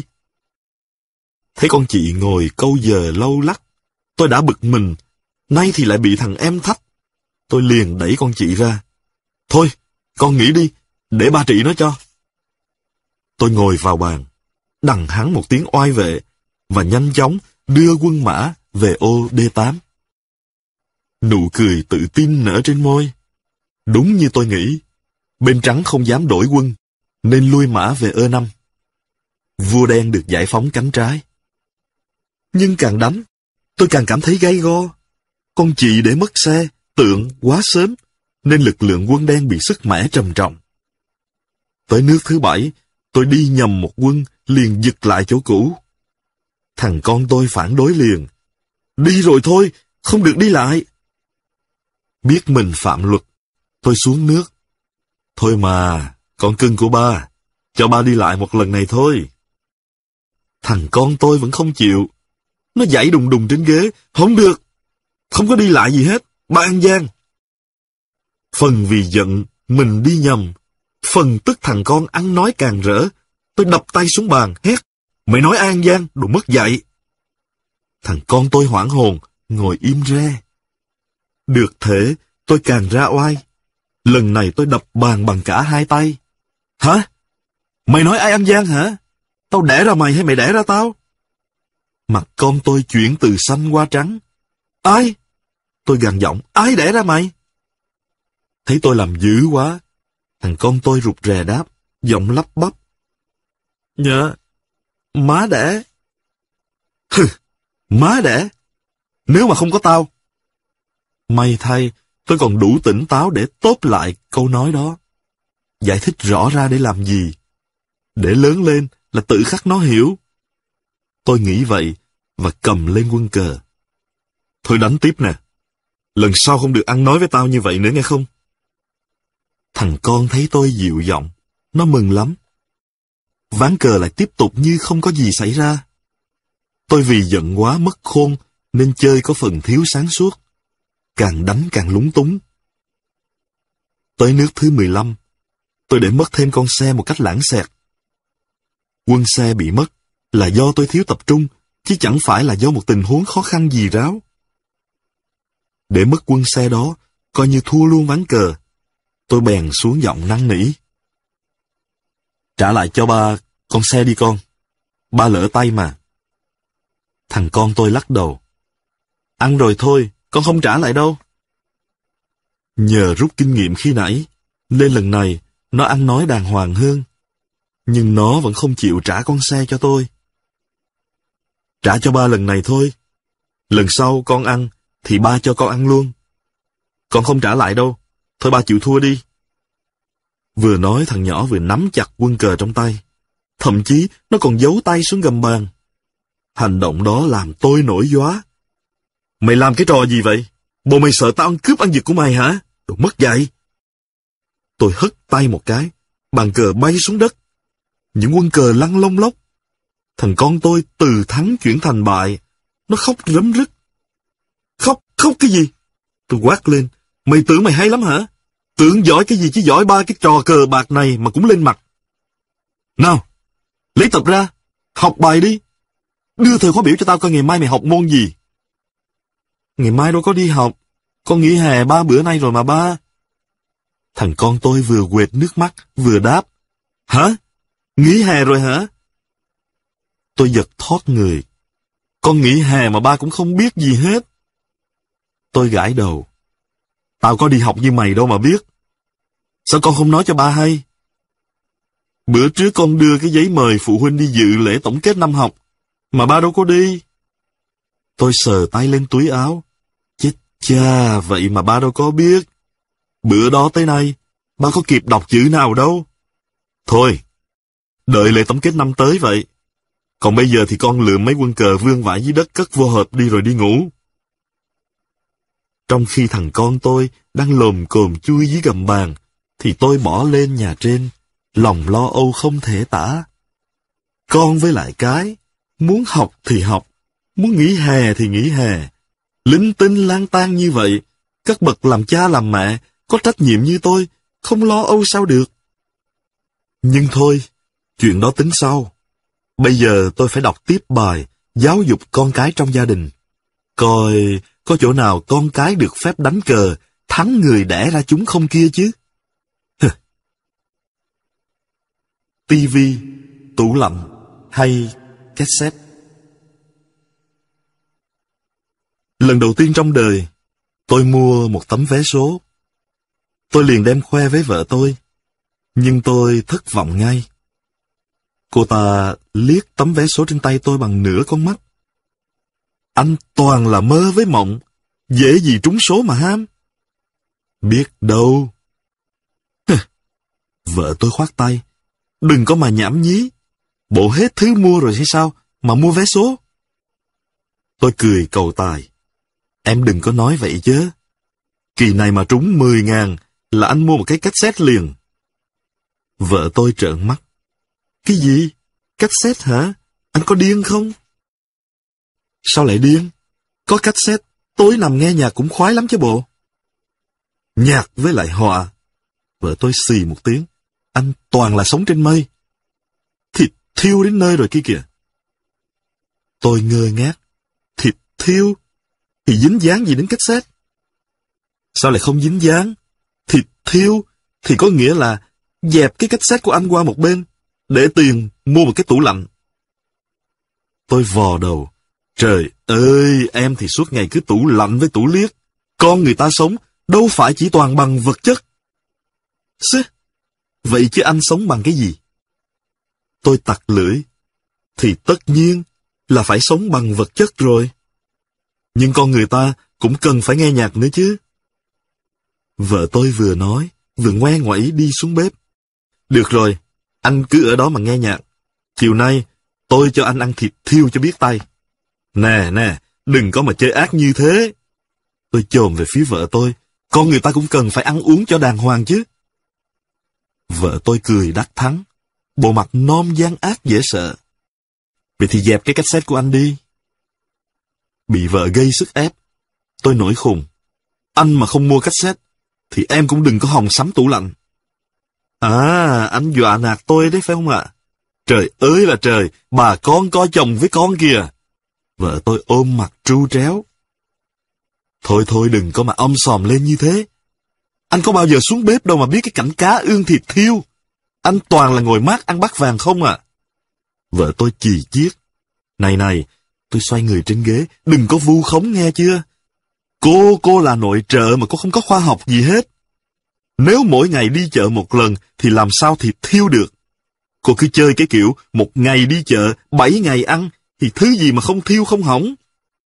Thấy con chị ngồi câu giờ lâu lắc, tôi đã bực mình, nay thì lại bị thằng em thách. Tôi liền đẩy con chị ra. Thôi, con nghỉ đi, để ba trị nó cho. Tôi ngồi vào bàn, đằng hắn một tiếng oai vệ, và nhanh chóng đưa quân mã về ô D8. Nụ cười tự tin nở trên môi. Đúng như tôi nghĩ, bên trắng không dám đổi quân, nên lui mã về E5. Vua đen được giải phóng cánh trái. Nhưng càng đánh, tôi càng cảm thấy gay go. Con chị để mất xe, tượng quá sớm, nên lực lượng quân đen bị sức mẻ trầm trọng. Tới nước thứ 7, tôi đi nhầm một quân, liền giật lại chỗ cũ. Thằng con tôi phản đối liền. Đi rồi thôi, không được đi lại. Biết mình phạm luật, tôi xuống nước. Thôi mà, con cưng của ba, cho ba đi lại một lần này thôi. Thằng con tôi vẫn không chịu. Nó giãy đùng đùng trên ghế. Không được, không có đi lại gì hết, ba ăn gian. Phần vì giận, mình đi nhầm. Phần tức thằng con ăn nói càng rỡ. Tôi đập tay xuống bàn, hét. Mày nói an gian, đồ mất dạy. Thằng con tôi hoảng hồn, ngồi im re. Được thế, tôi càng ra oai. Lần này tôi đập bàn bằng cả hai tay. Hả? Mày nói ai ăn gian hả? Tao đẻ ra mày hay mày đẻ ra tao? Mặt con tôi chuyển từ xanh qua trắng. Ai? Tôi gằn giọng, ai đẻ ra mày? Thấy tôi làm dữ quá, thằng con tôi rụt rè đáp, giọng lắp bắp. Dạ, má đẻ. Hừ, má đẻ? Nếu mà không có tao. May thay, tôi còn đủ tỉnh táo để tốt lại câu nói đó. Giải thích rõ ra để làm gì? Để lớn lên là tự khắc nó hiểu. Tôi nghĩ vậy và cầm lên quân cờ. Thôi đánh tiếp nè. Lần sau không được ăn nói với tao như vậy nữa nghe không? Thằng con thấy tôi dịu giọng, nó mừng lắm. Ván cờ lại tiếp tục như không có gì xảy ra. Tôi vì giận quá mất khôn nên chơi có phần thiếu sáng suốt. Càng đánh càng lúng túng. Tới nước thứ 15, tôi để mất thêm con xe một cách lãng xẹt. Quân xe bị mất là do tôi thiếu tập trung, chứ chẳng phải là do một tình huống khó khăn gì ráo. Để mất quân xe đó, coi như thua luôn ván cờ. Tôi bèn xuống giọng năn nỉ. Trả lại cho ba con xe đi con. Ba lỡ tay mà. Thằng con tôi lắc đầu. Ăn rồi thôi, con không trả lại đâu. Nhờ rút kinh nghiệm khi nãy, nên lần này nó ăn nói đàng hoàng hơn. Nhưng nó vẫn không chịu trả con xe cho tôi. Trả cho ba lần này thôi. Lần sau con ăn, thì ba cho con ăn luôn. Con không trả lại đâu. Thôi ba chịu thua đi. Vừa nói thằng nhỏ vừa nắm chặt quân cờ trong tay. Thậm chí nó còn giấu tay xuống gầm bàn. Hành động đó làm tôi nổi gióa. Mày làm cái trò gì vậy? Bộ mày sợ tao ăn cướp ăn giật của mày hả? Đồ mất dạy. Tôi hất tay một cái. Bàn cờ bay xuống đất. Những quân cờ lăn lông lốc. Thằng con tôi từ thắng chuyển thành bại. Nó khóc rấm rứt. Khóc cái gì? Tôi quát lên. Mày tưởng mày hay lắm hả? Tưởng giỏi cái gì chứ giỏi ba cái trò cờ bạc này mà cũng lên mặt. Nào, lấy tập ra, học bài đi. Đưa thời khóa biểu cho tao coi ngày mai mày học môn gì. Ngày mai đâu có đi học. Con nghỉ hè 3 bữa nay rồi mà ba. Thằng con tôi vừa quệt nước mắt, vừa đáp. Hả? Nghỉ hè rồi hả? Tôi giật thót người. Con nghỉ hè mà ba cũng không biết gì hết. Tôi gãi đầu. Tao có đi học như mày đâu mà biết. Sao con không nói cho ba hay? Bữa trước con đưa cái giấy mời phụ huynh đi dự lễ tổng kết năm học, mà ba đâu có đi. Tôi sờ tay lên túi áo. Chết cha, vậy mà ba đâu có biết. Bữa đó tới nay, ba có kịp đọc chữ nào đâu. Thôi, đợi lễ tổng kết năm tới vậy. Còn bây giờ thì con lượm mấy quân cờ vương vãi dưới đất cất vô hộp đi rồi đi ngủ. Trong khi thằng con tôi đang lồm cồm chui dưới gầm bàn, thì tôi bỏ lên nhà trên, lòng lo âu không thể tả. Con với lại cái, muốn học thì học, muốn nghỉ hè thì nghỉ hè. Linh tinh lang tan như vậy, các bậc làm cha làm mẹ, có trách nhiệm như tôi, không lo âu sao được. Nhưng thôi, chuyện đó tính sau. Bây giờ tôi phải đọc tiếp bài, giáo dục con cái trong gia đình. Coi, có chỗ nào con cái được phép đánh cờ, thắng người đẻ ra chúng không kia chứ? Tivi, tủ lạnh hay cassette? Lần đầu tiên trong đời, tôi mua một tấm vé số. Tôi liền đem khoe với vợ tôi, nhưng tôi thất vọng ngay. Cô ta liếc tấm vé số trên tay tôi bằng nửa con mắt. Anh toàn là mơ với mộng, dễ gì trúng số mà ham. Biết đâu. Vợ tôi khoát tay. Đừng có mà nhảm nhí. Bộ hết thứ mua rồi hay sao mà mua vé số? Tôi cười cầu tài. Em đừng có nói vậy chứ. Kỳ này mà trúng 10.000 là anh mua một cái cassette liền. Vợ tôi trợn mắt. Cái gì? Cassette hả? Anh có điên không? Sao lại điên? Có cassette, tối nằm nghe nhạc cũng khoái lắm chứ bộ. Nhạc với lại họa. Vợ tôi xì một tiếng. Anh toàn là sống trên mây. Thịt thiêu đến nơi rồi kia kìa. Tôi ngơ ngác. Thịt thiêu? Thì dính dáng gì đến cassette? Sao lại không dính dáng? Thịt thiêu thì có nghĩa là dẹp cái cassette của anh qua một bên, để tiền mua một cái tủ lạnh. Tôi vò đầu. Trời ơi, em thì suốt ngày cứ tủ lạnh với tủ liếc. Con người ta sống đâu phải chỉ toàn bằng vật chất. Xứ, vậy chứ anh sống bằng cái gì? Tôi tặc lưỡi. Thì tất nhiên là phải sống bằng vật chất rồi. Nhưng con người ta cũng cần phải nghe nhạc nữa chứ. Vợ tôi vừa nói, vừa ngoe ngoẩy đi xuống bếp. Được rồi, anh cứ ở đó mà nghe nhạc. Chiều nay, tôi cho anh ăn thịt thiêu cho biết tay. Nè, đừng có mà chơi ác như thế. Tôi chồm về phía vợ tôi. Con người ta cũng cần phải ăn uống cho đàng hoàng chứ. Vợ tôi cười đắc thắng. Bộ mặt non gian ác dễ sợ. Vậy thì dẹp cái cassette của anh đi. Bị vợ gây sức ép. Tôi nổi khùng. Anh mà không mua cassette, thì em cũng đừng có hòng sắm tủ lạnh. À, anh dọa nạt tôi đấy phải không ạ? Trời ơi là trời, bà con có chồng với con kìa. Vợ tôi ôm mặt tru tréo. Thôi đừng có mà sòm lên như thế. Anh có bao giờ xuống bếp đâu mà biết cái cảnh cá ương thịt thiêu. Anh toàn là ngồi mát ăn bát vàng không à. Vợ tôi chì chiết. Này, tôi xoay người trên ghế, đừng có vu khống nghe chưa? Cô là nội trợ mà cô không có khoa học gì hết. Nếu mỗi ngày đi chợ một lần thì làm sao thịt thiêu được? Cô cứ chơi cái kiểu 1 ngày đi chợ, 7 ngày ăn, thì thứ gì mà không thiêu không hỏng.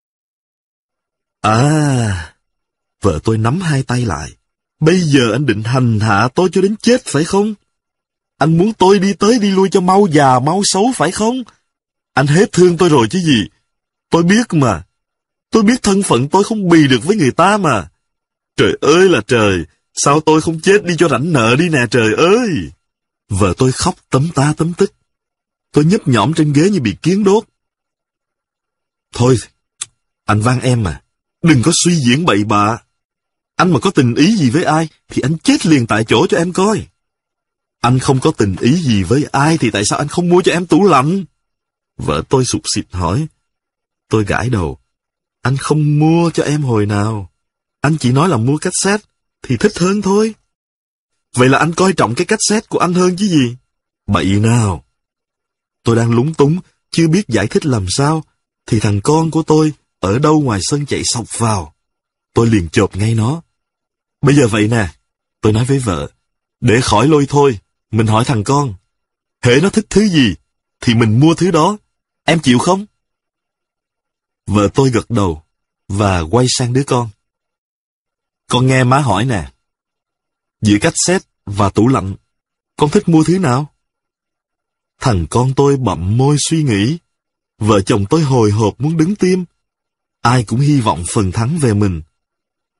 À, vợ tôi nắm hai tay lại. Bây giờ anh định hành hạ tôi cho đến chết phải không? Anh muốn tôi đi tới đi lui cho mau già mau xấu phải không? Anh hết thương tôi rồi chứ gì. Tôi biết mà. Tôi biết thân phận tôi không bì được với người ta mà. Trời ơi là trời, sao tôi không chết đi cho rảnh nợ đi nè trời ơi. Vợ tôi khóc tấm ta tấm tức. Tôi nhấp nhõm trên ghế như bị kiến đốt. Thôi, anh van em mà, đừng có suy diễn bậy bạ. Anh mà có tình ý gì với ai, thì anh chết liền tại chỗ cho em coi. Anh không có tình ý gì với ai, thì tại sao anh không mua cho em tủ lạnh? Vợ tôi sụt sịt hỏi. Tôi gãi đầu. Anh không mua cho em hồi nào. Anh chỉ nói là mua cassette, thì thích hơn thôi. Vậy là anh coi trọng cái cassette của anh hơn chứ gì? Bậy nào. Tôi đang lúng túng, chưa biết giải thích làm sao, thì thằng con của tôi ở đâu ngoài sân chạy sộc vào. Tôi liền chộp ngay nó. Bây giờ vậy nè, tôi nói với vợ, để khỏi lôi thôi, mình hỏi thằng con. Hễ nó thích thứ gì, thì mình mua thứ đó. Em chịu không? Vợ tôi gật đầu, và quay sang đứa con. Con nghe má hỏi nè. Giữa cassette và tủ lạnh, con thích mua thứ nào? Thằng con tôi bậm môi suy nghĩ. Vợ chồng tôi hồi hộp muốn đứng tim. Ai cũng hy vọng phần thắng về mình.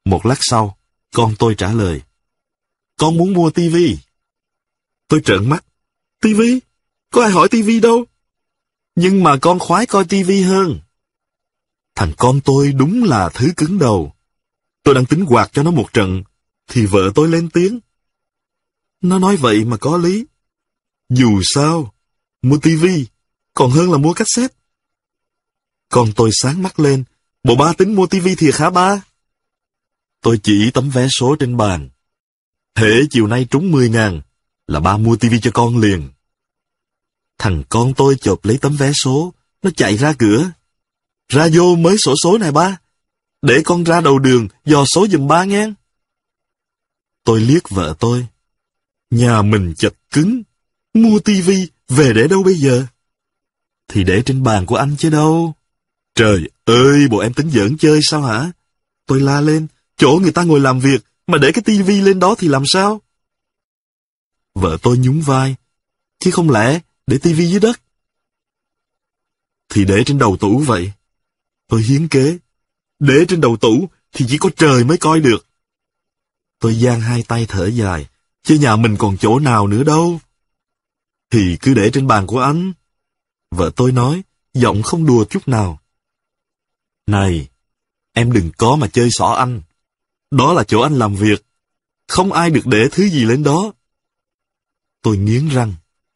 Một lát sau, con tôi trả lời. Con muốn mua tivi. Tôi trợn mắt. Tivi? Có ai hỏi tivi đâu. Nhưng mà con khoái coi tivi hơn. Thằng con tôi đúng là thứ cứng đầu. Tôi đang tính quạt cho nó một trận, thì vợ tôi lên tiếng. Nó nói vậy mà có lý. Dù sao, mua tivi còn hơn là mua cassette. Con tôi sáng mắt lên. Bộ ba tính mua tivi thiệt hả ba? Tôi chỉ tấm vé số trên bàn. Hễ chiều nay trúng 10.000 là ba mua tivi cho con liền. Thằng con tôi chộp lấy tấm vé số, nó chạy ra cửa. Ra vô mới xổ số này ba. Để con ra đầu đường dò số giùm ba nghe. Tôi liếc vợ tôi. Nhà mình chật cứng. Mua tivi về để đâu bây giờ? Thì để trên bàn của anh chứ đâu. Trời ơi, bộ em tính giỡn chơi sao hả? Tôi la lên. Chỗ người ta ngồi làm việc mà để cái tivi lên đó thì làm sao? Vợ tôi nhún vai. Chứ không lẽ để tivi dưới đất? Thì để trên đầu tủ vậy. Tôi hiến kế. Để trên đầu tủ thì chỉ có trời mới coi được. Tôi giang hai tay thở dài. Chứ nhà mình còn chỗ nào nữa đâu. Thì cứ để trên bàn của anh. Vợ tôi nói, giọng không đùa chút nào. Này, em đừng có mà chơi xỏ anh. Đó là chỗ anh làm việc. Không ai được để thứ gì lên đó. Tôi nghiến răng.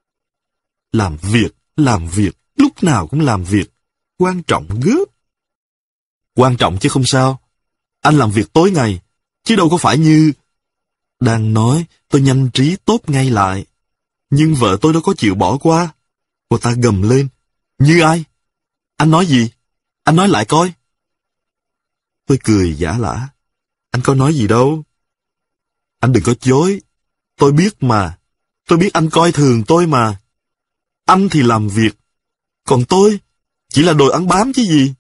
Làm việc, lúc nào cũng làm việc. Quan trọng gớp. Quan trọng chứ không sao. Anh làm việc tối ngày, chứ đâu có phải như... Đang nói, tôi nhanh trí tốt ngay lại. Nhưng vợ tôi đâu có chịu bỏ qua. Cô ta gầm lên. Như ai? Anh nói gì? Anh nói lại coi. Tôi cười giả lả. Anh có nói gì đâu. Anh đừng có chối. Tôi biết mà. Tôi biết anh coi thường tôi mà. Anh thì làm việc. Còn tôi chỉ là đồ ăn bám chứ gì.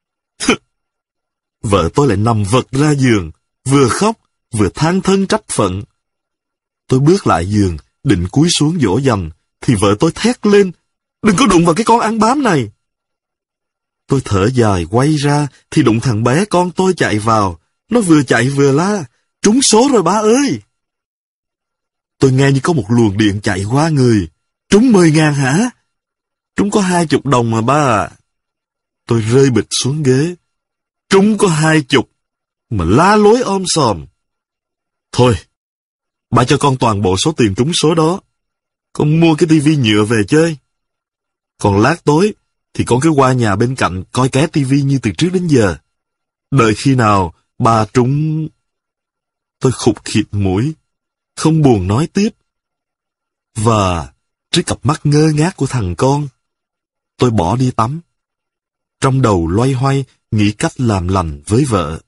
Vợ tôi lại nằm vật ra giường, vừa khóc, vừa than thân trách phận. Tôi bước lại giường, định cúi xuống dỗ dành, thì vợ tôi thét lên. Đừng có đụng vào cái con ăn bám này. Tôi thở dài quay ra, thì đụng thằng bé con tôi chạy vào. Nó vừa chạy vừa la. Trúng số rồi ba ơi. Tôi nghe như có một luồng điện chạy qua người. Trúng 10.000 hả? Trúng có 20 đồng mà ba à. Tôi rơi bịch xuống ghế. Trúng có 20 mà la lối om sòm. Thôi, ba cho con toàn bộ số tiền trúng số đó. Con mua cái tivi nhựa về chơi. Còn lát tối thì con cứ qua nhà bên cạnh coi ké tivi như từ trước đến giờ. Đợi khi nào ba trúng... Tôi khụt khịt mũi, không buồn nói tiếp. Và trước cặp mắt ngơ ngác của thằng con, tôi bỏ đi tắm. Trong đầu loay hoay nghĩ cách làm lành với vợ.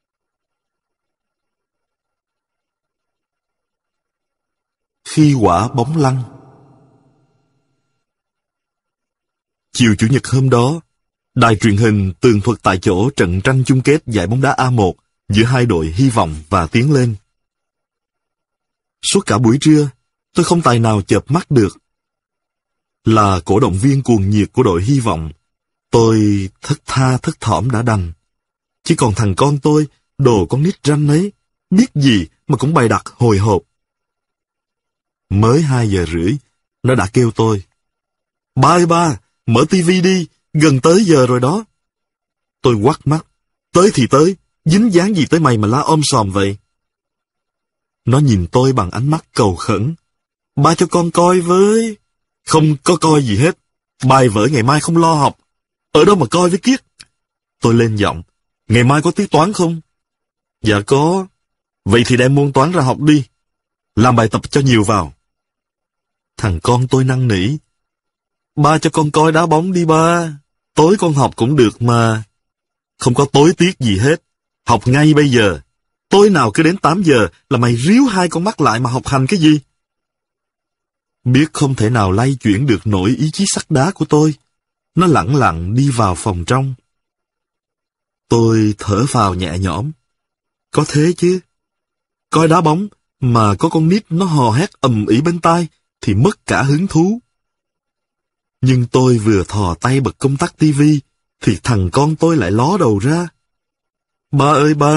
Khi quả bóng lăn. Chiều Chủ nhật hôm đó, đài truyền hình tường thuật tại chỗ trận tranh chung kết giải bóng đá A1 giữa hai đội Hy vọng và Tiến Lên. Suốt cả buổi trưa, tôi không tài nào chợp mắt được. Là cổ động viên cuồng nhiệt của đội Hy vọng, tôi thất tha thất thỏm đã đành. Chỉ còn thằng con tôi, đồ con nít ranh ấy, biết gì mà cũng bày đặt hồi hộp. Mới 2:30, nó đã kêu tôi. Ba ơi ba, mở tivi đi, gần tới giờ rồi đó. Tôi quắt mắt. Tới thì tới, dính dáng gì tới mày mà la om sòm vậy? Nó nhìn tôi bằng ánh mắt cầu khẩn. Ba cho con coi với. Không có coi gì hết. Bài vở ngày mai không lo học. Ở đâu mà coi với kiết. Tôi lên giọng. Ngày mai có tiết toán không? Dạ có. Vậy thì đem môn toán ra học đi. Làm bài tập cho nhiều vào. Thằng con tôi năn nỉ. Ba cho con coi đá bóng đi ba. Tối con học cũng được mà. Không có tối tiết gì hết. Học ngay bây giờ. Tối nào cứ đến 8 giờ là mày ríu hai con mắt lại mà học hành cái gì? Biết không thể nào lay chuyển được nổi ý chí sắt đá của tôi. Nó lẳng lặng đi vào phòng trong. Tôi thở phào nhẹ nhõm. Có thế chứ. Coi đá bóng mà có con nít nó hò hét ầm ĩ bên tai thì mất cả hứng thú. Nhưng tôi vừa thò tay bật công tắc tivi thì thằng con tôi lại ló đầu ra. Ba ơi ba,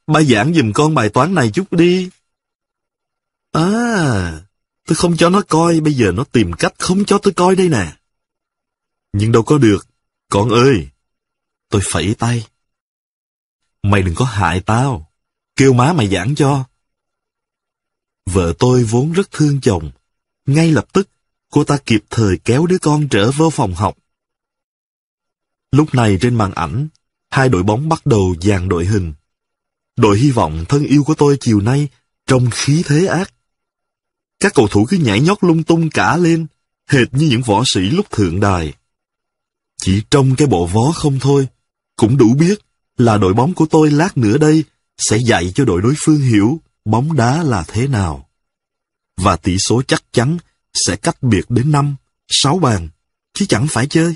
ba giảng giùm con bài toán này chút đi. À, tôi không cho nó coi, bây giờ nó tìm cách không cho tôi coi đây nè. Nhưng đâu có được, con ơi. Tôi phẩy tay. Mày đừng có hại tao, kêu má mày giảng cho. Vợ tôi vốn rất thương chồng. Ngay lập tức, cô ta kịp thời kéo đứa con trở vô phòng học. Lúc này trên màn ảnh, hai đội bóng bắt đầu dàn đội hình. Đội hy vọng thân yêu của tôi chiều nay trông khí thế ác. Các cầu thủ cứ nhảy nhót lung tung cả lên, hệt như những võ sĩ lúc thượng đài. Chỉ trong cái bộ vó không thôi, cũng đủ biết là đội bóng của tôi lát nữa đây sẽ dạy cho đội đối phương hiểu bóng đá là thế nào. Và tỷ số chắc chắn sẽ cách biệt đến 5, 6 bàn, chứ chẳng phải chơi.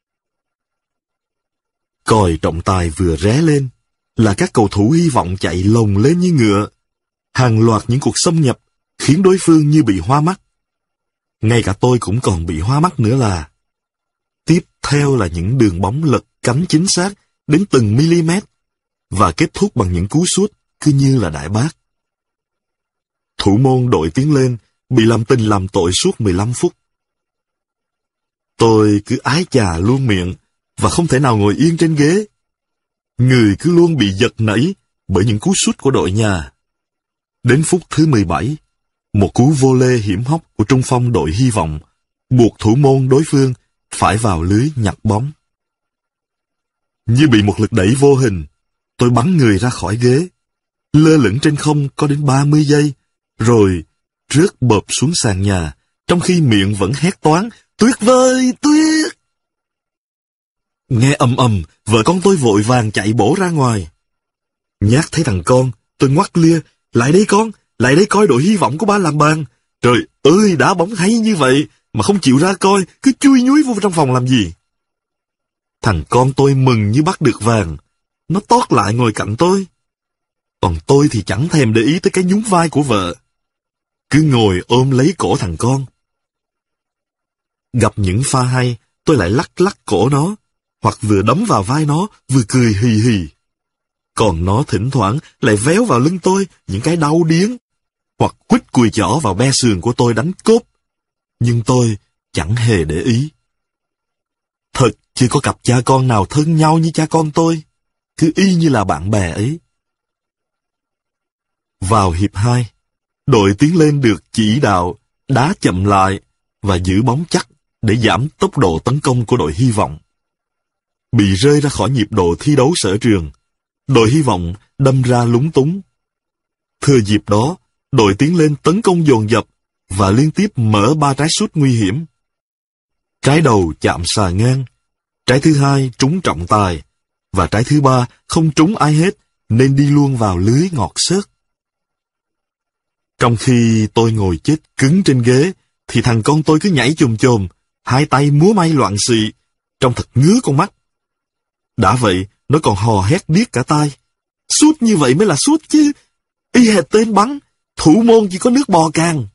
Còi trọng tài vừa ré lên, là các cầu thủ hy vọng chạy lồng lên như ngựa. Hàng loạt những cuộc xâm nhập khiến đối phương như bị hoa mắt. Ngay cả tôi cũng còn bị hoa mắt nữa là. Tiếp theo là những đường bóng lật cánh chính xác đến từng mm, và kết thúc bằng những cú sút cứ như là đại bác. Thủ môn đội tiến lên bị làm tình làm tội suốt 15 phút. Tôi cứ ái chà luôn miệng và không thể nào ngồi yên trên ghế. Người cứ luôn bị giật nảy bởi những cú sút của đội nhà. Đến phút thứ 17, một cú vô lê hiểm hóc của trung phong đội hy vọng buộc thủ môn đối phương phải vào lưới nhặt bóng. Như bị một lực đẩy vô hình, tôi bắn người ra khỏi ghế, lơ lửng trên không có đến 30 giây, rồi rớt bợp xuống sàn nhà, trong khi miệng vẫn hét toáng, tuyệt vời, tuyệt! Nghe ầm ầm, vợ con tôi vội vàng chạy bổ ra ngoài. Nhát thấy thằng con, tôi ngoắt lia, lại đây con, lại đây coi đội hy vọng của ba làm bàn. Trời ơi, đá bóng hay như vậy, mà không chịu ra coi, cứ chui nhúi vô trong phòng làm gì. Thằng con tôi mừng như bắt được vàng, nó tót lại ngồi cạnh tôi. Còn tôi thì chẳng thèm để ý tới cái nhún vai của vợ. Cứ ngồi ôm lấy cổ thằng con. Gặp những pha hay, tôi lại lắc lắc cổ nó, hoặc vừa đấm vào vai nó, vừa cười hì hì. Còn nó thỉnh thoảng lại véo vào lưng tôi những cái đau điếng, hoặc quýt cùi chỏ vào be sườn của tôi đánh cốp. Nhưng tôi chẳng hề để ý. Thật chưa có cặp cha con nào thân nhau như cha con tôi, cứ y như là bạn bè ấy. Vào hiệp 2, đội tiến lên được chỉ đạo, đá chậm lại và giữ bóng chắc để giảm tốc độ tấn công của đội hy vọng. Bị rơi ra khỏi nhịp độ thi đấu sở trường, đội hy vọng đâm ra lúng túng. Thừa dịp đó, đội tiến lên tấn công dồn dập và liên tiếp mở 3 trái sút nguy hiểm. Trái đầu chạm xà ngang, trái thứ hai trúng trọng tài, và trái thứ ba không trúng ai hết nên đi luôn vào lưới ngọt xớt. Trong khi tôi ngồi chết cứng trên ghế, thì thằng con tôi cứ nhảy chồm chồm, hai tay múa may loạn xị, trông thật ngứa con mắt. Đã vậy, nó còn hò hét điếc cả tai. Sút như vậy mới là sút chứ, y hệt tên bắn, thủ môn chỉ có nước bò càng.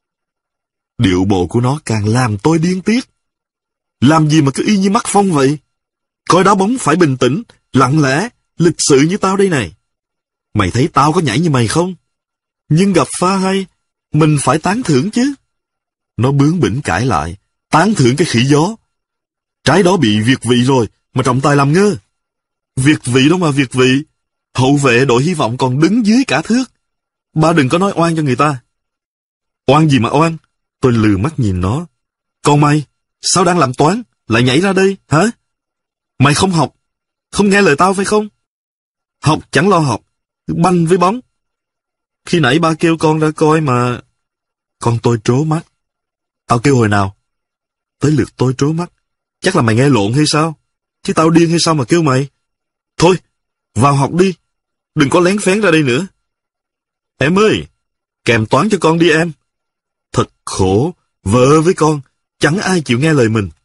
Điệu bộ của nó càng làm tôi điên tiết. Làm gì mà cứ y như mắc phong vậy? Coi đá bóng phải bình tĩnh, lặng lẽ, lịch sự như tao đây này. Mày thấy tao có nhảy như mày không? Nhưng gặp pha hay, mình phải tán thưởng chứ. Nó bướng bỉnh cãi lại, tán thưởng cái khỉ gió. Trái đó bị việt vị rồi, mà trọng tài làm ngơ. Việt vị đâu mà việt vị. Hậu vệ đội hy vọng còn đứng dưới cả thước. Ba đừng có nói oan cho người ta. Oan gì mà oan? Tôi lừ mắt nhìn nó. Còn mày, sao đang làm toán, lại nhảy ra đây, hả? Mày không học, không nghe lời tao phải không? Học chẳng lo học, banh với bóng. Khi nãy ba kêu con ra coi mà... Con tôi trố mắt. Tao kêu hồi nào? Tới lượt tôi trố mắt. Chắc là mày nghe lộn hay sao? Chứ tao điên hay sao mà kêu mày? Thôi, vào học đi. Đừng có lén phén ra đây nữa. Em ơi, kèm toán cho con đi em. Thật khổ, vợ với con, chẳng ai chịu nghe lời mình.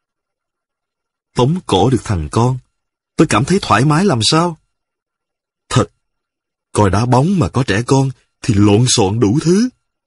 Tống cổ được thằng con, tôi cảm thấy thoải mái làm sao. Thật, coi đá bóng mà có trẻ con thì lộn xộn đủ thứ.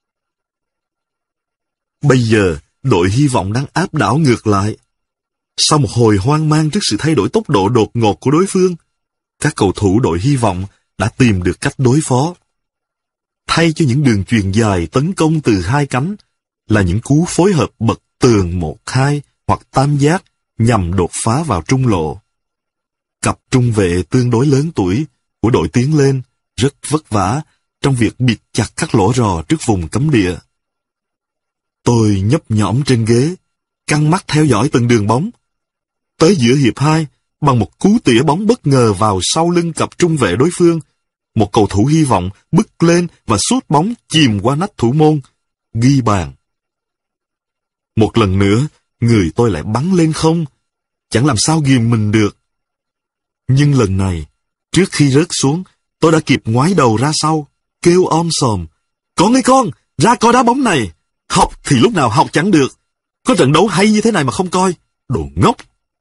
Bây giờ, đội hy vọng đang áp đảo ngược lại. Sau một hồi hoang mang trước sự thay đổi tốc độ đột ngột của đối phương, các cầu thủ đội hy vọng đã tìm được cách đối phó. Thay cho những đường chuyền dài tấn công từ hai cánh là những cú phối hợp bật tường 1-2 hoặc tam giác nhằm đột phá vào trung lộ. Cặp trung vệ tương đối lớn tuổi của đội tiến lên rất vất vả trong việc bịt chặt các lỗ rò trước vùng cấm địa. Tôi nhấp nhõm trên ghế, căng mắt theo dõi từng đường bóng. Tới giữa hiệp 2, bằng một cú tỉa bóng bất ngờ vào sau lưng cặp trung vệ đối phương, một cầu thủ hy vọng bứt lên và sút bóng chìm qua nách thủ môn, ghi bàn. Một lần nữa, người tôi lại bắn lên không, chẳng làm sao ghìm mình được. Nhưng lần này, trước khi rớt xuống, tôi đã kịp ngoái đầu ra sau, kêu om sòm: "Con ơi con, ra coi đá bóng này! Học thì lúc nào học chẳng được. Có trận đấu hay như thế này mà không coi, đồ ngốc!"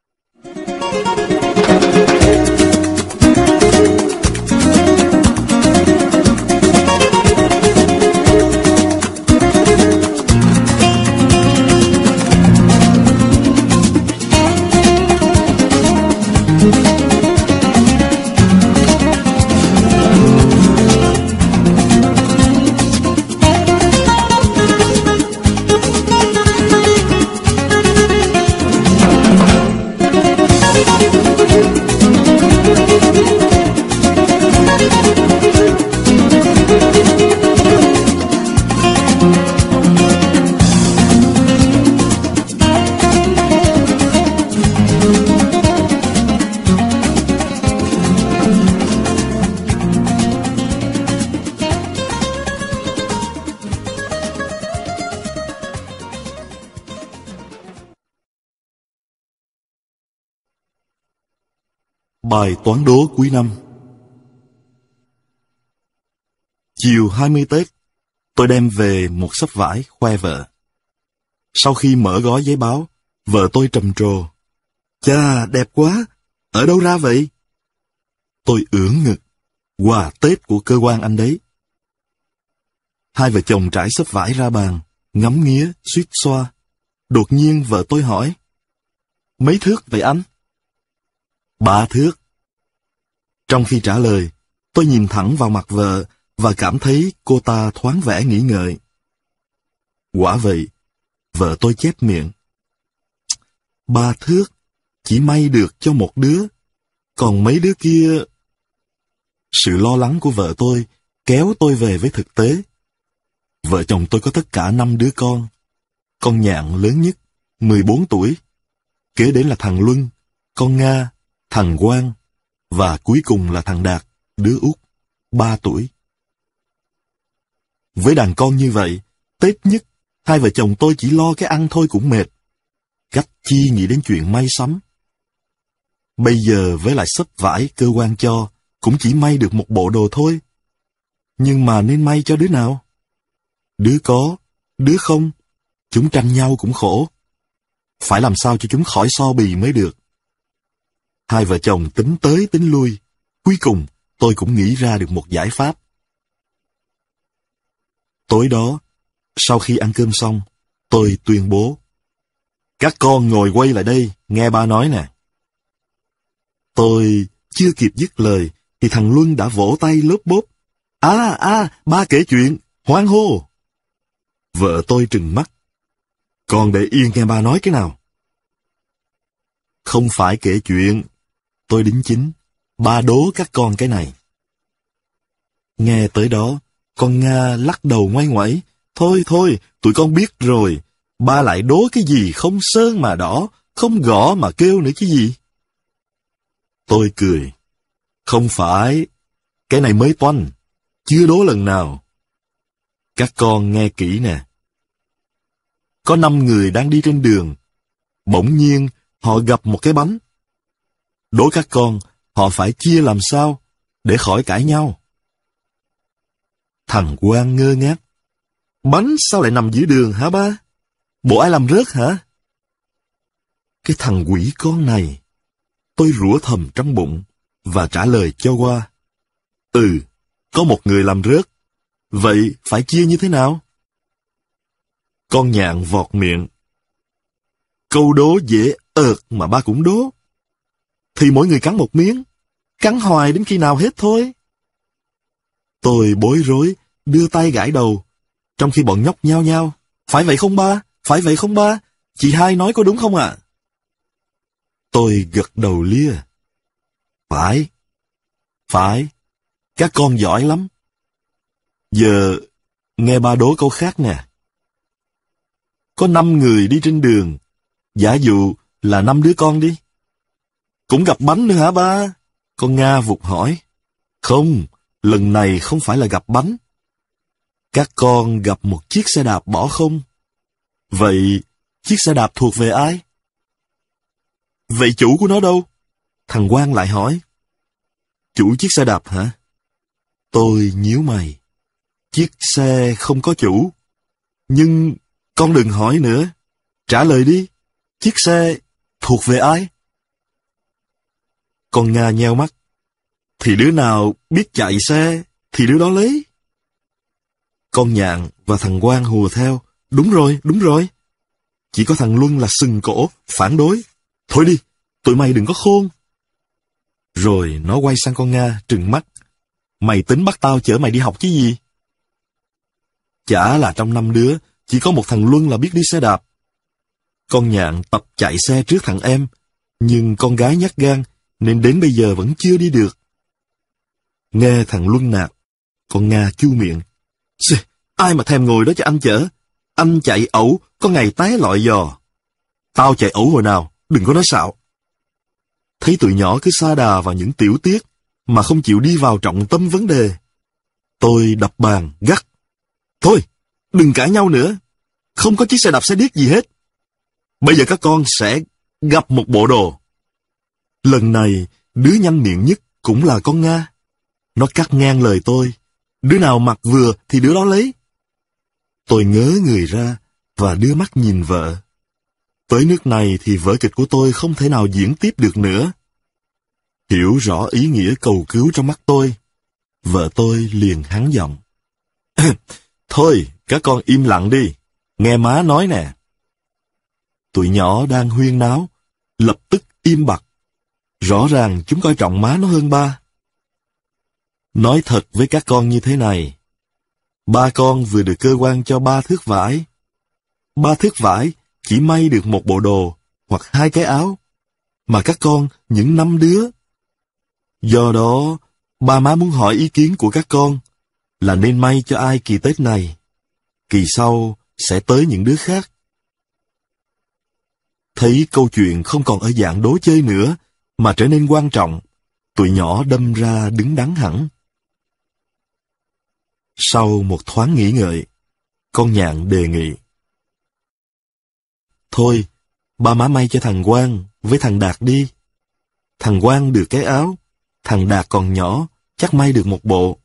Bài toán đố cuối năm. Chiều 20 Tết, tôi đem về một xấp vải khoe vợ. Sau khi mở gói giấy báo, vợ tôi trầm trồ: "Chà, đẹp quá! Ở đâu ra vậy?" Tôi ưỡn ngực: "Quà Tết của cơ quan anh đấy." Hai vợ chồng trải xấp vải ra bàn, ngắm nghía, suýt xoa. Đột nhiên vợ tôi hỏi: "Mấy thước vậy anh?" "3 thước." Trong khi trả lời, tôi nhìn thẳng vào mặt vợ và cảm thấy cô ta thoáng vẻ nghĩ ngợi. Quả vậy, vợ tôi chép miệng: "3 thước, chỉ may được cho một đứa, còn mấy đứa kia..." Sự lo lắng của vợ tôi kéo tôi về với thực tế. Vợ chồng tôi có tất cả 5 đứa con. Con Nhạn lớn nhất, 14 tuổi. Kế đến là thằng Luân, con Nga, thằng Quang, và cuối cùng là thằng Đạt, đứa út, 3 tuổi. Với đàn con như vậy, Tết nhất, hai vợ chồng tôi chỉ lo cái ăn thôi cũng mệt. Cách chi nghĩ đến chuyện may sắm. Bây giờ với lại xấp vải cơ quan cho, cũng chỉ may được một bộ đồ thôi. Nhưng mà nên may cho đứa nào? Đứa có, đứa không, chúng tranh nhau cũng khổ. Phải làm sao cho chúng khỏi so bì mới được. Hai vợ chồng tính tới tính lui, cuối cùng tôi cũng nghĩ ra được một giải pháp. Tối đó, sau khi ăn cơm xong, tôi tuyên bố: "Các con ngồi quay lại đây, nghe ba nói nè." Tôi chưa kịp dứt lời, thì thằng Luân đã vỗ tay lốp bốp: Ba kể chuyện, hoan hô." Vợ tôi trừng mắt: "Con để yên nghe ba nói cái nào." "Không phải kể chuyện," tôi đính chính, "ba đố các con cái này." Nghe tới đó, con Nga lắc đầu ngoáy ngoáy: Thôi, tụi con biết rồi, ba lại đố cái gì không sơn mà đỏ, không gõ mà kêu nữa chứ gì." Tôi cười: "Không phải, cái này mới toanh, chưa đố lần nào. Các con nghe kỹ nè. Có 5 người đang đi trên đường, bỗng nhiên họ gặp một cái bánh. Đố các con, họ phải chia làm sao để khỏi cãi nhau?" Thằng Quang ngơ ngác: "Bánh sao lại nằm giữa đường hả ba? Bộ ai làm rớt hả?" Cái thằng quỷ con này, tôi rủa thầm trong bụng và trả lời cho qua: "Có một người làm rớt. Vậy phải chia như thế nào?" Con Nhạn vọt miệng: "Câu đố dễ ợt mà ba cũng đố. Thì mỗi người cắn một miếng, cắn hoài đến khi nào hết thôi." Tôi bối rối, đưa tay gãi đầu, trong khi bọn nhóc nhao nhao. Phải vậy không ba? Phải vậy không ba? Chị hai nói có đúng không ạ? Tôi gật đầu lia. Phải. Phải. Các con giỏi lắm. Giờ, nghe ba đố câu khác nè. Có 5 người đi trên đường. Giả dụ là 5 đứa con đi. Cũng gặp bánh nữa hả ba? Con Nga vụt hỏi. Không, lần này không phải là gặp bánh. Các con gặp một chiếc xe đạp bỏ không? Vậy, chiếc xe đạp thuộc về ai? Vậy chủ của nó đâu? Thằng Quang lại hỏi. Chủ chiếc xe đạp hả? Tôi nhíu mày. Chiếc xe không có chủ. Nhưng con đừng hỏi nữa. Trả lời đi. Chiếc xe thuộc về ai? Con Nga nheo mắt. Thì đứa nào biết chạy xe thì đứa đó lấy. Con Nhạn và thằng Quang hùa theo. Đúng rồi, đúng rồi. Chỉ có thằng Luân là sừng cổ, phản đối. Thôi đi, tụi mày đừng có khôn. Rồi nó quay sang con Nga, trừng mắt. Mày tính bắt tao chở mày đi học chứ gì? Chả là trong 5 đứa, chỉ có một thằng Luân là biết đi xe đạp. Con Nhạn tập chạy xe trước thằng em, nhưng con gái nhát gan, nên đến bây giờ vẫn chưa đi được. Nghe thằng Luân nạt, con Nga chu miệng. Ai mà thèm ngồi đó cho anh chở? Anh chạy ẩu, có ngày té lọi giò. Tao chạy ẩu hồi nào, đừng có nói xạo. Thấy tụi nhỏ cứ sa đà vào những tiểu tiết, mà không chịu đi vào trọng tâm vấn đề. Tôi đập bàn, gắt. Thôi, đừng cãi nhau nữa. Không có chiếc xe đạp xe điếc gì hết. Bây giờ các con sẽ gặp một bộ đồ. Lần này, đứa nhanh miệng nhất cũng là con Nga. Nó cắt ngang lời tôi. Đứa nào mặc vừa thì đứa đó lấy. Tôi ngớ người ra và đưa mắt nhìn vợ. Tới nước này thì vở kịch của tôi không thể nào diễn tiếp được nữa. Hiểu rõ ý nghĩa cầu cứu trong mắt tôi, vợ tôi liền hắng giọng. Thôi, các con im lặng đi, nghe má nói nè. Tụi nhỏ đang huyên náo, lập tức im bặt. Rõ ràng chúng coi trọng má nó hơn ba. Nói thật với các con như thế này. Ba con vừa được cơ quan cho 3 thước vải. 3 thước vải chỉ may được một bộ đồ hoặc 2 cái áo. Mà các con những 5 đứa. Do đó, ba má muốn hỏi ý kiến của các con là nên may cho ai kỳ Tết này. Kỳ sau sẽ tới những đứa khác. Thấy câu chuyện không còn ở dạng đố chơi nữa, mà trở nên quan trọng, tụi nhỏ đâm ra đứng đắn hẳn. Sau một thoáng nghĩ ngợi, con Nhạn đề nghị. Thôi, ba má may cho thằng Quang với thằng Đạt đi. Thằng Quang được cái áo, thằng Đạt còn nhỏ, chắc may được một bộ.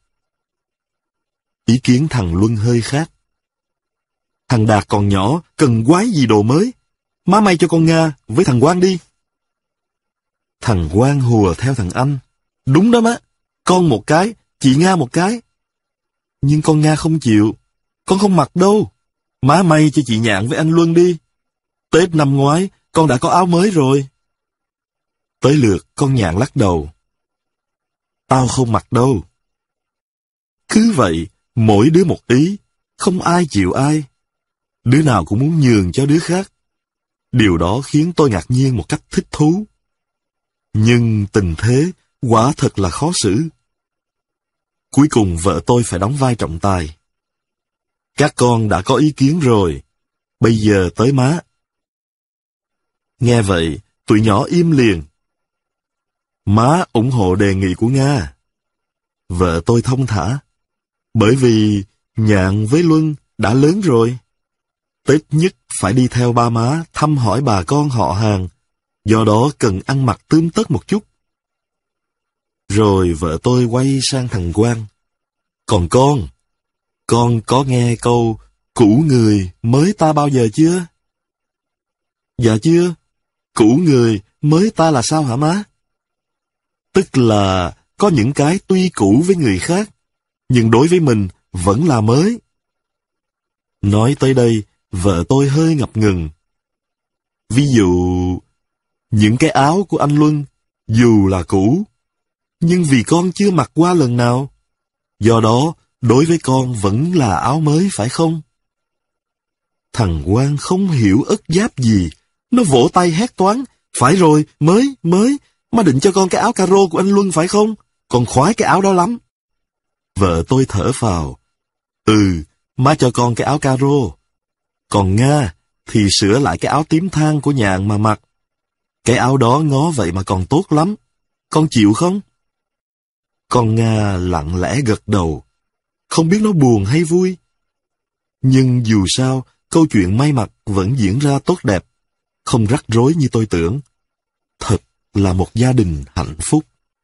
Ý kiến thằng Luân hơi khác. Thằng Đạt còn nhỏ, cần quái gì đồ mới. Má may cho con Nga với thằng Quang đi. Thằng Quang hùa theo thằng anh. Đúng đó má, con một cái, chị Nga một cái. Nhưng con Nga không chịu. Con không mặc đâu. Má may cho chị Nhạn với anh Luân đi. Tết năm ngoái, con đã có áo mới rồi. Tới lượt con Nhạn lắc đầu. Tao không mặc đâu. Cứ vậy, mỗi đứa một ý, không ai chịu ai. Đứa nào cũng muốn nhường cho đứa khác. Điều đó khiến tôi ngạc nhiên một cách thích thú. Nhưng tình thế quả thật là khó xử. Cuối cùng vợ tôi phải đóng vai trọng tài. Các con đã có ý kiến rồi, bây giờ tới má. Nghe vậy, tụi nhỏ im liền. Má ủng hộ đề nghị của Nga. Vợ tôi thông thả. Bởi vì Nhạn với Luân đã lớn rồi. Tết nhất phải đi theo ba má thăm hỏi bà con họ hàng, do đó cần ăn mặc tươm tất một chút. Rồi vợ tôi quay sang thằng Quang. Còn con có nghe câu cũ người mới ta bao giờ chưa? Dạ chưa. Cũ người mới ta là sao hả má? Tức là có những cái tuy cũ với người khác, nhưng đối với mình vẫn là mới. Nói tới đây, vợ tôi hơi ngập ngừng. Ví dụ, những cái áo của anh Luân, dù là cũ, nhưng vì con chưa mặc qua lần nào, Do đó, đối với con vẫn là áo mới phải không? Thằng Quang không hiểu ất giáp gì. Nó vỗ tay hét toáng. Phải rồi, mới, má định cho con cái áo caro của anh Luân phải không? Con khoái cái áo đó lắm. Vợ tôi thở phào. Má cho con cái áo caro. Còn Nga thì sửa lại cái áo tím than của nhà mà mặc. Cái áo đó ngó vậy mà còn tốt lắm. Con chịu không? Con Nga lặng lẽ gật đầu. Không biết nó buồn hay vui. Nhưng dù sao, câu chuyện may mặc vẫn diễn ra tốt đẹp. Không rắc rối như tôi tưởng. Thật là một gia đình hạnh phúc.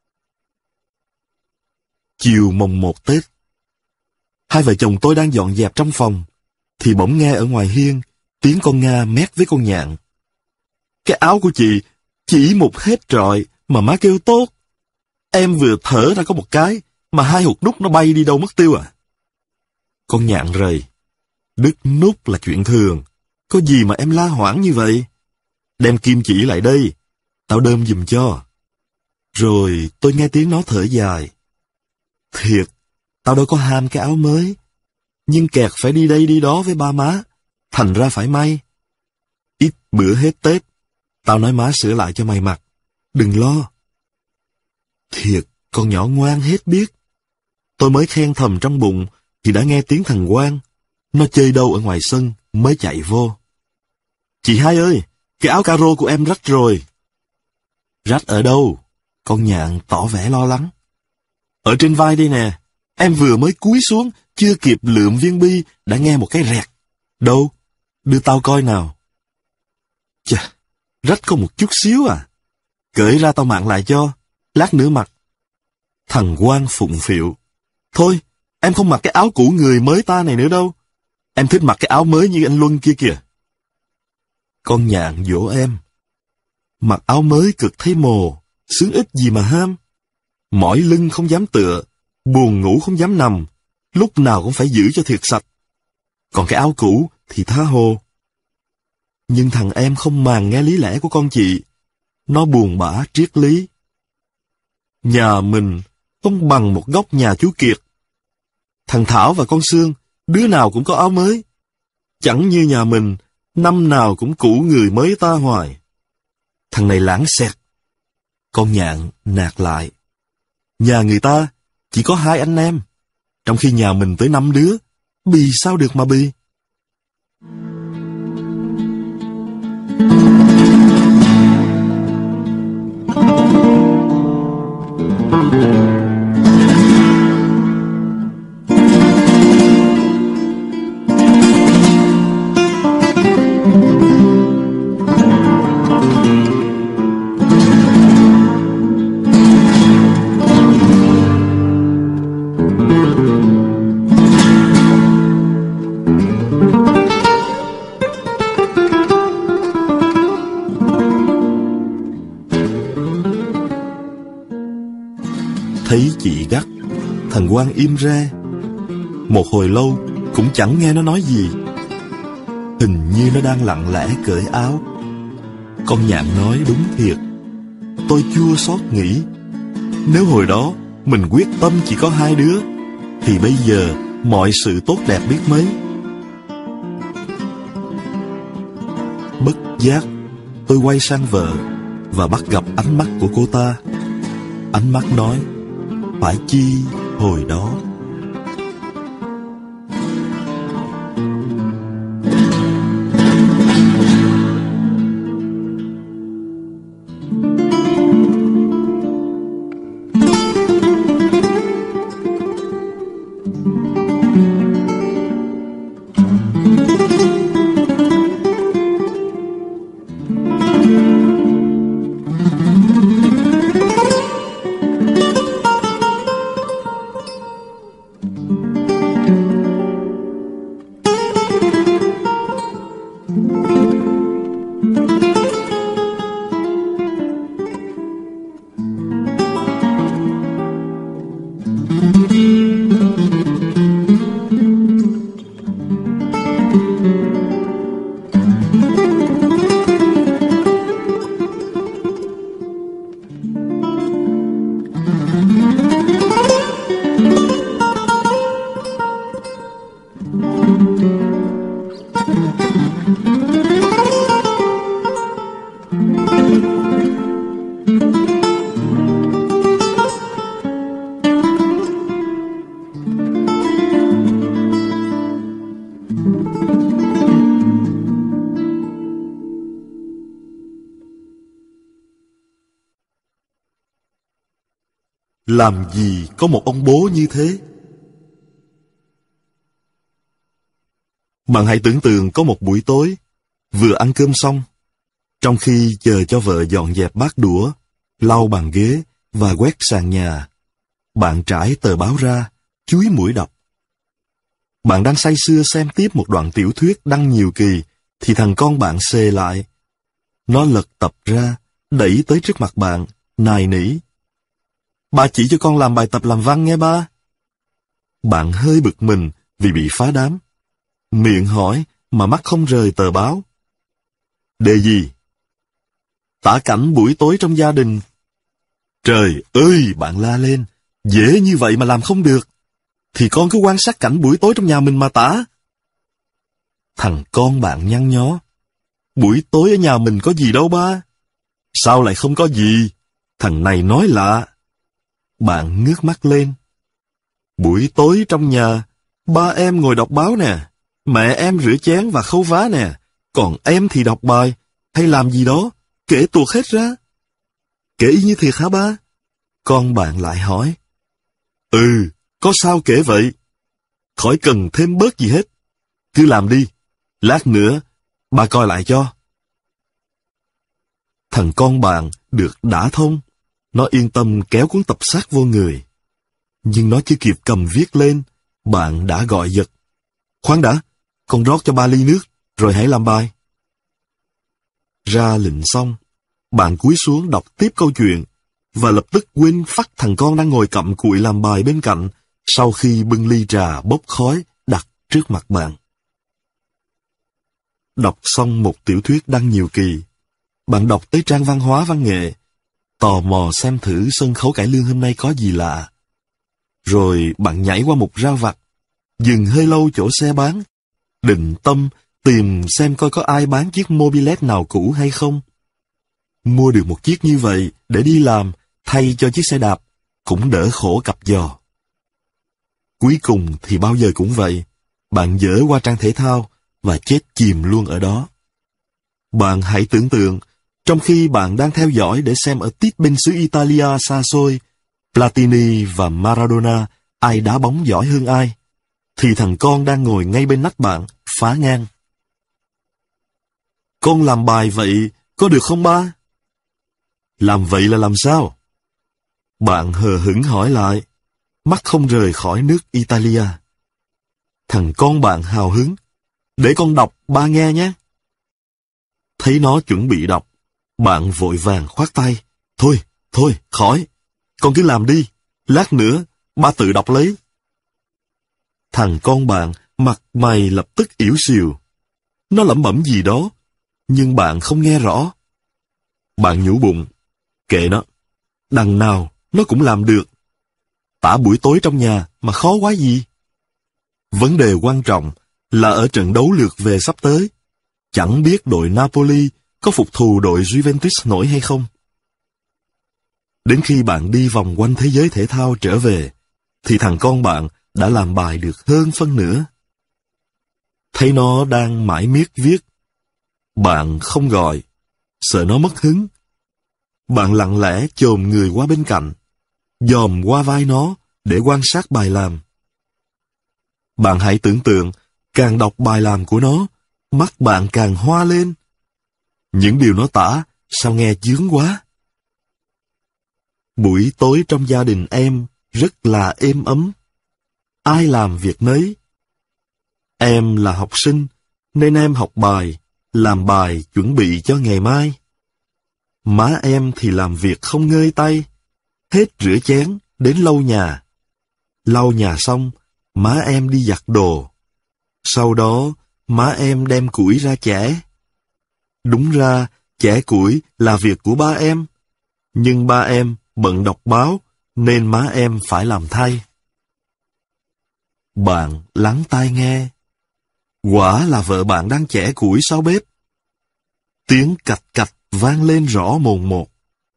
Chiều mồng 1 Tết, hai vợ chồng tôi đang dọn dẹp trong phòng, thì bỗng nghe ở ngoài hiên tiếng con Nga mét với con Nhạn. Cái áo của chị chỉ một hết trọi mà má kêu tốt. Em vừa thở ra có một cái mà 2 hột nút nó bay đi đâu mất tiêu à. Con Nhạn rầy. Đứt nút là chuyện thường. Có gì mà em la hoảng như vậy? Đem kim chỉ lại đây, tao đơm giùm cho. Rồi tôi nghe tiếng nó thở dài. Thiệt, tao đâu có ham cái áo mới. Nhưng kẹt phải đi đây đi đó với ba má, thành ra phải may. Ít bữa hết Tết, tao nói má sửa lại cho mày mặc. Đừng lo. Thiệt, con nhỏ ngoan hết biết. Tôi mới khen thầm trong bụng, thì đã nghe tiếng thằng Quang. Nó chơi đâu ở ngoài sân, mới chạy vô. Chị Hai ơi, cái áo caro của em rách rồi. Rách ở đâu? Con Nhạn tỏ vẻ lo lắng. Ở trên vai đây nè, em vừa mới cúi xuống, chưa kịp lượm viên bi, đã nghe một cái rẹt. Đâu? Đưa tao coi nào. Chà, rách có một chút xíu à. Cởi ra tao mạn lại cho, lát nữa mặc. Thằng Quang phụng phịu. Thôi, em không mặc cái áo cũ người mới ta này nữa đâu. Em thích mặc cái áo mới như anh Luân kia kìa. Con Nhạn dỗ em. Mặc áo mới cực thấy mồ, sướng ít gì mà ham. Mỏi lưng không dám tựa, buồn ngủ không dám nằm, lúc nào cũng phải giữ cho thiệt sạch. Còn cái áo cũ thì tha hồ. Nhưng thằng em không màng nghe lý lẽ của con chị. Nó buồn bã triết lý. Nhà mình không bằng một góc nhà chú Kiệt. Thằng Thảo và con Sương, đứa nào cũng có áo mới. Chẳng như nhà mình, năm nào cũng cũ người mới ta hoài. Thằng này lãng xẹt. Con Nhạn nạt lại. Nhà người ta chỉ có 2 anh em, trong khi nhà mình tới 5 đứa. Bì sao được mà bì. Thấy chị gắt, thằng Quang im re. Một hồi lâu cũng chẳng nghe nó nói gì. Hình như nó đang lặng lẽ cởi áo. Con Nhạn nói đúng thiệt. Tôi chua xót nghĩ, nếu hồi đó mình quyết tâm chỉ có 2 đứa, thì bây giờ mọi sự tốt đẹp biết mấy. Bất giác, tôi quay sang vợ và bắt gặp ánh mắt của cô ta. Ánh mắt nói, phải chi hồi đó. Làm gì có một ông bố như thế? Bạn hãy tưởng tượng có một buổi tối, vừa ăn cơm xong, trong khi chờ cho vợ dọn dẹp bát đũa, lau bàn ghế và quét sàn nhà, bạn trải tờ báo ra, chúi mũi đọc. Bạn đang say sưa xem tiếp một đoạn tiểu thuyết đăng nhiều kỳ, thì thằng con bạn xề lại. Nó lật tập ra, đẩy tới trước mặt bạn, nài nỉ. Ba chỉ cho con làm bài tập làm văn nghe ba. Bạn hơi bực mình vì bị phá đám. Miệng hỏi mà mắt không rời tờ báo. Đề gì? Tả cảnh buổi tối trong gia đình. Trời ơi, bạn la lên, dễ như vậy mà làm không được. Thì con cứ quan sát cảnh buổi tối trong nhà mình mà tả. Thằng con bạn nhăn nhó. Buổi tối ở nhà mình có gì đâu ba. Sao lại không có gì? Thằng này nói lạ. Bạn ngước mắt lên. Buổi tối trong nhà, ba em ngồi đọc báo nè, mẹ em rửa chén và khâu vá nè, còn em thì đọc bài, hay làm gì đó, kể tuột hết ra. Kể y như thiệt hả ba? Con bạn lại hỏi. Ừ, có sao kể vậy? Khỏi cần thêm bớt gì hết. Cứ làm đi, lát nữa, ba coi lại cho. Thằng con bạn được đả thông. Nó yên tâm kéo cuốn tập sát vô người. Nhưng nó chưa kịp cầm viết lên, bạn đã gọi giật. Khoan đã, con rót cho ba ly nước, rồi hãy làm bài. Ra lệnh xong, bạn cúi xuống đọc tiếp câu chuyện, và lập tức quên phắt thằng con đang ngồi cặm cụi làm bài bên cạnh, sau khi bưng ly trà bốc khói đặt trước mặt bạn. Đọc xong một tiểu thuyết đăng nhiều kỳ, bạn đọc tới trang văn hóa văn nghệ, tò mò xem thử sân khấu cải lương hôm nay có gì lạ. Rồi bạn nhảy qua một rau vặt, dừng hơi lâu chỗ xe bán, định tâm tìm xem coi có ai bán chiếc mobilette nào cũ hay không. Mua được một chiếc như vậy để đi làm thay cho chiếc xe đạp, cũng đỡ khổ cặp giò. Cuối cùng thì bao giờ cũng vậy, bạn dở qua trang thể thao và chết chìm luôn ở đó. Bạn hãy tưởng tượng, trong khi bạn đang theo dõi để xem ở tít bên xứ Italia xa xôi, Platini và Maradona, ai đá bóng giỏi hơn ai, thì thằng con đang ngồi ngay bên nách bạn, phá ngang. Con làm bài vậy, có được không ba? Làm vậy là làm sao? Bạn hờ hững hỏi lại, mắt không rời khỏi nước Italia. Thằng con bạn hào hứng, để con đọc ba nghe nhé. Thấy nó chuẩn bị đọc, bạn vội vàng khoát tay. Thôi, khỏi. Con cứ làm đi, lát nữa, ba tự đọc lấy. Thằng con bạn, mặt mày lập tức ỉu xìu. Nó lẩm bẩm gì đó, nhưng bạn không nghe rõ. Bạn nhủ bụng, kệ nó, đằng nào nó cũng làm được. Tả buổi tối trong nhà mà khó quá gì. Vấn đề quan trọng là ở trận đấu lượt về sắp tới, chẳng biết đội Napoli có phục thù đội Juventus nổi hay không. Đến khi bạn đi vòng quanh thế giới thể thao trở về, thì thằng con bạn đã làm bài được hơn phân nửa. Thấy nó đang mải miết viết, bạn không gọi, sợ nó mất hứng. Bạn lặng lẽ chồm người qua bên cạnh, dòm qua vai nó để quan sát bài làm. Bạn hãy tưởng tượng, càng đọc bài làm của nó, mắt bạn càng hoa lên. Những điều nó tả, sao nghe chướng quá. Buổi tối trong gia đình em rất là êm ấm. Ai làm việc nấy. Em là học sinh, nên em học bài, làm bài chuẩn bị cho ngày mai. Má em thì làm việc không ngơi tay, hết rửa chén đến lau nhà. Lau nhà xong, má em đi giặt đồ. Sau đó, má em đem củi ra chẻ. Đúng ra, chẻ củi là việc của ba em. Nhưng ba em bận đọc báo, nên má em phải làm thay. Bạn lắng tai nghe. Quả là vợ bạn đang chẻ củi sau bếp. Tiếng cạch cạch vang lên rõ mồn một.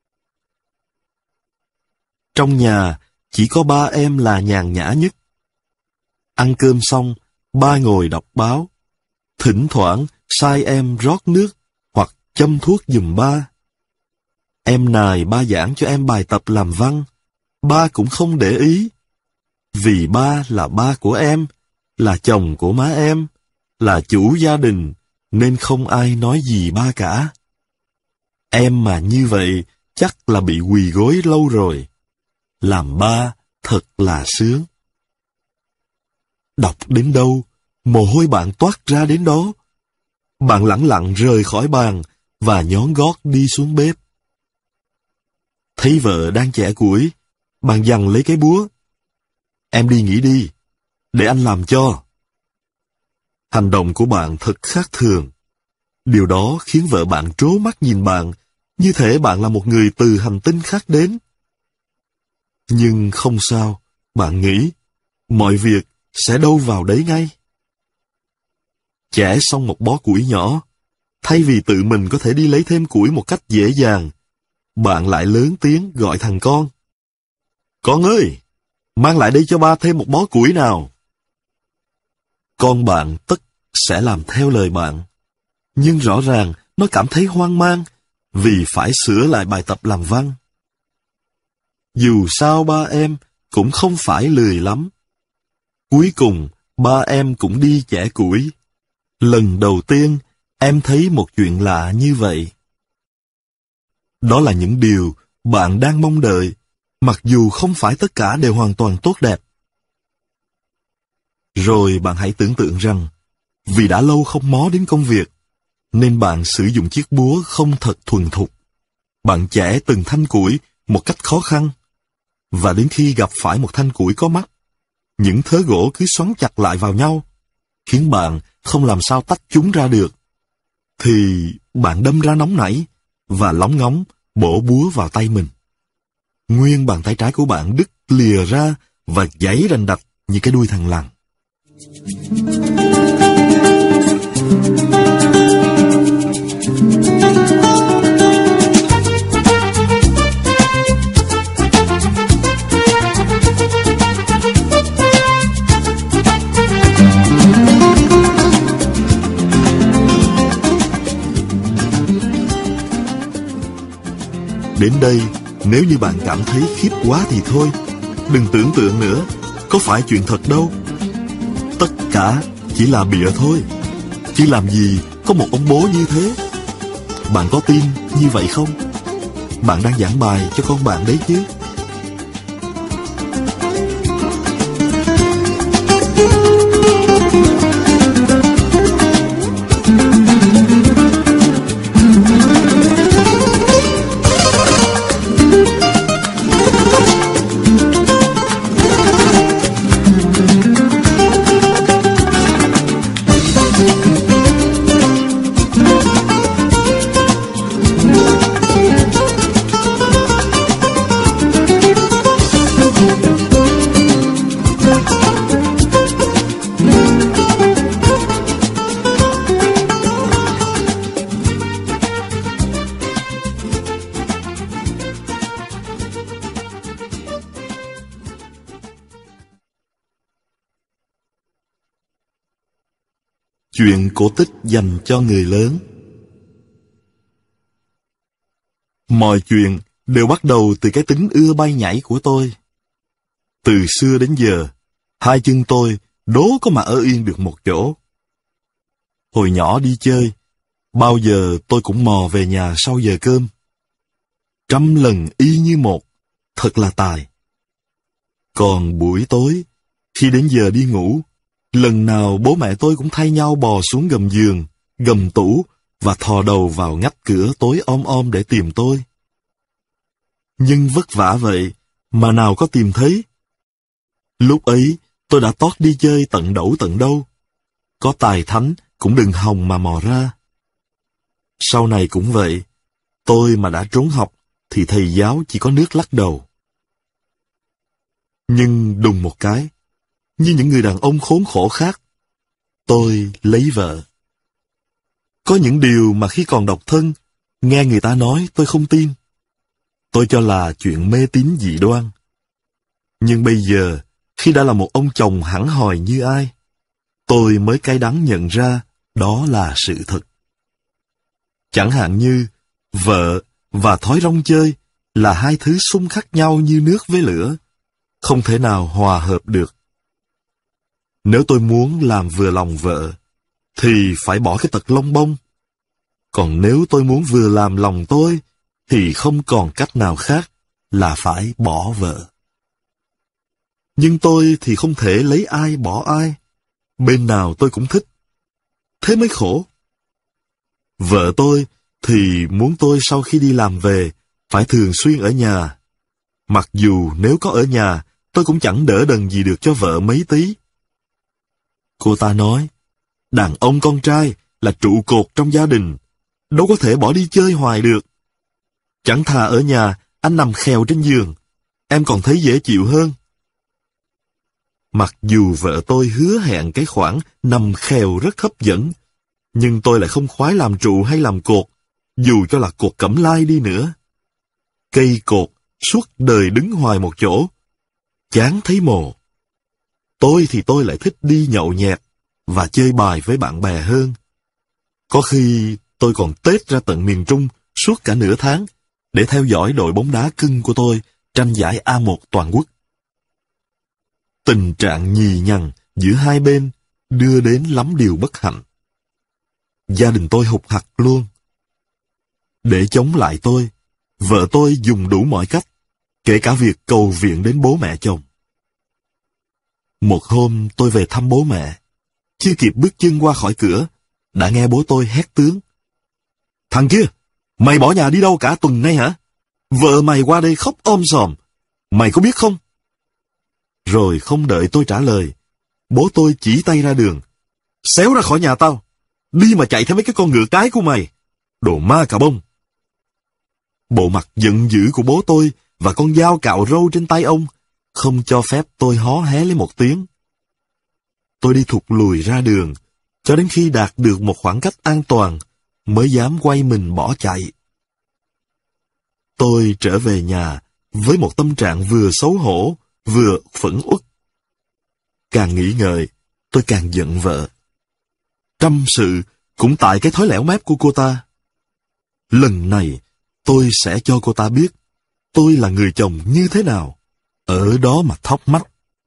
Trong nhà, chỉ có ba em là nhàn nhã nhất. Ăn cơm xong, ba ngồi đọc báo. Thỉnh thoảng, sai em rót nước hoặc châm thuốc giùm ba. Em nài ba giảng cho em bài tập làm văn. Ba cũng không để ý. Vì ba là ba của em, là chồng của má em, là chủ gia đình, nên không ai nói gì ba cả. Em mà như vậy, chắc là bị quỳ gối lâu rồi. Làm ba thật là sướng. Đọc đến đâu, mồ hôi bạn toát ra đến đó. Bạn lẳng lặng rời khỏi bàn và nhón gót đi xuống bếp. Thấy vợ đang chẻ củi, bạn giằng lấy cái búa. Em đi nghỉ đi, để anh làm cho. Hành động của bạn thật khác thường. Điều đó khiến vợ bạn trố mắt nhìn bạn, như thể bạn là một người từ hành tinh khác đến. Nhưng không sao, bạn nghĩ, mọi việc sẽ đâu vào đấy ngay. Chẻ xong một bó củi nhỏ, thay vì tự mình có thể đi lấy thêm củi một cách dễ dàng, bạn lại lớn tiếng gọi thằng con. Con ơi, mang lại đây cho ba thêm một bó củi nào. Con bạn tất sẽ làm theo lời bạn, nhưng rõ ràng nó cảm thấy hoang mang vì phải sửa lại bài tập làm văn. Dù sao ba em cũng không phải lười lắm. Cuối cùng, ba em cũng đi chẻ củi. Lần đầu tiên, em thấy một chuyện lạ như vậy. Đó là những điều bạn đang mong đợi, mặc dù không phải tất cả đều hoàn toàn tốt đẹp. Rồi bạn hãy tưởng tượng rằng, vì đã lâu không mó đến công việc, nên bạn sử dụng chiếc búa không thật thuần thục. Bạn chẻ từng thanh củi một cách khó khăn, và đến khi gặp phải một thanh củi có mắt, những thớ gỗ cứ xoắn chặt lại vào nhau, khiến bạn không làm sao tách chúng ra được. Thì bạn đâm ra nóng nảy, và lóng ngóng bổ búa vào tay mình. Nguyên bàn tay trái của bạn đứt lìa ra và giãy rành đạch như cái đuôi thằn lằn. Đến đây, nếu như bạn cảm thấy khiếp quá thì thôi, đừng tưởng tượng nữa, có phải chuyện thật đâu. Tất cả chỉ là bịa thôi, chứ làm gì có một ông bố như thế. Bạn có tin như vậy không? Bạn đang giảng bài cho con bạn đấy chứ. Chuyện cổ tích dành cho người lớn. Mọi chuyện đều bắt đầu từ cái tính ưa bay nhảy của tôi. Từ xưa đến giờ, hai chân tôi đố có mà ở yên được một chỗ. Hồi nhỏ đi chơi, bao giờ tôi cũng mò về nhà sau giờ cơm. 100 lần y như một, thật là tài. Còn buổi tối, khi đến giờ đi ngủ, lần nào bố mẹ tôi cũng thay nhau bò xuống gầm giường, gầm tủ và thò đầu vào ngách cửa tối om om để tìm tôi. Nhưng vất vả vậy, mà nào có tìm thấy. Lúc ấy, tôi đã tót đi chơi tận đẩu tận đâu. Có tài thánh cũng đừng hòng mà mò ra. Sau này cũng vậy, tôi mà đã trốn học thì thầy giáo chỉ có nước lắc đầu. Nhưng đùng một cái, như những người đàn ông khốn khổ khác, tôi lấy vợ. Có những điều mà khi còn độc thân, Nghe người ta nói tôi không tin. Tôi cho là chuyện mê tín dị đoan. Nhưng bây giờ, khi đã là một ông chồng hẳn hòi như ai, tôi mới cay đắng nhận ra đó là sự thật. Chẳng hạn như, vợ và thói rong chơi là hai thứ xung khắc nhau như nước với lửa, không thể nào hòa hợp được. Nếu tôi muốn làm vừa lòng vợ, thì phải bỏ cái tật lông bông. Còn nếu tôi muốn vừa làm lòng tôi, thì không còn cách nào khác là phải bỏ vợ. Nhưng tôi thì không thể lấy ai bỏ ai. Bên nào tôi cũng thích. Thế mới khổ. Vợ tôi thì muốn tôi sau khi đi làm về phải thường xuyên ở nhà. Mặc dù nếu có ở nhà, tôi cũng chẳng đỡ đần gì được cho vợ mấy tí. Cô ta nói, đàn ông con trai là trụ cột trong gia đình, đâu có thể bỏ đi chơi hoài được. Chẳng thà ở nhà, anh nằm khèo trên giường, em còn thấy dễ chịu hơn. Mặc dù vợ tôi hứa hẹn cái khoản nằm khèo rất hấp dẫn, nhưng tôi lại không khoái làm trụ hay làm cột, dù cho là cột cẩm lai đi nữa. Cây cột suốt đời đứng hoài một chỗ, chán thấy mồ. Tôi thì tôi lại thích đi nhậu nhẹt và chơi bài với bạn bè hơn. Có khi tôi còn tết ra tận miền Trung suốt cả nửa tháng để theo dõi đội bóng đá cưng của tôi tranh giải A1 toàn quốc. Tình trạng nhì nhằng giữa hai bên đưa đến lắm điều bất hạnh. Gia đình tôi hụt hặc luôn. Để chống lại tôi, vợ tôi dùng đủ mọi cách, kể cả việc cầu viện đến bố mẹ chồng. Một hôm tôi về thăm bố mẹ, chưa kịp bước chân qua khỏi cửa, đã nghe bố tôi hét tướng. Thằng kia, mày bỏ nhà đi đâu cả tuần nay hả? Vợ mày qua đây khóc ôm sòm, mày có biết không? Rồi không đợi tôi trả lời, bố tôi chỉ tay ra đường. Xéo ra khỏi nhà tao, đi mà chạy theo mấy cái con ngựa cái của mày, đồ ma cà bông. Bộ mặt giận dữ của bố tôi và con dao cạo râu trên tay ông không cho phép tôi hó hé lấy một tiếng. Tôi đi thụt lùi ra đường, cho đến khi đạt được một khoảng cách an toàn, mới dám quay mình bỏ chạy. Tôi trở về nhà với một tâm trạng vừa xấu hổ, vừa phẫn uất. Càng nghĩ ngợi, tôi càng giận vợ. Trăm sự cũng tại cái thói lẻo mép của cô ta. Lần này, tôi sẽ cho cô ta biết tôi là người chồng như thế nào, ở đó mà thóc mắt.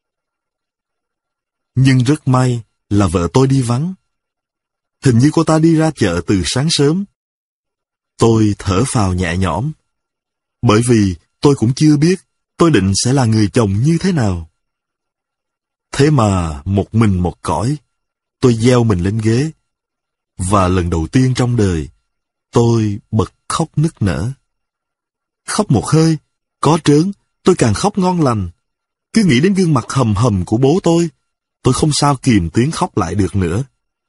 Nhưng rất may là vợ tôi đi vắng. Hình như cô ta đi ra chợ từ sáng sớm. Tôi thở phào nhẹ nhõm, bởi vì tôi cũng chưa biết tôi định sẽ là người chồng như thế nào. Thế mà một mình một cõi, tôi gieo mình lên ghế, và lần đầu tiên trong đời, tôi bật khóc nức nở. Khóc một hơi, có trớn, tôi càng khóc ngon lành. Cứ nghĩ đến gương mặt hầm hầm của bố tôi không sao kìm tiếng khóc lại được nữa.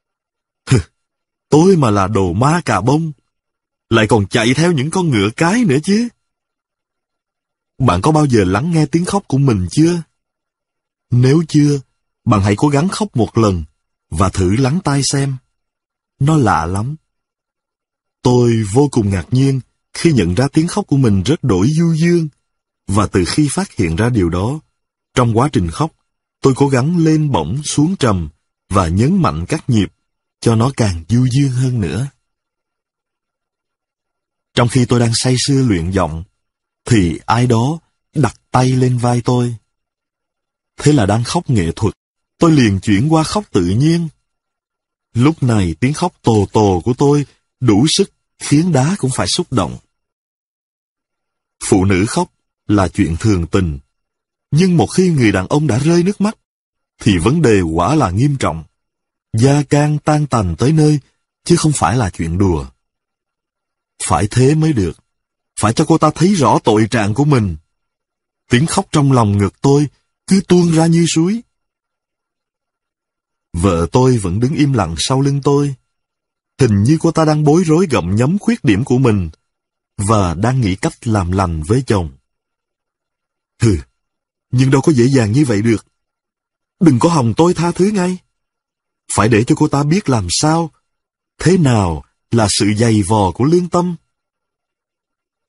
Tôi mà là đồ ma cà bông, lại còn chạy theo những con ngựa cái nữa chứ. Bạn có bao giờ lắng nghe tiếng khóc của mình chưa? Nếu chưa, bạn hãy cố gắng khóc một lần và thử lắng tai xem. Nó lạ lắm. Tôi vô cùng ngạc nhiên khi nhận ra tiếng khóc của mình rất đổi du dương, và từ khi phát hiện ra điều đó, trong quá trình khóc, tôi cố gắng lên bổng xuống trầm và nhấn mạnh các nhịp cho nó càng du dương hơn nữa. Trong khi tôi đang say sưa luyện giọng, thì ai đó đặt tay lên vai tôi. Thế là đang khóc nghệ thuật, tôi liền chuyển qua khóc tự nhiên. Lúc này tiếng khóc tồ tồ của tôi đủ sức khiến đá cũng phải xúc động. Phụ nữ khóc là chuyện thường tình, nhưng một khi người đàn ông đã rơi nước mắt, thì vấn đề quả là nghiêm trọng. Da can tan tành tới nơi, chứ không phải là chuyện đùa. Phải thế mới được. Phải cho cô ta thấy rõ tội trạng của mình. Tiếng khóc trong lòng ngực tôi cứ tuôn ra như suối. Vợ tôi vẫn đứng im lặng sau lưng tôi. Hình như cô ta đang bối rối gặm nhấm khuyết điểm của mình, và đang nghĩ cách làm lành với chồng. Nhưng đâu có dễ dàng như vậy được. Đừng có hòng tôi tha thứ ngay. Phải để cho cô ta biết làm sao, thế nào là sự dày vò của lương tâm,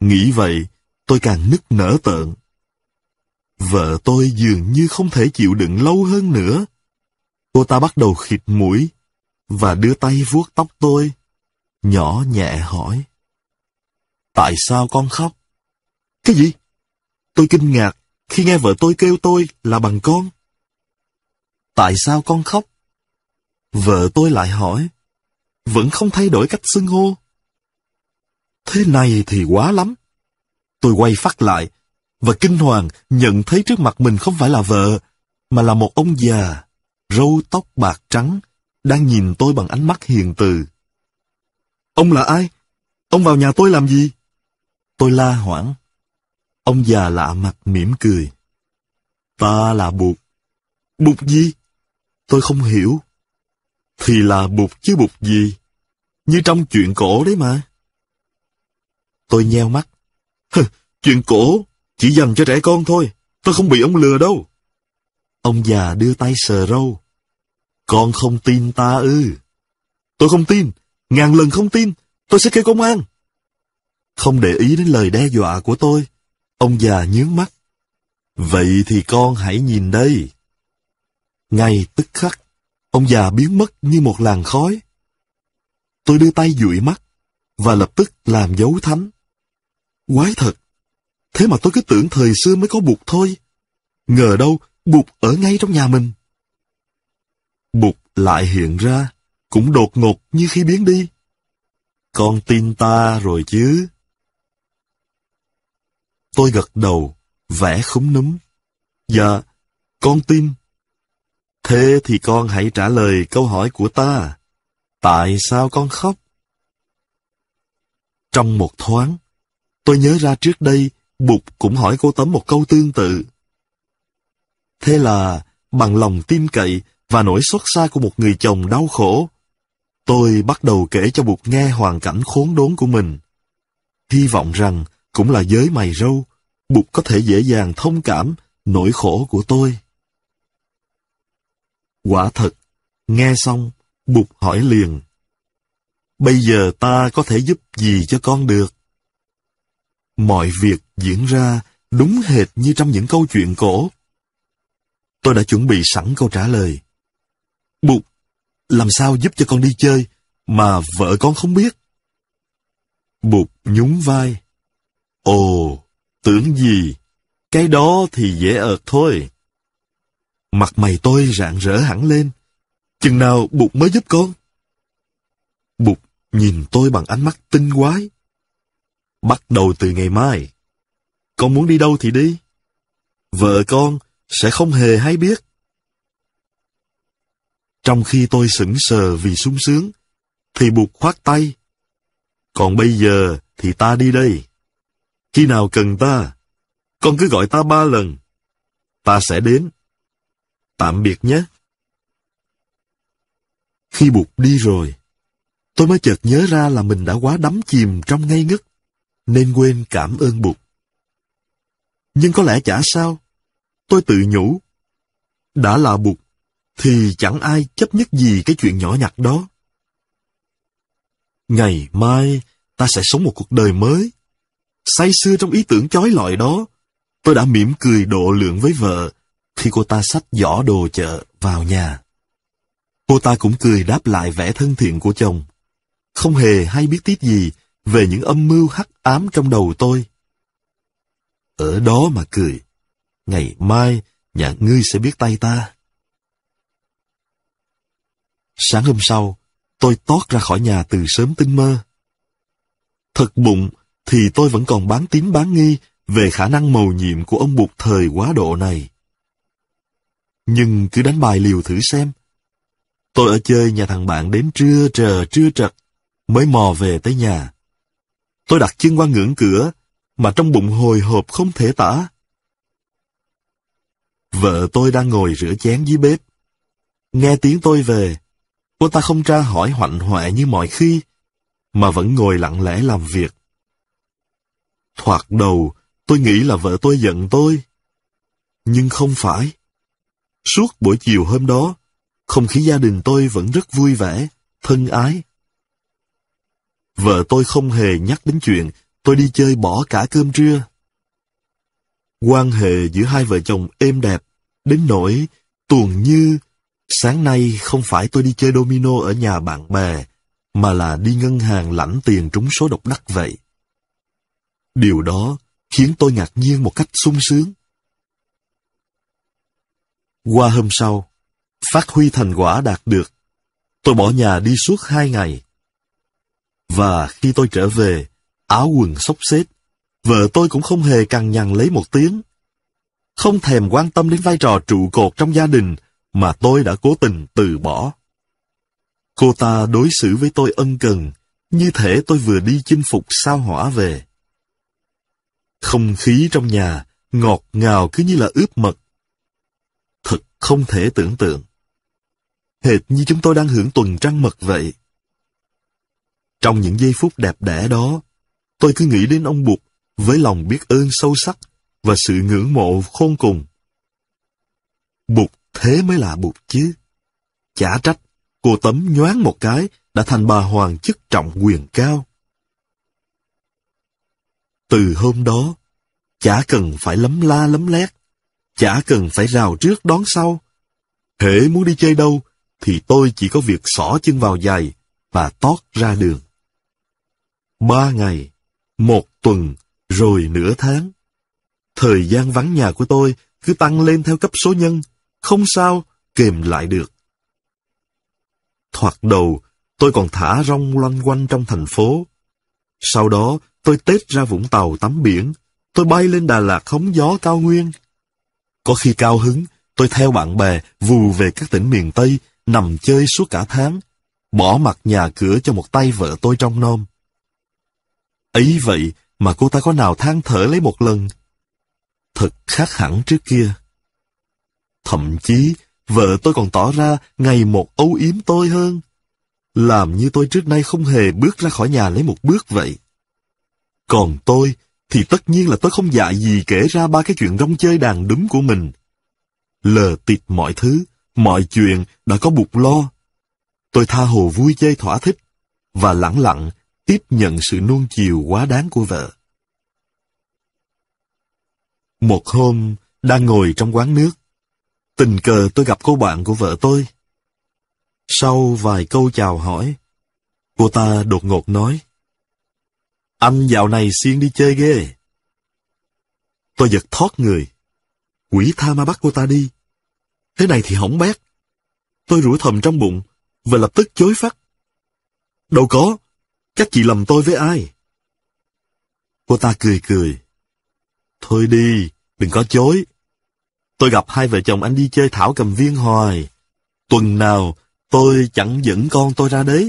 Nghĩ vậy, tôi càng nức nở tợn. Vợ tôi dường như không thể chịu đựng lâu hơn nữa. Cô ta bắt đầu khịt mũi và đưa tay vuốt tóc tôi, nhỏ nhẹ hỏi. Tại sao con khóc? Cái gì? Tôi kinh ngạc khi nghe vợ tôi kêu tôi là bằng con. Tại sao con khóc? Vợ tôi lại hỏi. Vẫn không thay đổi cách xưng hô. Thế này thì quá lắm. Tôi quay phát lại và kinh hoàng nhận thấy trước mặt mình không phải là vợ, mà là một ông già, râu tóc bạc trắng, đang nhìn tôi bằng ánh mắt hiền từ. Ông là ai? Ông vào nhà tôi làm gì? Tôi la hoảng. Ông già lạ mặt mỉm cười. Ta là Bụt. Bụt gì? Tôi không hiểu. Thì là Bụt chứ Bụt gì? Như trong chuyện cổ đấy mà. Tôi nheo mắt. Chuyện cổ chỉ dành cho trẻ con thôi. Tôi không bị ông lừa đâu. Ông già đưa tay sờ râu. Con không tin ta ư? Tôi không tin. Ngàn lần không tin. Tôi sẽ kêu công an. Không để ý đến lời đe dọa của tôi, ông già nhướng mắt. Vậy thì con hãy nhìn đây. Ngay tức khắc, ông già biến mất như một làn khói. Tôi đưa tay dụi mắt và lập tức làm dấu thánh. Quái thật, thế mà tôi cứ tưởng thời xưa mới có Bụt thôi. Ngờ đâu Bụt ở ngay trong nhà mình. Bụt lại hiện ra, cũng đột ngột như khi biến đi. Con tin ta rồi chứ? Tôi gật đầu, vẻ khúm núm. Dạ, con tin. Thế thì con hãy trả lời câu hỏi của ta. Tại sao con khóc? Trong một thoáng, tôi nhớ ra trước đây Bụt cũng hỏi cô Tấm một câu tương tự. Thế là, bằng lòng tin cậy và nỗi xót xa của một người chồng đau khổ, tôi bắt đầu kể cho Bụt nghe hoàn cảnh khốn đốn của mình. Hy vọng rằng, cũng là với mày râu, Bụt có thể dễ dàng thông cảm nỗi khổ của tôi. Quả thật, nghe xong, Bụt hỏi liền. Bây giờ ta có thể giúp gì cho con được? Mọi việc diễn ra đúng hệt như trong những câu chuyện cổ. Tôi đã chuẩn bị sẵn câu trả lời. Bụt, làm sao giúp cho con đi chơi mà vợ con không biết? Bụt nhún vai. Ồ, tưởng gì, cái đó thì dễ ợt thôi. Mặt mày tôi rạng rỡ hẳn lên. Chừng nào Bụt mới giúp con? Bụt nhìn tôi bằng ánh mắt tinh quái. Bắt đầu từ ngày mai. Con muốn đi đâu thì đi. Vợ con sẽ không hề hay biết. Trong khi tôi sững sờ vì sung sướng, thì Bụt khoát tay. Còn bây giờ thì ta đi đây. Khi nào cần ta, con cứ gọi ta 3 lần. Ta sẽ đến. Tạm biệt nhé. Khi Bụt đi rồi, tôi mới chợt nhớ ra là mình đã quá đắm chìm trong ngây ngất, nên quên cảm ơn Bụt. Nhưng có lẽ chả sao. Tôi tự nhủ. Đã là Bụt, thì chẳng ai chấp nhất gì cái chuyện nhỏ nhặt đó. Ngày mai, ta sẽ sống một cuộc đời mới. Say sưa trong ý tưởng chói lọi đó, tôi đã mỉm cười độ lượng với vợ khi cô ta xách giỏ đồ chợ vào nhà. Cô ta cũng cười đáp lại vẻ thân thiện của chồng, không hề hay biết tít gì về những âm mưu hắc ám trong đầu tôi. Ở đó mà cười. Ngày mai, nhà ngươi sẽ biết tay ta. Sáng hôm sau, tôi tót ra khỏi nhà từ sớm tinh mơ. Thật bụng thì tôi vẫn còn bán tín bán nghi về khả năng mầu nhiệm của ông Bụt thời quá độ này. Nhưng cứ đánh bài liều thử xem. Tôi ở chơi nhà thằng bạn đến trưa trờ trưa trật mới mò về tới nhà. Tôi đặt chân qua ngưỡng cửa mà trong bụng hồi hộp không thể tả. Vợ tôi đang ngồi rửa chén dưới bếp. Nghe tiếng tôi về, cô ta không tra hỏi hoạnh hoẹ như mọi khi, mà vẫn ngồi lặng lẽ làm việc. Thoạt đầu, tôi nghĩ là vợ tôi giận tôi. Nhưng không phải. Suốt buổi chiều hôm đó, không khí gia đình tôi vẫn rất vui vẻ, thân ái. Vợ tôi không hề nhắc đến chuyện tôi đi chơi bỏ cả cơm trưa. Quan hệ giữa hai vợ chồng êm đẹp, đến nỗi tuồn như sáng nay không phải tôi đi chơi domino ở nhà bạn bè, mà là đi ngân hàng lãnh tiền trúng số độc đắc vậy. Điều đó khiến tôi ngạc nhiên một cách sung sướng. Qua hôm sau, phát huy thành quả đạt được, tôi bỏ nhà đi suốt 2 ngày. Và khi tôi trở về, áo quần xốc xếch, vợ tôi cũng không hề cằn nhằn lấy một tiếng. Không thèm quan tâm đến vai trò trụ cột trong gia đình mà tôi đã cố tình từ bỏ. Cô ta đối xử với tôi ân cần, như thể tôi vừa đi chinh phục sao Hỏa về. Không khí trong nhà ngọt ngào cứ như là ướp mật. Thật không thể tưởng tượng. Hệt như chúng tôi đang hưởng tuần trăng mật vậy. Trong những giây phút đẹp đẽ đó, tôi cứ nghĩ đến ông Bụt với lòng biết ơn sâu sắc và sự ngưỡng mộ khôn cùng. Bụt thế mới là Bụt chứ. Chả trách cô Tấm nhoáng một cái đã thành bà hoàng chức trọng quyền cao. Từ hôm đó, chả cần phải lấm la lấm lét, chả cần phải rào trước đón sau. Hễ muốn đi chơi đâu, thì tôi chỉ có việc xỏ chân vào giày và tót ra đường. 3 ngày, 1 tuần, rồi nửa tháng. Thời gian vắng nhà của tôi cứ tăng lên theo cấp số nhân, không sao kềm lại được. Thoạt đầu, tôi còn thả rong loanh quanh trong thành phố. Sau đó, tôi tết ra Vũng Tàu tắm biển, tôi bay lên Đà Lạt hóng gió cao nguyên. Có khi cao hứng, tôi theo bạn bè vù về các tỉnh miền Tây, nằm chơi suốt cả tháng, bỏ mặc nhà cửa cho một tay vợ tôi trông nom. Ấy vậy mà cô ta có nào than thở lấy một lần. Thật khác hẳn trước kia. Thậm chí, vợ tôi còn tỏ ra ngày một âu yếm tôi hơn, làm như tôi trước nay không hề bước ra khỏi nhà lấy một bước vậy. Còn tôi, thì tất nhiên là tôi không dại gì kể ra 3 cái chuyện rong chơi đàn đúm của mình. Lờ tịt mọi thứ, mọi chuyện đã có Bụt lo. Tôi tha hồ vui chơi thỏa thích, và lẳng lặng tiếp nhận sự nuông chiều quá đáng của vợ. Một hôm, đang ngồi trong quán nước, tình cờ tôi gặp cô bạn của vợ tôi. Sau vài câu chào hỏi, cô ta đột ngột nói: "Anh dạo này siêng đi chơi ghê." Tôi giật thót người. Quỷ tha ma bắt cô ta đi. Thế này thì hỏng bét. Tôi rủa thầm trong bụng, và lập tức chối phắt: "Đâu có, chắc chị lầm tôi với ai." Cô ta cười cười: "Thôi đi, đừng có chối. Tôi gặp hai vợ chồng anh đi chơi thảo cầm viên hoài. Tuần nào tôi chẳng dẫn con tôi ra đấy."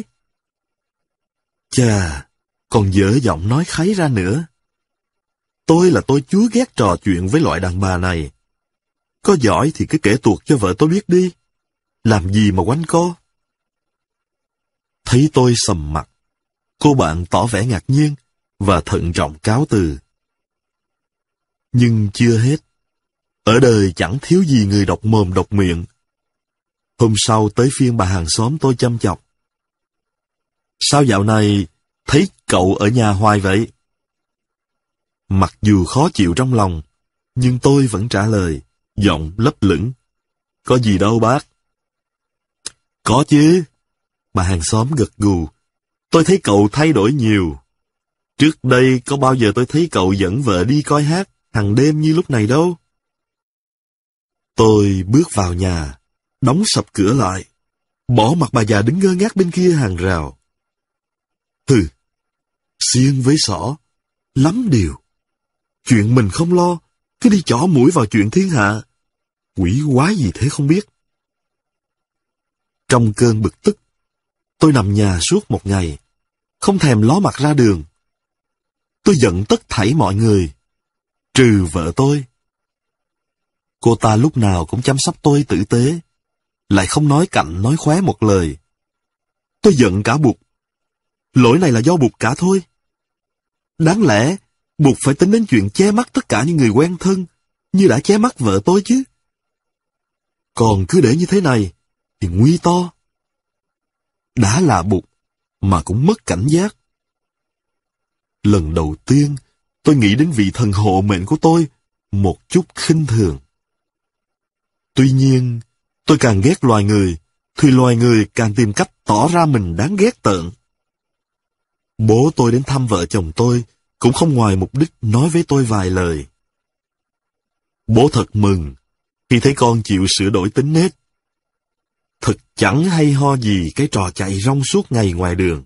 Chà, còn dở giọng nói kháy ra nữa. Tôi là tôi chúa ghét trò chuyện với loại đàn bà này. Có giỏi thì cứ kể tuột cho vợ tôi biết đi. Làm gì mà quanh co. Thấy tôi sầm mặt, cô bạn tỏ vẻ ngạc nhiên và thận trọng cáo từ. Nhưng chưa hết. Ở đời chẳng thiếu gì người độc mồm độc miệng. Hôm sau tới phiên bà hàng xóm tôi chăm chọc: "Sao dạo này thấy cậu ở nhà hoài vậy?" Mặc dù khó chịu trong lòng, nhưng tôi vẫn trả lời, giọng lấp lửng: "Có gì đâu bác." "Có chứ." Bà hàng xóm gật gù. "Tôi thấy cậu thay đổi nhiều. Trước đây có bao giờ tôi thấy cậu dẫn vợ đi coi hát hàng đêm như lúc này đâu." Tôi bước vào nhà, đóng sập cửa lại, bỏ mặc bà già đứng ngơ ngác bên kia hàng rào. Hừ, xiên với xỏ, lắm điều. Chuyện mình không lo, cứ đi chỏ mũi vào chuyện thiên hạ. Quỷ quái gì thế không biết. Trong cơn bực tức, tôi nằm nhà suốt một ngày, không thèm ló mặt ra đường. Tôi giận tất thảy mọi người, trừ vợ tôi. Cô ta lúc nào cũng chăm sóc tôi tử tế, lại không nói cạnh nói khóe một lời. Tôi giận cả Bụt. Lỗi này là do Bụt cả thôi. Đáng lẽ, Bụt phải tính đến chuyện che mắt tất cả những người quen thân, như đã che mắt vợ tôi chứ. Còn cứ để như thế này, thì nguy to. Đã là Bụt, mà cũng mất cảnh giác. Lần đầu tiên, tôi nghĩ đến vị thần hộ mệnh của tôi một chút khinh thường. Tuy nhiên, tôi càng ghét loài người, thì loài người càng tìm cách tỏ ra mình đáng ghét tợn. Bố tôi đến thăm vợ chồng tôi, cũng không ngoài mục đích nói với tôi vài lời. Bố thật mừng khi thấy con chịu sửa đổi tính nết. Thật chẳng hay ho gì cái trò chạy rong suốt ngày ngoài đường.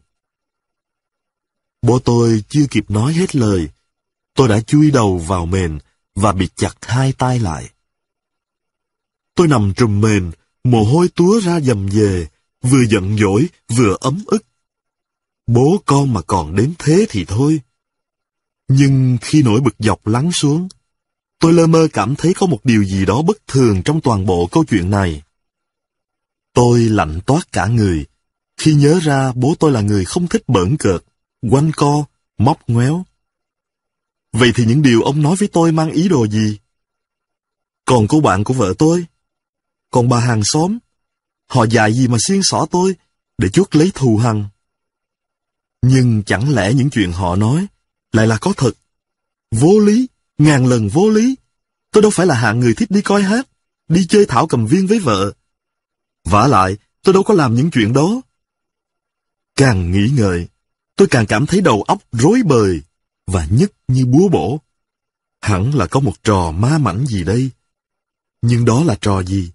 Bố tôi chưa kịp nói hết lời, tôi đã chui đầu vào mền và bịt chặt hai tay lại. Tôi nằm trùm mền, mồ hôi túa ra dầm dề, vừa giận dỗi, vừa ấm ức. Bố con mà còn đến thế thì thôi. Nhưng khi nỗi bực dọc lắng xuống, tôi lơ mơ cảm thấy có một điều gì đó bất thường trong toàn bộ câu chuyện này. Tôi lạnh toát cả người, khi nhớ ra bố tôi là người không thích bỡn cợt, quanh co, móc ngoéo. Vậy thì những điều ông nói với tôi mang ý đồ gì? Còn cô bạn của vợ tôi? Còn bà hàng xóm? Họ dạy gì mà xiên xỏ tôi, để chuốc lấy thù hằn? Nhưng chẳng lẽ những chuyện họ nói lại là có thật? Vô lý, ngàn lần vô lý. Tôi đâu phải là hạng người thích đi coi hát, đi chơi thảo cầm viên với vợ. Vả lại, tôi đâu có làm những chuyện đó. Càng nghĩ ngợi, tôi càng cảm thấy đầu óc rối bời và nhức như búa bổ. Hẳn là có một trò ma mãnh gì đây. Nhưng đó là trò gì?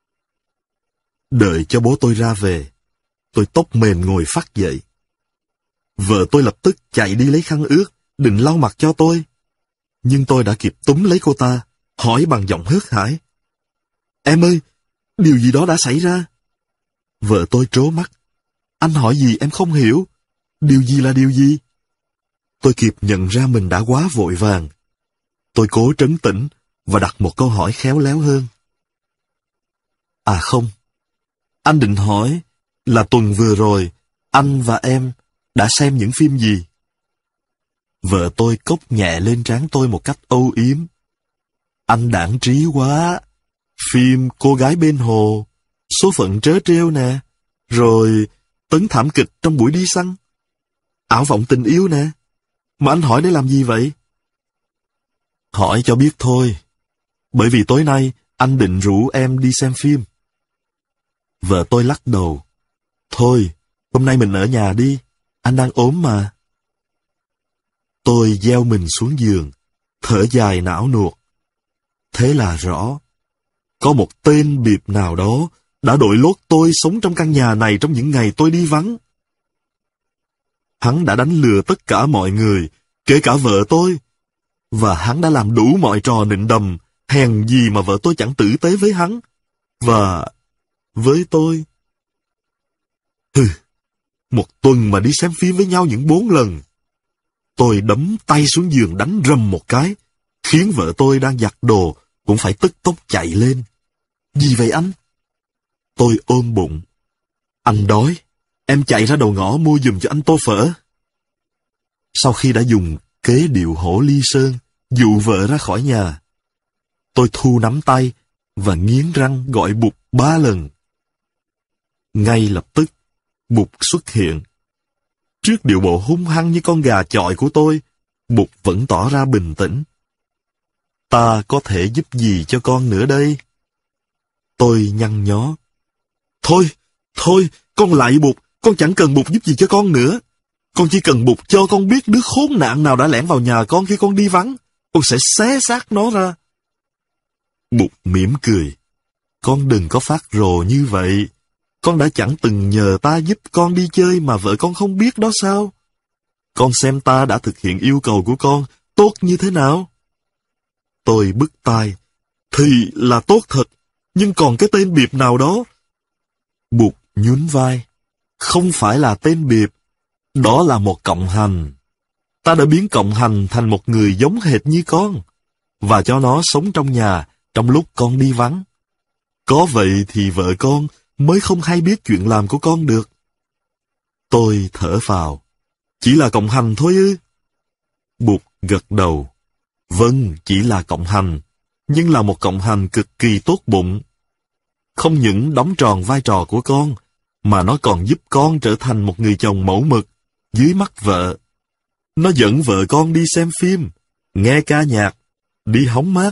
Đợi cho bố tôi ra về, tôi tóc mền ngồi phắt dậy. Vợ tôi lập tức chạy đi lấy khăn ướt, định lau mặt cho tôi. Nhưng tôi đã kịp túm lấy cô ta, hỏi bằng giọng hớt hải. Em ơi, điều gì đó đã xảy ra. Vợ tôi trố mắt. Anh hỏi gì em không hiểu. Điều gì là điều gì? Tôi kịp nhận ra mình đã quá vội vàng. Tôi cố trấn tĩnh và đặt một câu hỏi khéo léo hơn. À không, anh định hỏi là tuần vừa rồi, anh và em đã xem những phim gì? Vợ tôi cốc nhẹ lên trán tôi một cách âu yếm. Anh đãng trí quá. Phim Cô gái bên hồ, Số phận trớ trêu nè, rồi Tấn thảm kịch trong buổi đi săn, Ảo vọng tình yêu nè. Mà anh hỏi để làm gì vậy? Hỏi cho biết thôi. Bởi vì tối nay anh định rủ em đi xem phim. Vợ tôi lắc đầu. Thôi, hôm nay mình ở nhà đi. Anh đang ốm mà. Tôi gieo mình xuống giường, thở dài não nuột. Thế là rõ. Có một tên bịp nào đó đã đội lốt tôi sống trong căn nhà này trong những ngày tôi đi vắng. Hắn đã đánh lừa tất cả mọi người, kể cả vợ tôi. Và hắn đã làm đủ mọi trò nịnh đầm, hèn gì mà vợ tôi chẳng tử tế với hắn. Và với tôi. Hừ, một tuần mà đi xem phim với nhau những 4 lần. Tôi đấm tay xuống giường đánh rầm một cái, khiến vợ tôi đang giặt đồ cũng phải tức tốc chạy lên. Gì vậy anh? Tôi ôm bụng. Anh đói, em chạy ra đầu ngõ mua giùm cho anh tô phở. Sau khi đã dùng kế điệu hổ ly sơn, dụ vợ ra khỏi nhà, tôi thu nắm tay và nghiến răng gọi Bụt 3 lần. Ngay lập tức, Bụt xuất hiện. Trước điệu bộ hung hăng như con gà chọi của tôi, Bụt vẫn tỏ ra bình tĩnh. Ta có thể giúp gì cho con nữa đây? Tôi nhăn nhó. Thôi, con lạy Bụt, con chẳng cần Bụt giúp gì cho con nữa. Con chỉ cần Bụt cho con biết đứa khốn nạn nào đã lẻn vào nhà con khi con đi vắng. Con sẽ xé xác nó ra. Bụt mỉm cười. Con đừng có phát rồ như vậy. Con đã chẳng từng nhờ ta giúp con đi chơi mà vợ con không biết đó sao? Con xem ta đã thực hiện yêu cầu của con tốt như thế nào? Tôi bứt tai. Thì là tốt thật, nhưng còn cái tên bịp nào đó. Bụt nhún vai. Không phải là tên bịp, đó là một cộng hành. Ta đã biến cộng hành thành một người giống hệt như con, và cho nó sống trong nhà trong lúc con đi vắng. Có vậy thì vợ con mới không hay biết chuyện làm của con được. Tôi thở phào. Chỉ là cộng hành thôi ư? Bụt gật đầu. Vâng, chỉ là cộng hành, nhưng là một cộng hành cực kỳ tốt bụng. Không những đóng tròn vai trò của con, mà nó còn giúp con trở thành một người chồng mẫu mực dưới mắt vợ. Nó dẫn vợ con đi xem phim, nghe ca nhạc, đi hóng mát.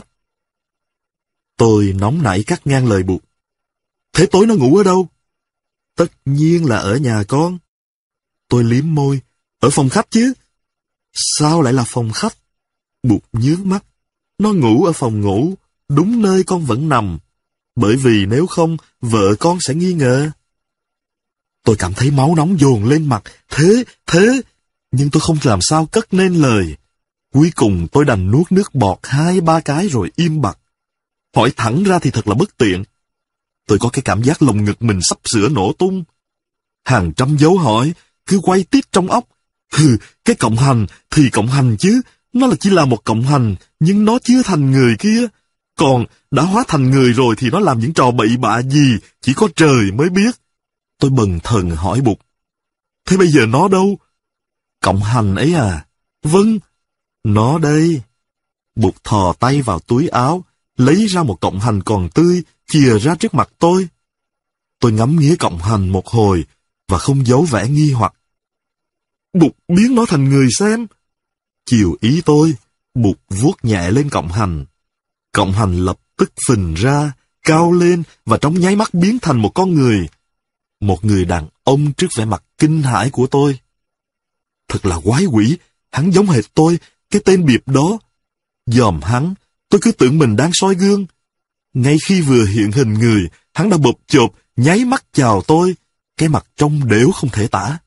Tôi nóng nảy cắt ngang lời Bụt. Thế tối nó ngủ ở đâu? Tất nhiên là ở nhà con. Tôi liếm môi. Ở phòng khách chứ. Sao lại là phòng khách? Bụt nhướng mắt. Nó ngủ ở phòng ngủ, đúng nơi con vẫn nằm. Bởi vì nếu không, vợ con sẽ nghi ngờ. Tôi cảm thấy máu nóng dồn lên mặt. Thế. Nhưng tôi không làm sao cất nên lời. Cuối cùng tôi đành nuốt nước bọt 2-3 cái rồi im bặt. Hỏi thẳng ra thì thật là bất tiện. Tôi có cái cảm giác lồng ngực mình sắp sửa nổ tung. Hàng trăm dấu hỏi cứ quay tít trong óc. Cái cộng hành thì cộng hành chứ. Nó là chỉ là một cộng hành, nhưng nó chưa thành người kia. Còn đã hóa thành người rồi thì nó làm những trò bậy bạ gì, chỉ có trời mới biết. Tôi bần thần hỏi Bụt. Thế bây giờ nó đâu? Cộng hành ấy à? Vâng, nó đây. Bụt thò tay vào túi áo, lấy ra một cộng hành còn tươi, chìa ra trước mặt tôi. Tôi ngắm nghía cộng hành một hồi, và không giấu vẻ nghi hoặc. Bụt biến nó thành người xem. Chiều ý tôi, Bụt vuốt nhẹ lên cộng hành. Cộng hành lập tức phình ra, cao lên và trong nháy mắt biến thành một con người. Một người đàn ông trước vẻ mặt kinh hãi của tôi. Thật là quái quỷ, hắn giống hệt tôi, cái tên biệp đó. Dòm hắn, tôi cứ tưởng mình đang soi gương. Ngay khi vừa hiện hình người, hắn đã bộp chộp, nháy mắt chào tôi, cái mặt trông đểu không thể tả.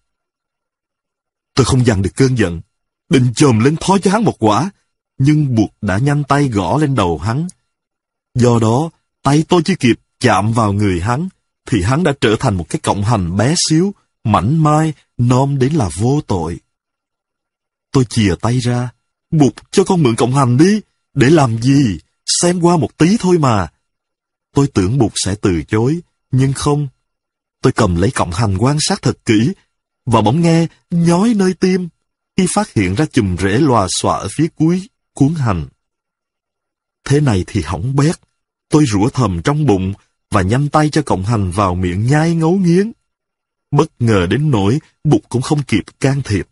Tôi không dằn được cơn giận, định chồm lên thói cho hắn một quả, nhưng Bụt đã nhanh tay gõ lên đầu hắn. Do đó, tay tôi chưa kịp chạm vào người hắn, thì hắn đã trở thành một cái cộng hành bé xíu, mảnh mai, nom đến là vô tội. Tôi chìa tay ra. Bụt cho con mượn cộng hành đi. Để làm gì? Xem qua một tí thôi mà. Tôi tưởng Bụt sẽ từ chối, nhưng không. Tôi cầm lấy cộng hành quan sát thật kỹ, và bỗng nghe nhói nơi tim, khi phát hiện ra chùm rễ lòa xòa ở phía cuối cuốn hành. Thế này thì hỏng bét. Tôi rủa thầm trong bụng, và nhanh tay cho cộng hành vào miệng nhai ngấu nghiến. Bất ngờ đến nỗi Bụt cũng không kịp can thiệp.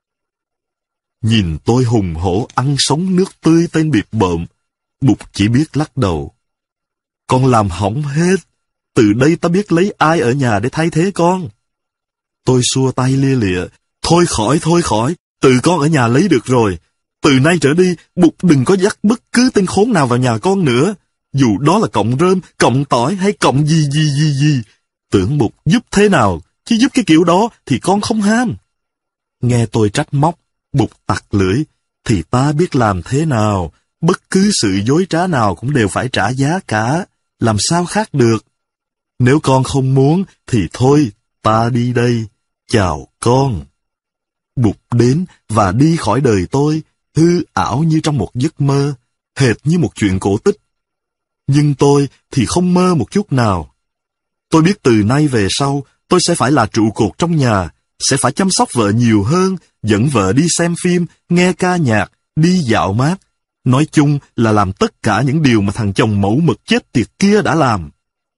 Nhìn tôi hùng hổ ăn sống nước tươi tên biệp bợm, Bụt chỉ biết lắc đầu. Con làm hỏng hết. Từ đây ta biết lấy ai ở nhà để thay thế con. Tôi xua tay lia lịa. Thôi khỏi, tự con ở nhà lấy được rồi. Từ nay trở đi, Bụt đừng có dắt bất cứ tên khốn nào vào nhà con nữa. Dù đó là cọng rơm, cọng tỏi hay cọng gì. Tưởng Bụt giúp thế nào, chứ giúp cái kiểu đó thì con không ham. Nghe tôi trách móc, Bụt tặc lưỡi. Thì ta biết làm thế nào, bất cứ sự dối trá nào cũng đều phải trả giá cả. Làm sao khác được? Nếu con không muốn, thì thôi, ta đi đây. Chào con. Bụt đến và đi khỏi đời tôi, hư ảo như trong một giấc mơ, hệt như một chuyện cổ tích. Nhưng tôi thì không mơ một chút nào. Tôi biết từ nay về sau, tôi sẽ phải là trụ cột trong nhà, sẽ phải chăm sóc vợ nhiều hơn, dẫn vợ đi xem phim, nghe ca nhạc, đi dạo mát. Nói chung là làm tất cả những điều mà thằng chồng mẫu mực chết tiệt kia đã làm.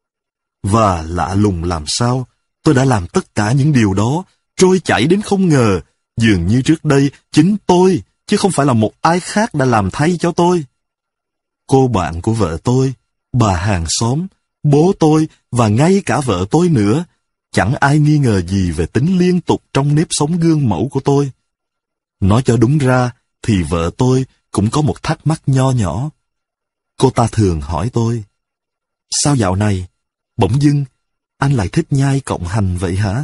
Và lạ lùng làm sao, tôi đã làm tất cả những điều đó, trôi chảy đến không ngờ, dường như trước đây chính tôi, chứ không phải là một ai khác đã làm thay cho tôi. Cô bạn của vợ tôi, bà hàng xóm, bố tôi và ngay cả vợ tôi nữa, chẳng ai nghi ngờ gì về tính liên tục trong nếp sống gương mẫu của tôi. Nói cho đúng ra, thì vợ tôi cũng có một thắc mắc nho nhỏ. Cô ta thường hỏi tôi, sao dạo này, bỗng dưng, anh lại thích nhai cộng hành vậy hả?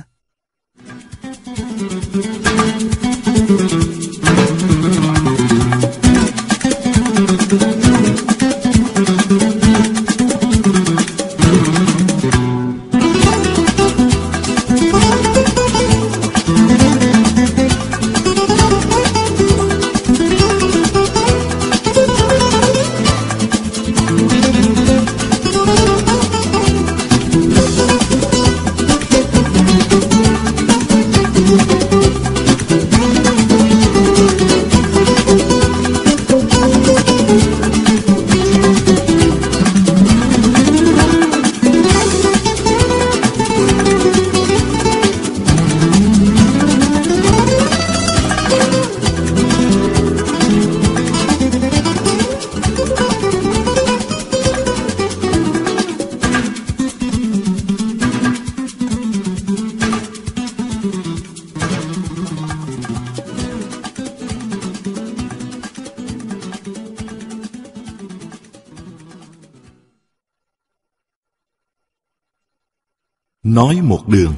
nói một đường.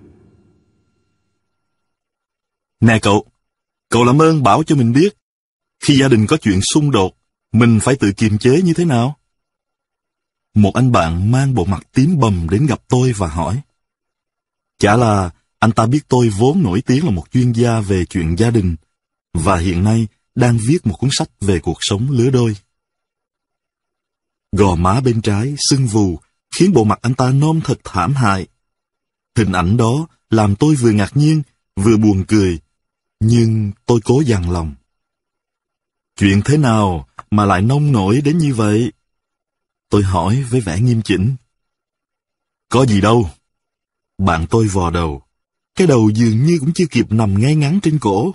Nè cậu làm ơn bảo cho mình biết, khi gia đình có chuyện xung đột, mình phải tự kiềm chế như thế nào? Một anh bạn mang bộ mặt tím bầm đến gặp tôi và hỏi. Chả là anh ta biết tôi vốn nổi tiếng là một chuyên gia về chuyện gia đình, và hiện nay đang viết một cuốn sách về cuộc sống lứa đôi. Gò má bên trái sưng vù, khiến bộ mặt anh ta non thật thảm hại. Hình ảnh đó làm tôi vừa ngạc nhiên, vừa buồn cười, nhưng tôi cố dằn lòng. Chuyện thế nào mà lại nông nổi đến như vậy? Tôi hỏi với vẻ nghiêm chỉnh. Có gì đâu. Bạn tôi vò đầu. Cái đầu dường như cũng chưa kịp nằm ngay ngắn trên cổ.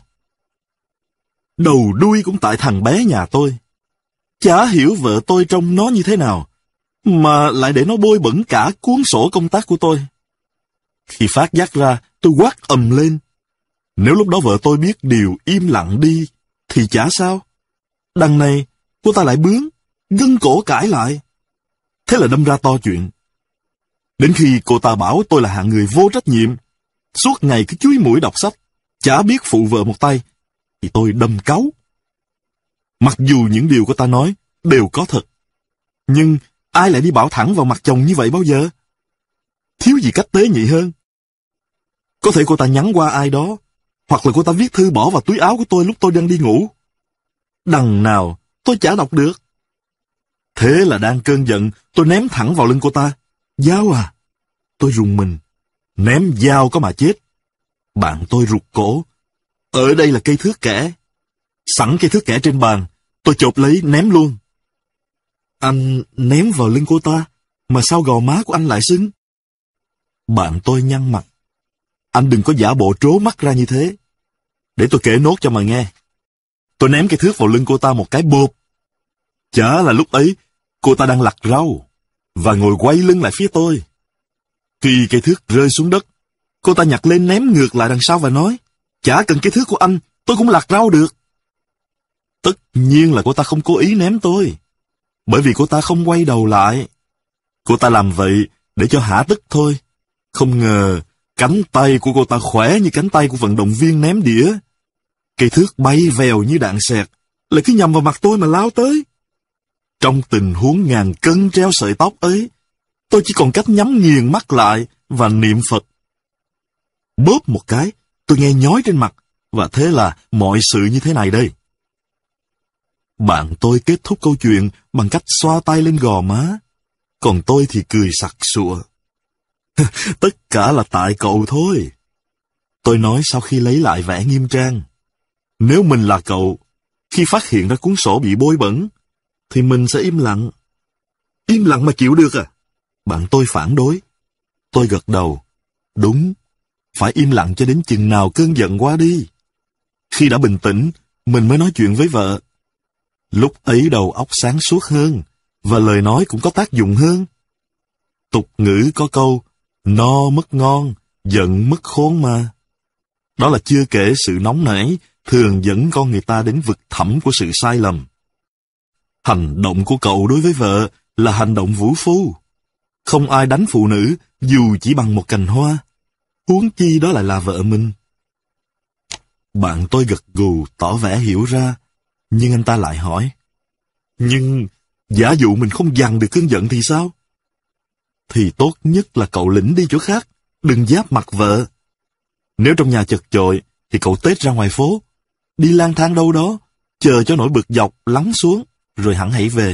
Đầu đuôi cũng tại thằng bé nhà tôi. Chả hiểu vợ tôi trông nó như thế nào, mà lại để nó bôi bẩn cả cuốn sổ công tác của tôi. Khi phát giác ra, tôi quát ầm lên. Nếu lúc đó vợ tôi biết điều im lặng đi, thì chả sao. Đằng này, cô ta lại bướng, gân cổ cãi lại. Thế là đâm ra to chuyện. Đến khi cô ta bảo tôi là hạng người vô trách nhiệm, suốt ngày cứ chúi mũi đọc sách, chả biết phụ vợ một tay, thì tôi đâm cáu. Mặc dù những điều cô ta nói đều có thật, nhưng ai lại đi bảo thẳng vào mặt chồng như vậy bao giờ? Thiếu gì cách tế nhị hơn. Có thể cô ta nhắn qua ai đó, hoặc là cô ta viết thư bỏ vào túi áo của tôi lúc tôi đang đi ngủ. Đằng nào tôi chả đọc được. Thế là đang cơn giận, tôi ném thẳng vào lưng cô ta. Dao à? Tôi rùng mình. Ném dao có mà chết. Bạn tôi rụt cổ. Ở đây là cây thước kẻ. Sẵn cây thước kẻ trên bàn, tôi chộp lấy ném luôn. Anh ném vào lưng cô ta, mà sao gò má của anh lại sưng? Bạn tôi nhăn mặt. Anh đừng có giả bộ trố mắt ra như thế. Để tôi kể nốt cho mà nghe. Tôi ném cây thước vào lưng cô ta một cái bộp. Chả là lúc ấy, cô ta đang lặt rau, và ngồi quay lưng lại phía tôi. Khi cây thước rơi xuống đất, cô ta nhặt lên ném ngược lại đằng sau và nói, chả cần cây thước của anh, tôi cũng lặt rau được. Tất nhiên là cô ta không cố ý ném tôi, bởi vì cô ta không quay đầu lại. Cô ta làm vậy để cho hả tức thôi. Không ngờ, cánh tay của cô ta khỏe như cánh tay của vận động viên ném đĩa. Cây thước bay vèo như đạn xẹt, lại cứ nhằm vào mặt tôi mà lao tới. Trong tình huống ngàn cân treo sợi tóc ấy, tôi chỉ còn cách nhắm nghiền mắt lại và niệm Phật. Bóp một cái, tôi nghe nhói trên mặt, và thế là mọi sự như thế này đây. Bạn tôi kết thúc câu chuyện bằng cách xoa tay lên gò má, còn tôi thì cười sặc sụa. Tất cả là tại cậu thôi. Tôi nói sau khi lấy lại vẻ nghiêm trang. Nếu mình là cậu, khi phát hiện ra cuốn sổ bị bôi bẩn, thì mình sẽ im lặng. Im lặng mà chịu được à? Bạn tôi phản đối. Tôi gật đầu. Đúng, phải im lặng cho đến chừng nào cơn giận qua đi. Khi đã bình tĩnh, mình mới nói chuyện với vợ. Lúc ấy đầu óc sáng suốt hơn, và lời nói cũng có tác dụng hơn. Tục ngữ có câu, no mất ngon, giận mất khôn mà. Đó là chưa kể sự nóng nảy, thường dẫn con người ta đến vực thẳm của sự sai lầm. Hành động của cậu đối với vợ là hành động vũ phu. Không ai đánh phụ nữ dù chỉ bằng một cành hoa. Huống chi đó lại là vợ mình. Bạn tôi gật gù tỏ vẻ hiểu ra, nhưng anh ta lại hỏi. Nhưng giả dụ mình không dằn được cơn giận thì sao? Thì tốt nhất là cậu lĩnh đi chỗ khác, đừng giáp mặt vợ. Nếu trong nhà chật chội, thì cậu tết ra ngoài phố, đi lang thang đâu đó, chờ cho nỗi bực dọc lắng xuống, rồi hẵng hãy về.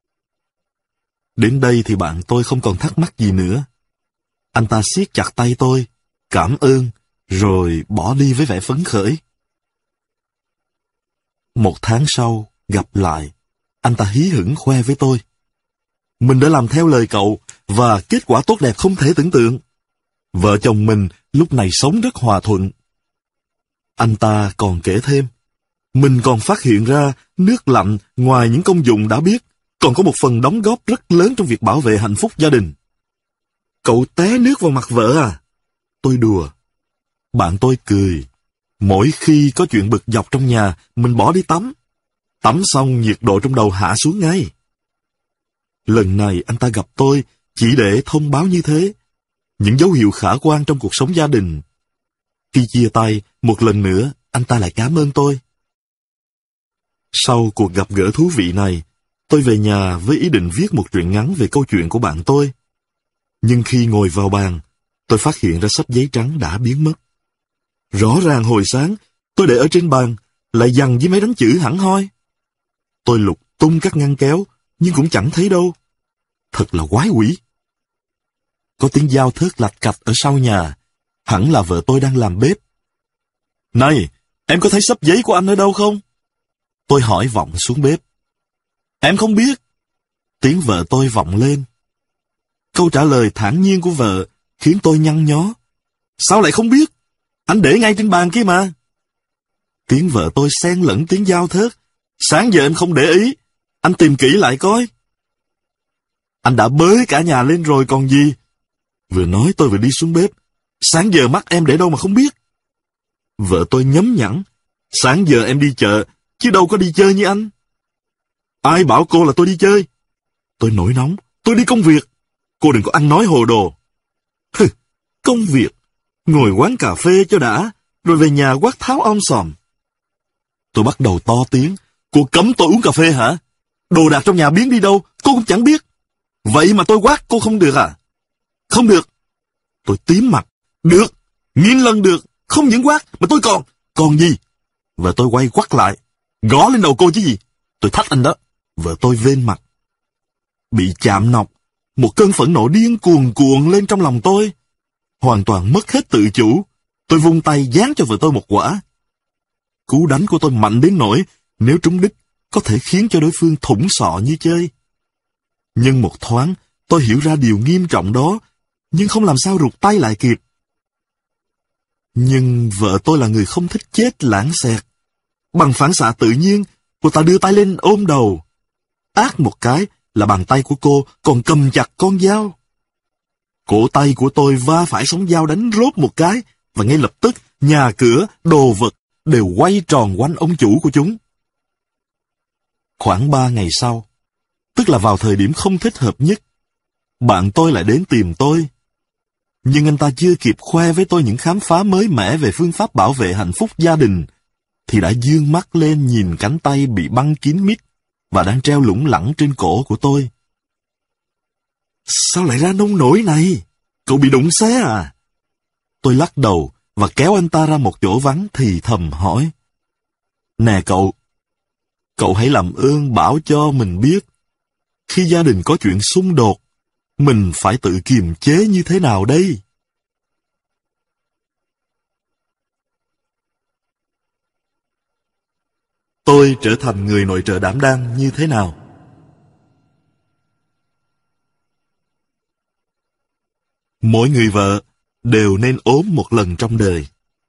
Đến đây thì bạn tôi không còn thắc mắc gì nữa. Anh ta siết chặt tay tôi, cảm ơn, rồi bỏ đi với vẻ phấn khởi. Một tháng sau, gặp lại, anh ta hí hửng khoe với tôi. Mình đã làm theo lời cậu, và kết quả tốt đẹp không thể tưởng tượng. Vợ chồng mình lúc này sống rất hòa thuận. Anh ta còn kể thêm, mình còn phát hiện ra nước lạnh ngoài những công dụng đã biết, còn có một phần đóng góp rất lớn trong việc bảo vệ hạnh phúc gia đình. Cậu té nước vào mặt vợ à? Tôi đùa. Bạn tôi cười. Mỗi khi có chuyện bực dọc trong nhà, mình bỏ đi tắm. Tắm xong nhiệt độ trong đầu hạ xuống ngay. Lần này anh ta gặp tôi chỉ để thông báo như thế. những dấu hiệu khả quan trong cuộc sống gia đình. Khi chia tay, một lần nữa, anh ta lại cảm ơn tôi. Sau cuộc gặp gỡ thú vị này, tôi về nhà với ý định viết một truyện ngắn về câu chuyện của bạn tôi. Nhưng khi ngồi vào bàn, tôi phát hiện ra sắp giấy trắng đã biến mất. Rõ ràng hồi sáng, tôi để ở trên bàn, lại dằn với máy đánh chữ hẳn hoi. Tôi lục tung các ngăn kéo, nhưng cũng chẳng thấy đâu. Thật là quái quỷ. Có tiếng dao thớt lạch cạch ở sau nhà, hẳn là vợ tôi đang làm bếp. Này, em có thấy xấp giấy của anh ở đâu không? Tôi hỏi vọng xuống bếp. Em không biết. Tiếng vợ tôi vọng lên. Câu trả lời thản nhiên của vợ khiến tôi nhăn nhó. Sao lại không biết? Anh để ngay trên bàn kia mà. Tiếng vợ tôi xen lẫn tiếng dao thớt. Sáng giờ em không để ý. Anh tìm kỹ lại coi. Anh đã bới cả nhà lên rồi còn gì. Vừa nói tôi vừa đi xuống bếp. Sáng giờ mắt em để đâu mà không biết. Vợ tôi nhấm nhẵn. Sáng giờ em đi chợ, chứ đâu có đi chơi như anh. Ai bảo cô là tôi đi chơi? Tôi nổi nóng. Tôi đi công việc. Cô đừng có ăn nói hồ đồ. Hừ, công việc. Ngồi quán cà phê cho đã, rồi về nhà quát tháo om sòm. Tôi bắt đầu to tiếng. Cô cấm tôi uống cà phê hả? Đồ đạc trong nhà biến đi đâu, cô cũng chẳng biết. Vậy mà tôi quát cô không được à? Không được. Tôi tím mặt. Được. Nghìn lần được. Không những quát, mà tôi còn. Còn gì? Vợ tôi quay quắt lại. Gõ lên đầu cô chứ gì? Tôi thách anh đó. Vợ tôi vênh mặt. Bị chạm nọc. Một cơn phẫn nộ điên cuồn cuộn lên trong lòng tôi. Hoàn toàn mất hết tự chủ. Tôi vung tay giáng cho vợ tôi một quả. Cú đánh của tôi mạnh đến nỗi nếu trúng đích có thể khiến cho đối phương thủng sọ như chơi. Nhưng một thoáng tôi hiểu ra điều nghiêm trọng đó, nhưng không làm sao rụt tay lại kịp. Nhưng vợ tôi là người không thích chết lãng xẹt. Bằng phản xạ tự nhiên, cô ta đưa tay lên ôm đầu. Ác một cái là bàn tay của cô còn cầm chặt con dao. Cổ tay của tôi va phải sóng dao đánh rốt một cái, và ngay lập tức nhà cửa, đồ vật đều quay tròn quanh ông chủ của chúng. Khoảng 3 ngày sau, tức là vào thời điểm không thích hợp nhất, bạn tôi lại đến tìm tôi. Nhưng anh ta chưa kịp khoe với tôi những khám phá mới mẻ về phương pháp bảo vệ hạnh phúc gia đình, thì đã dương mắt lên nhìn cánh tay bị băng kín mít và đang treo lủng lẳng trên cổ của tôi. Sao lại ra nông nổi này? Cậu bị đụng xe à? Tôi lắc đầu và kéo anh ta ra một chỗ vắng thì thầm hỏi. Nè cậu, cậu hãy làm ơn bảo cho mình biết, khi gia đình có chuyện xung đột, mình phải tự kiềm chế như thế nào đây? Tôi trở thành người nội trợ đảm đang như thế nào? Mỗi người vợ đều nên ốm một lần trong đời.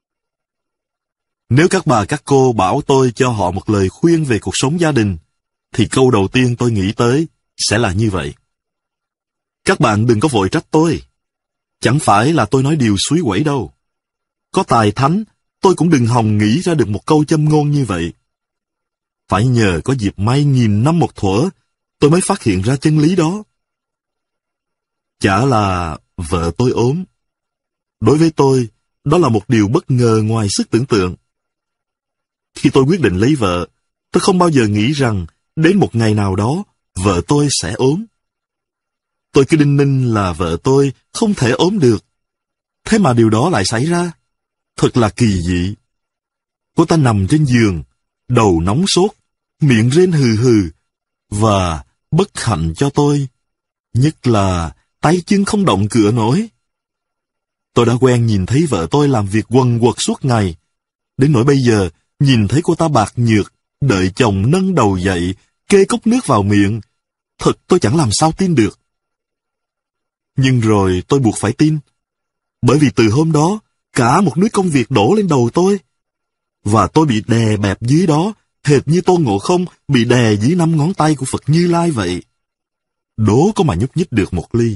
Nếu các bà các cô bảo tôi cho họ một lời khuyên về cuộc sống gia đình, thì câu đầu tiên tôi nghĩ tới sẽ là như vậy. Các bạn đừng có vội trách tôi. Chẳng phải là tôi nói điều suối quẩy đâu. Có tài thánh, tôi cũng đừng hòng nghĩ ra được một câu châm ngôn như vậy. Phải nhờ có dịp may nghìn năm một thuở, tôi mới phát hiện ra chân lý đó. Chả là vợ tôi ốm. Đối với tôi, đó là một điều bất ngờ ngoài sức tưởng tượng. Khi tôi quyết định lấy vợ, tôi không bao giờ nghĩ rằng đến một ngày nào đó, vợ tôi sẽ ốm. Tôi cứ đinh ninh là vợ tôi không thể ốm được. Thế mà điều đó lại xảy ra. Thật là kỳ dị. Cô ta nằm trên giường, đầu nóng sốt, miệng rên hừ hừ, và bất hạnh cho tôi, nhất là tay chân không động cựa nổi. Tôi đã quen nhìn thấy vợ tôi làm việc quần quật suốt ngày, đến nỗi bây giờ nhìn thấy cô ta bạc nhược, đợi chồng nâng đầu dậy, kê cốc nước vào miệng, thật tôi chẳng làm sao tin được. Nhưng rồi tôi buộc phải tin, bởi vì từ hôm đó, cả một núi công việc đổ lên đầu tôi, và tôi bị đè bẹp dưới đó, hệt như Tôn Ngộ Không bị đè dưới 5 ngón tay của Phật Như Lai vậy. Đố có mà nhúc nhích được một ly.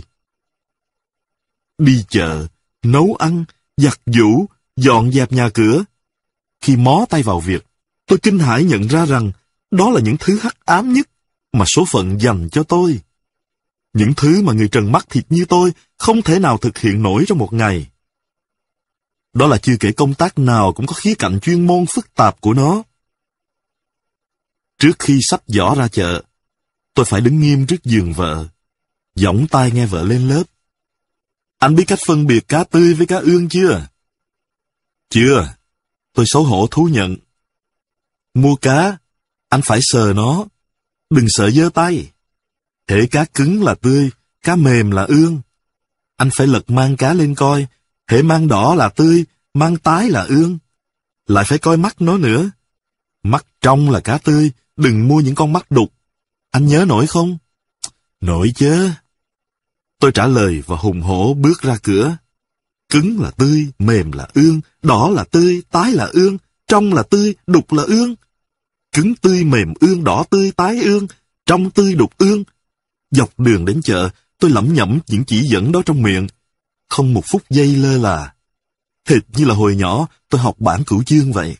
Đi chợ, nấu ăn, giặt giũ, dọn dẹp nhà cửa. Khi mó tay vào việc, tôi kinh hãi nhận ra rằng đó là những thứ hắc ám nhất mà số phận dành cho tôi. Những thứ mà người trần mắt thịt như tôi không thể nào thực hiện nổi trong một ngày. Đó là chưa kể công tác nào cũng có khía cạnh chuyên môn phức tạp của nó. Trước khi xách giỏ ra chợ, tôi phải đứng nghiêm trước giường vợ, giỏng tai nghe vợ lên lớp. Anh biết cách phân biệt cá tươi với cá ương chưa? Chưa, tôi xấu hổ thú nhận. Mua cá, anh phải sờ nó, đừng sợ giơ tay. Hễ cá cứng là tươi, cá mềm là ương. Anh phải lật mang cá lên coi, hễ mang đỏ là tươi, mang tái là ương. Lại phải coi mắt nó nữa. Mắt trong là cá tươi, đừng mua những con mắt đục. Anh nhớ nổi không? Nổi chứ. Tôi trả lời và hùng hổ bước ra cửa. Cứng là tươi, mềm là ương, đỏ là tươi, tái là ương, trong là tươi, đục là ương. Cứng tươi, mềm ương, đỏ tươi, tái ương, trong tươi, đục ương. Dọc đường đến chợ, tôi lẩm nhẩm những chỉ dẫn đó trong miệng. Không một phút giây lơ là. Hệt như là hồi nhỏ tôi học bản cửu chương vậy.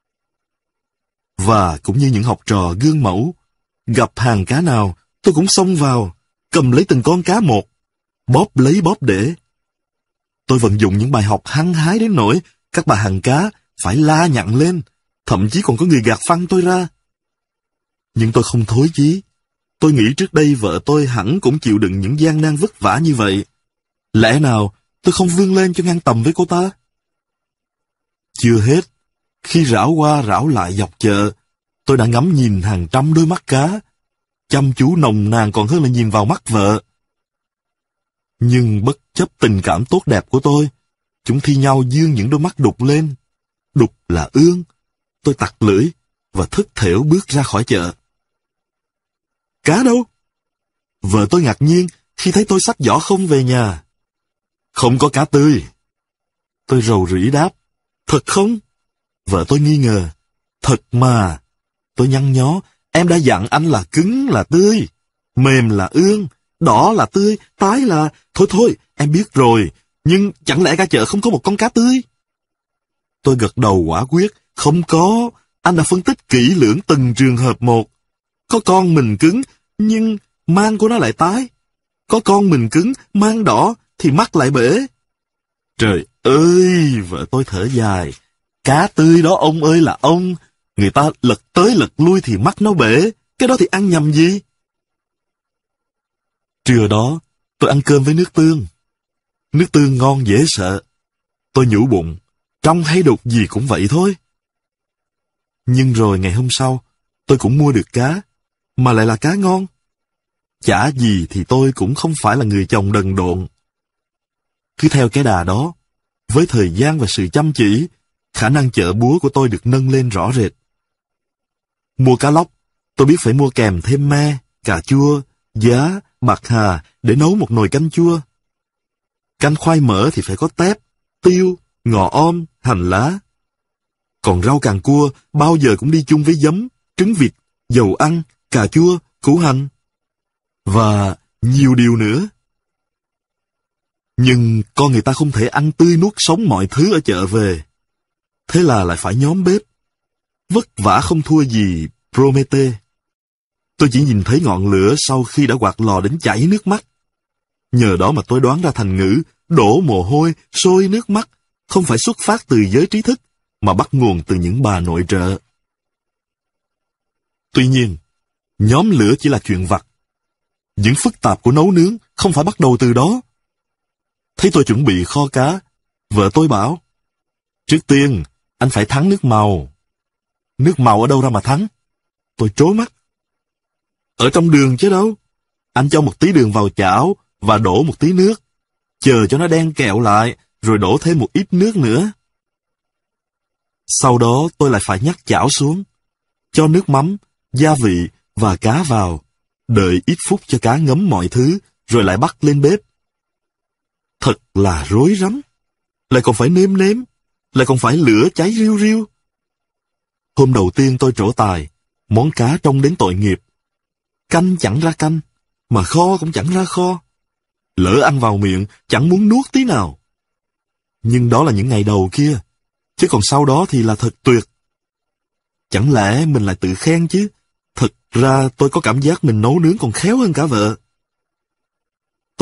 Và cũng như những học trò gương mẫu, gặp hàng cá nào tôi cũng xông vào, cầm lấy từng con cá một, bóp lấy bóp để. Tôi vận dụng những bài học hăng hái đến nỗi các bà hàng cá phải la nhặng lên, thậm chí còn có người gạt phăng tôi ra. Nhưng tôi không thối chí. Tôi nghĩ trước đây vợ tôi hẳn cũng chịu đựng những gian nan vất vả như vậy. Lẽ nào tôi không vươn lên cho ngang tầm với cô ta? Chưa hết, khi rảo qua rảo lại dọc chợ, tôi đã ngắm nhìn hàng trăm đôi mắt cá, chăm chú nồng nàn còn hơn là nhìn vào mắt vợ. Nhưng bất chấp tình cảm tốt đẹp của tôi, chúng thi nhau dương những đôi mắt đục lên. Đục là ương. Tôi tặc lưỡi và thất thểu bước ra khỏi chợ. Cá đâu? Vợ tôi ngạc nhiên khi thấy tôi xách giỏ không về nhà. Không có cá tươi. Tôi rầu rĩ đáp. Thật không? Vợ tôi nghi ngờ. Thật mà. Tôi nhăn nhó. Em đã dặn anh là cứng là tươi, mềm là ương, đỏ là tươi, tái là... Thôi, em biết rồi. Nhưng chẳng lẽ cả chợ không có một con cá tươi? Tôi gật đầu quả quyết. Không có. Anh đã phân tích kỹ lưỡng từng trường hợp một. Có con mình cứng, nhưng mang của nó lại tái. Có con mình cứng, mang đỏ, thì mắt lại bể. Trời ơi, vợ tôi thở dài. Cá tươi đó ông ơi là ông. Người ta lật tới lật lui thì mắt nó bể. Cái đó thì ăn nhầm gì? Trưa đó, tôi ăn cơm với nước tương. Nước tương ngon dễ sợ. Tôi nhủ bụng, trong hay đục gì cũng vậy thôi. Nhưng rồi ngày hôm sau, tôi cũng mua được cá, mà lại là cá ngon. Chả gì thì tôi cũng không phải là người chồng đần độn. Cứ theo cái đà đó, với thời gian và sự chăm chỉ, khả năng chợ búa của tôi được nâng lên rõ rệt. Mua cá lóc, tôi biết phải mua kèm thêm me, cà chua, giá, bạc hà để nấu một nồi canh chua. Canh khoai mỡ thì phải có tép, tiêu, ngò om, hành lá. Còn rau càng cua bao giờ cũng đi chung với giấm, trứng vịt, dầu ăn, cà chua, củ hành. Và nhiều điều nữa. Nhưng con người ta không thể ăn tươi nuốt sống mọi thứ ở chợ về. Thế là lại phải nhóm bếp. Vất vả không thua gì Promete. Tôi chỉ nhìn thấy ngọn lửa sau khi đã quạt lò đến chảy nước mắt. Nhờ đó mà tôi đoán ra thành ngữ đổ mồ hôi, sôi nước mắt không phải xuất phát từ giới trí thức, mà bắt nguồn từ những bà nội trợ. Tuy nhiên, nhóm lửa chỉ là chuyện vặt. Những phức tạp của nấu nướng không phải bắt đầu từ đó. Thấy tôi chuẩn bị kho cá, vợ tôi bảo, trước tiên, anh phải thắng nước màu. Nước màu ở đâu ra mà thắng? Tôi trố mắt. Ở trong đường chứ đâu. Anh cho một tí đường vào chảo và đổ một tí nước. Chờ cho nó đen kẹo lại, rồi đổ thêm một ít nước nữa. Sau đó tôi lại phải nhắc chảo xuống, cho nước mắm, gia vị và cá vào, đợi ít phút cho cá ngấm mọi thứ, rồi lại bắt lên bếp. Thật là rối rắm. Lại còn phải nêm nếm, lại còn phải lửa cháy riu riu. Hôm đầu tiên tôi trổ tài, món cá trông đến tội nghiệp. Canh chẳng ra canh, mà kho cũng chẳng ra kho. Lỡ ăn vào miệng, chẳng muốn nuốt tí nào. Nhưng đó là những ngày đầu kia, chứ còn sau đó thì là thật tuyệt. Chẳng lẽ mình lại tự khen chứ? Thật ra tôi có cảm giác mình nấu nướng còn khéo hơn cả vợ.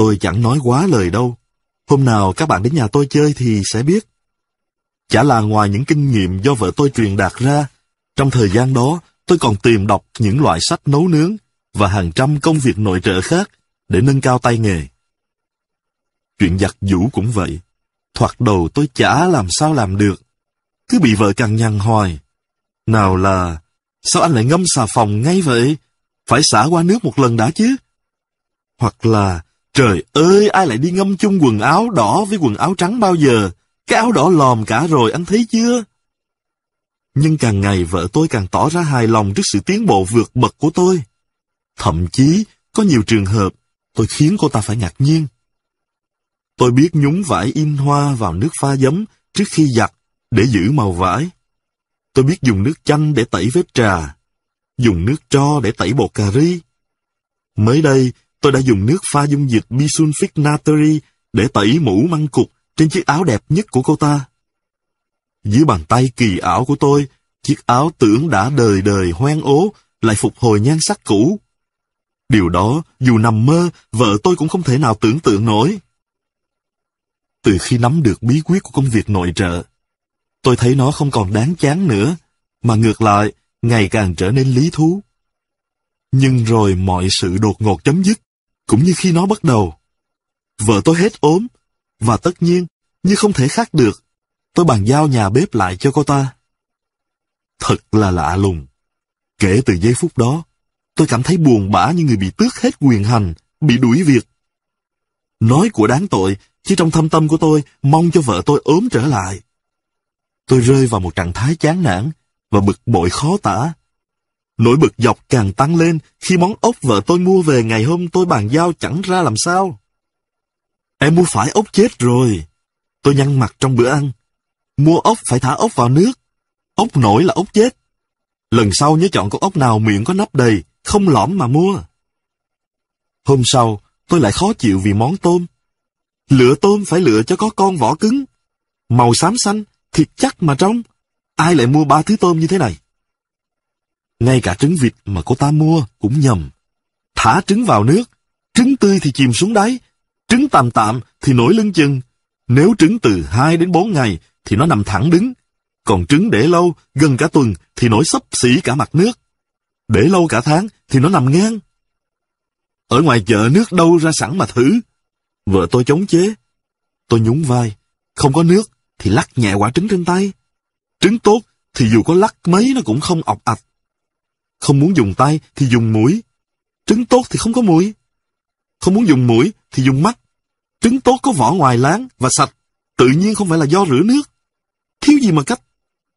Tôi chẳng nói quá lời đâu. Hôm nào các bạn đến nhà tôi chơi thì sẽ biết. Chả là ngoài những kinh nghiệm do vợ tôi truyền đạt ra, trong thời gian đó tôi còn tìm đọc những loại sách nấu nướng và hàng trăm công việc nội trợ khác để nâng cao tay nghề. Chuyện giặt giũ cũng vậy. Thoạt đầu tôi chả làm sao làm được. Cứ bị vợ cằn nhằn hoài. Nào là, sao anh lại ngâm xà phòng ngay vậy? Phải xả qua nước một lần đã chứ. Hoặc là, trời ơi, ai lại đi ngâm chung quần áo đỏ với quần áo trắng bao giờ? Cái áo đỏ lòm cả rồi, anh thấy chưa? Nhưng càng ngày vợ tôi càng tỏ ra hài lòng trước sự tiến bộ vượt bậc của tôi. Thậm chí, có nhiều trường hợp, tôi khiến cô ta phải ngạc nhiên. Tôi biết nhúng vải in hoa vào nước pha giấm trước khi giặt để giữ màu vải. Tôi biết dùng nước chanh để tẩy vết trà, dùng nước tro để tẩy bột cà ri. Mới đây, tôi đã dùng nước pha dung dịch bisulfit natri để tẩy mũ măng cụt trên chiếc áo đẹp nhất của cô ta. Dưới bàn tay kỳ ảo của tôi, chiếc áo tưởng đã đời đời hoen ố lại phục hồi nhan sắc cũ. Điều đó, dù nằm mơ, vợ tôi cũng không thể nào tưởng tượng nổi. Từ khi nắm được bí quyết của công việc nội trợ, tôi thấy nó không còn đáng chán nữa, mà ngược lại, ngày càng trở nên lý thú. Nhưng rồi mọi sự đột ngột chấm dứt, cũng như khi nó bắt đầu. Vợ tôi hết ốm, và tất nhiên, như không thể khác được, tôi bàn giao nhà bếp lại cho cô ta. Thật là lạ lùng. Kể từ giây phút đó, tôi cảm thấy buồn bã như người bị tước hết quyền hành, bị đuổi việc. Nói của đáng tội, chứ trong thâm tâm của tôi mong cho vợ tôi ốm trở lại. Tôi rơi vào một trạng thái chán nản và bực bội khó tả. Nỗi bực dọc càng tăng lên khi món ốc vợ tôi mua về ngày hôm tôi bàn giao chẳng ra làm sao. Em mua phải ốc chết rồi. Tôi nhăn mặt trong bữa ăn. Mua ốc phải thả ốc vào nước. Ốc nổi là ốc chết. Lần sau nhớ chọn con ốc nào miệng có nắp đầy, không lõm mà mua. Hôm sau, tôi lại khó chịu vì món tôm. Lựa tôm phải lựa cho có con vỏ cứng. Màu xám xanh, thịt chắc mà trong. Ai lại mua 3 thứ tôm như thế này? Ngay cả trứng vịt mà cô ta mua cũng nhầm. Thả trứng vào nước, trứng tươi thì chìm xuống đáy, trứng tạm tạm thì nổi lưng chừng. Nếu trứng từ 2 đến 4 ngày thì nó nằm thẳng đứng. Còn trứng để lâu, gần cả tuần thì nổi xấp xỉ cả mặt nước. Để lâu cả tháng thì nó nằm ngang. Ở ngoài chợ nước đâu ra sẵn mà thử. Vợ tôi chống chế. Tôi nhún vai. Không có nước thì lắc nhẹ quả trứng trên tay. Trứng tốt thì dù có lắc mấy nó cũng không ọc ạch. Không muốn dùng tay thì dùng mũi. Trứng tốt thì không có mũi. Không muốn dùng mũi thì dùng mắt. Trứng tốt có vỏ ngoài láng và sạch. Tự nhiên không phải là do rửa nước. Thiếu gì mà cách.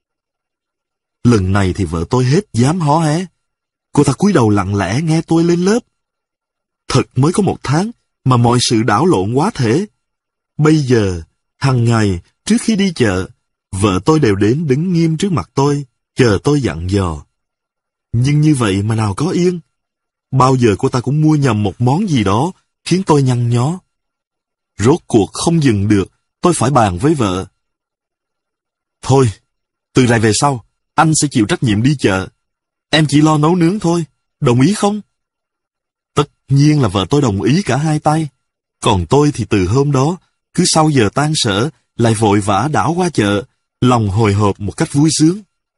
Lần này thì vợ tôi hết dám hó hé. Cô ta cúi đầu lặng lẽ nghe tôi lên lớp. Thật mới có 1 tháng mà mọi sự đảo lộn quá thể. Bây giờ, hàng ngày, trước khi đi chợ, vợ tôi đều đến đứng nghiêm trước mặt tôi, chờ tôi dặn dò. Nhưng như vậy mà nào có yên. Bao giờ cô ta cũng mua nhầm một món gì đó, khiến tôi nhăn nhó. Rốt cuộc không dừng được, tôi phải bàn với vợ. Thôi, từ này về sau, anh sẽ chịu trách nhiệm đi chợ. Em chỉ lo nấu nướng thôi, đồng ý không? Tất nhiên là vợ tôi đồng ý cả hai tay. Còn tôi thì từ hôm đó, cứ sau giờ tan sở, lại vội vã đảo qua chợ, lòng hồi hộp một cách vui sướng.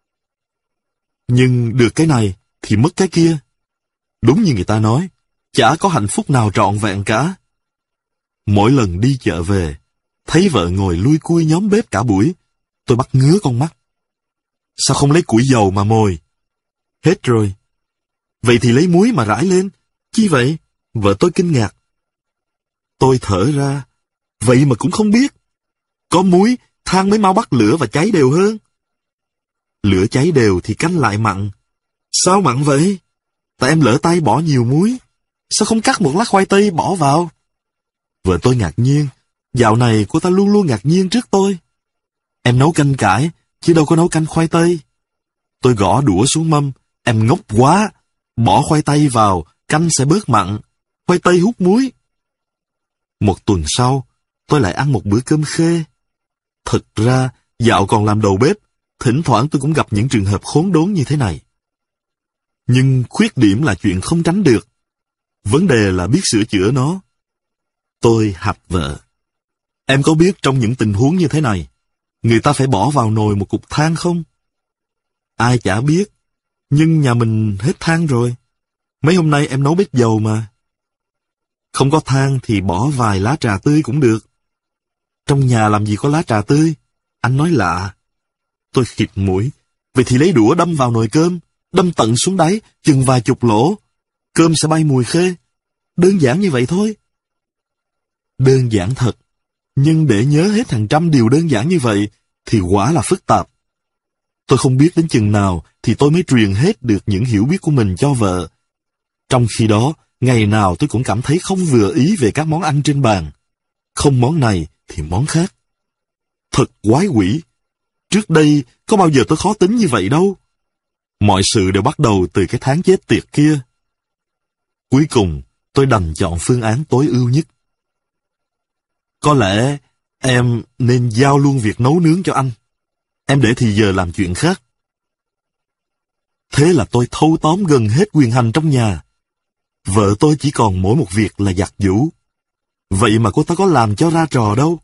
Nhưng được cái này thì mất cái kia. Đúng như người ta nói, chả có hạnh phúc nào trọn vẹn cả. Mỗi lần đi chợ về, thấy vợ ngồi lui cui nhóm bếp cả buổi, tôi bắt ngứa con mắt. Sao không lấy củi dầu mà mồi? Hết rồi. Vậy thì lấy muối mà rải lên. Chi vậy? Vợ tôi kinh ngạc. Tôi thở ra. Vậy mà cũng không biết. Có muối, than mới mau bắt lửa và cháy đều hơn. Lửa cháy đều thì canh lại mặn. Sao mặn vậy? Tại em lỡ tay bỏ nhiều muối. Sao không cắt một lát khoai tây bỏ vào? Vợ tôi ngạc nhiên. Dạo này cô ta luôn luôn ngạc nhiên trước tôi. Em nấu canh cải, chứ đâu có nấu canh khoai tây. Tôi gõ đũa xuống mâm. Em ngốc quá. Bỏ khoai tây vào, canh sẽ bớt mặn. Khoai tây hút muối. 1 tuần sau, tôi lại ăn một bữa cơm khê. Thực ra, dạo còn làm đầu bếp, thỉnh thoảng tôi cũng gặp những trường hợp khốn đốn như thế này. Nhưng khuyết điểm là chuyện không tránh được. Vấn đề là biết sửa chữa nó. Tôi hạch vợ. Em có biết trong những tình huống như thế này, người ta phải bỏ vào nồi một cục than không? Ai chả biết, nhưng nhà mình hết than rồi. Mấy hôm nay em nấu bếp dầu mà. Không có than thì bỏ vài lá trà tươi cũng được. Trong nhà làm gì có lá trà tươi? Anh nói lạ. Tôi khịt mũi. Vậy thì lấy đũa đâm vào nồi cơm, đâm tận xuống đáy, chừng vài chục lỗ. Cơm sẽ bay mùi khê. Đơn giản như vậy thôi. Đơn giản thật. Nhưng để nhớ hết hàng trăm điều đơn giản như vậy, thì quả là phức tạp. Tôi không biết đến chừng nào thì tôi mới truyền hết được những hiểu biết của mình cho vợ. Trong khi đó, ngày nào tôi cũng cảm thấy không vừa ý về các món ăn trên bàn. Không món này thì món khác. Thật quái quỷ. Trước đây, có bao giờ tôi khó tính như vậy đâu. Mọi sự đều bắt đầu từ cái tháng chết tiệt kia. Cuối cùng, tôi đành chọn phương án tối ưu nhất. Có lẽ em nên giao luôn việc nấu nướng cho anh. Em để thì giờ làm chuyện khác. Thế là tôi thâu tóm gần hết quyền hành trong nhà. Vợ tôi chỉ còn mỗi một việc là giặt giũ. Vậy mà cô ta có làm cho ra trò đâu.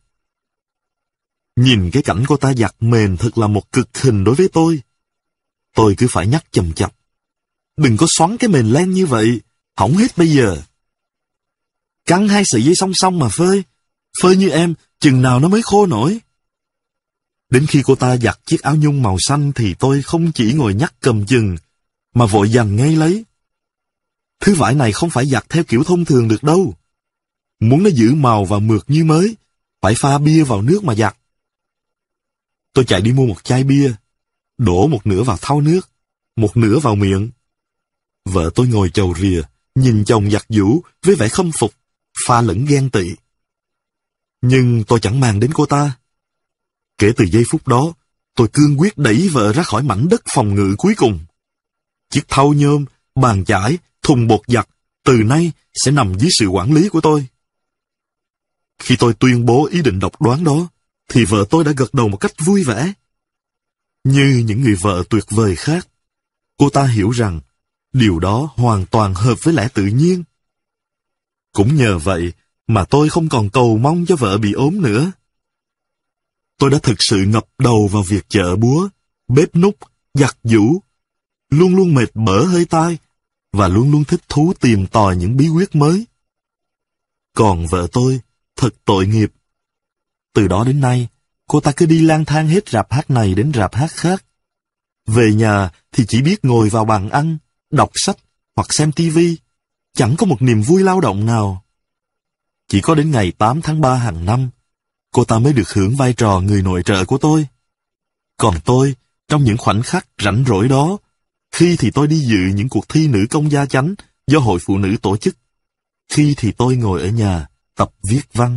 Nhìn cái cảnh cô ta giặt mền thật là một cực hình đối với tôi. Tôi cứ phải nhắc chầm chập. Đừng có xoắn cái mền len như vậy, hỏng hết bây giờ. Căng hai sợi dây song song mà phơi. Phơi như em, chừng nào nó mới khô nổi. Đến khi cô ta giặt chiếc áo nhung màu xanh thì tôi không chỉ ngồi nhắc cầm chừng, mà vội giành ngay lấy. Thứ vải này không phải giặt theo kiểu thông thường được đâu. Muốn nó giữ màu và mượt như mới, phải pha bia vào nước mà giặt. Tôi chạy đi mua một chai bia, đổ một nửa vào thau nước, một nửa vào miệng. Vợ tôi ngồi chầu rìa, nhìn chồng giặt giũ với vẻ khâm phục, pha lẫn ghen tị. Nhưng tôi chẳng màng đến cô ta. Kể từ giây phút đó, tôi cương quyết đẩy vợ ra khỏi mảnh đất phòng ngự cuối cùng. Chiếc thau nhôm, bàn chải, thùng bột giặt, từ nay sẽ nằm dưới sự quản lý của tôi. Khi tôi tuyên bố ý định độc đoán đó, thì vợ tôi đã gật đầu một cách vui vẻ. Như những người vợ tuyệt vời khác, cô ta hiểu rằng điều đó hoàn toàn hợp với lẽ tự nhiên. Cũng nhờ vậy mà tôi không còn cầu mong cho vợ bị ốm nữa. Tôi đã thực sự ngập đầu vào việc chợ búa, bếp núc, giặt giũ, luôn luôn mệt bở hơi tai và luôn luôn thích thú tìm tòi những bí quyết mới. Còn vợ tôi, thật tội nghiệp. Từ đó đến nay, cô ta cứ đi lang thang hết rạp hát này đến rạp hát khác. Về nhà thì chỉ biết ngồi vào bàn ăn, đọc sách hoặc xem tivi, chẳng có một niềm vui lao động nào. Chỉ có đến ngày 8 tháng 3 hàng năm, cô ta mới được hưởng vai trò người nội trợ của tôi. Còn tôi, trong những khoảnh khắc rảnh rỗi đó, khi thì tôi đi dự những cuộc thi nữ công gia chánh do Hội Phụ Nữ tổ chức, khi thì tôi ngồi ở nhà tập viết văn.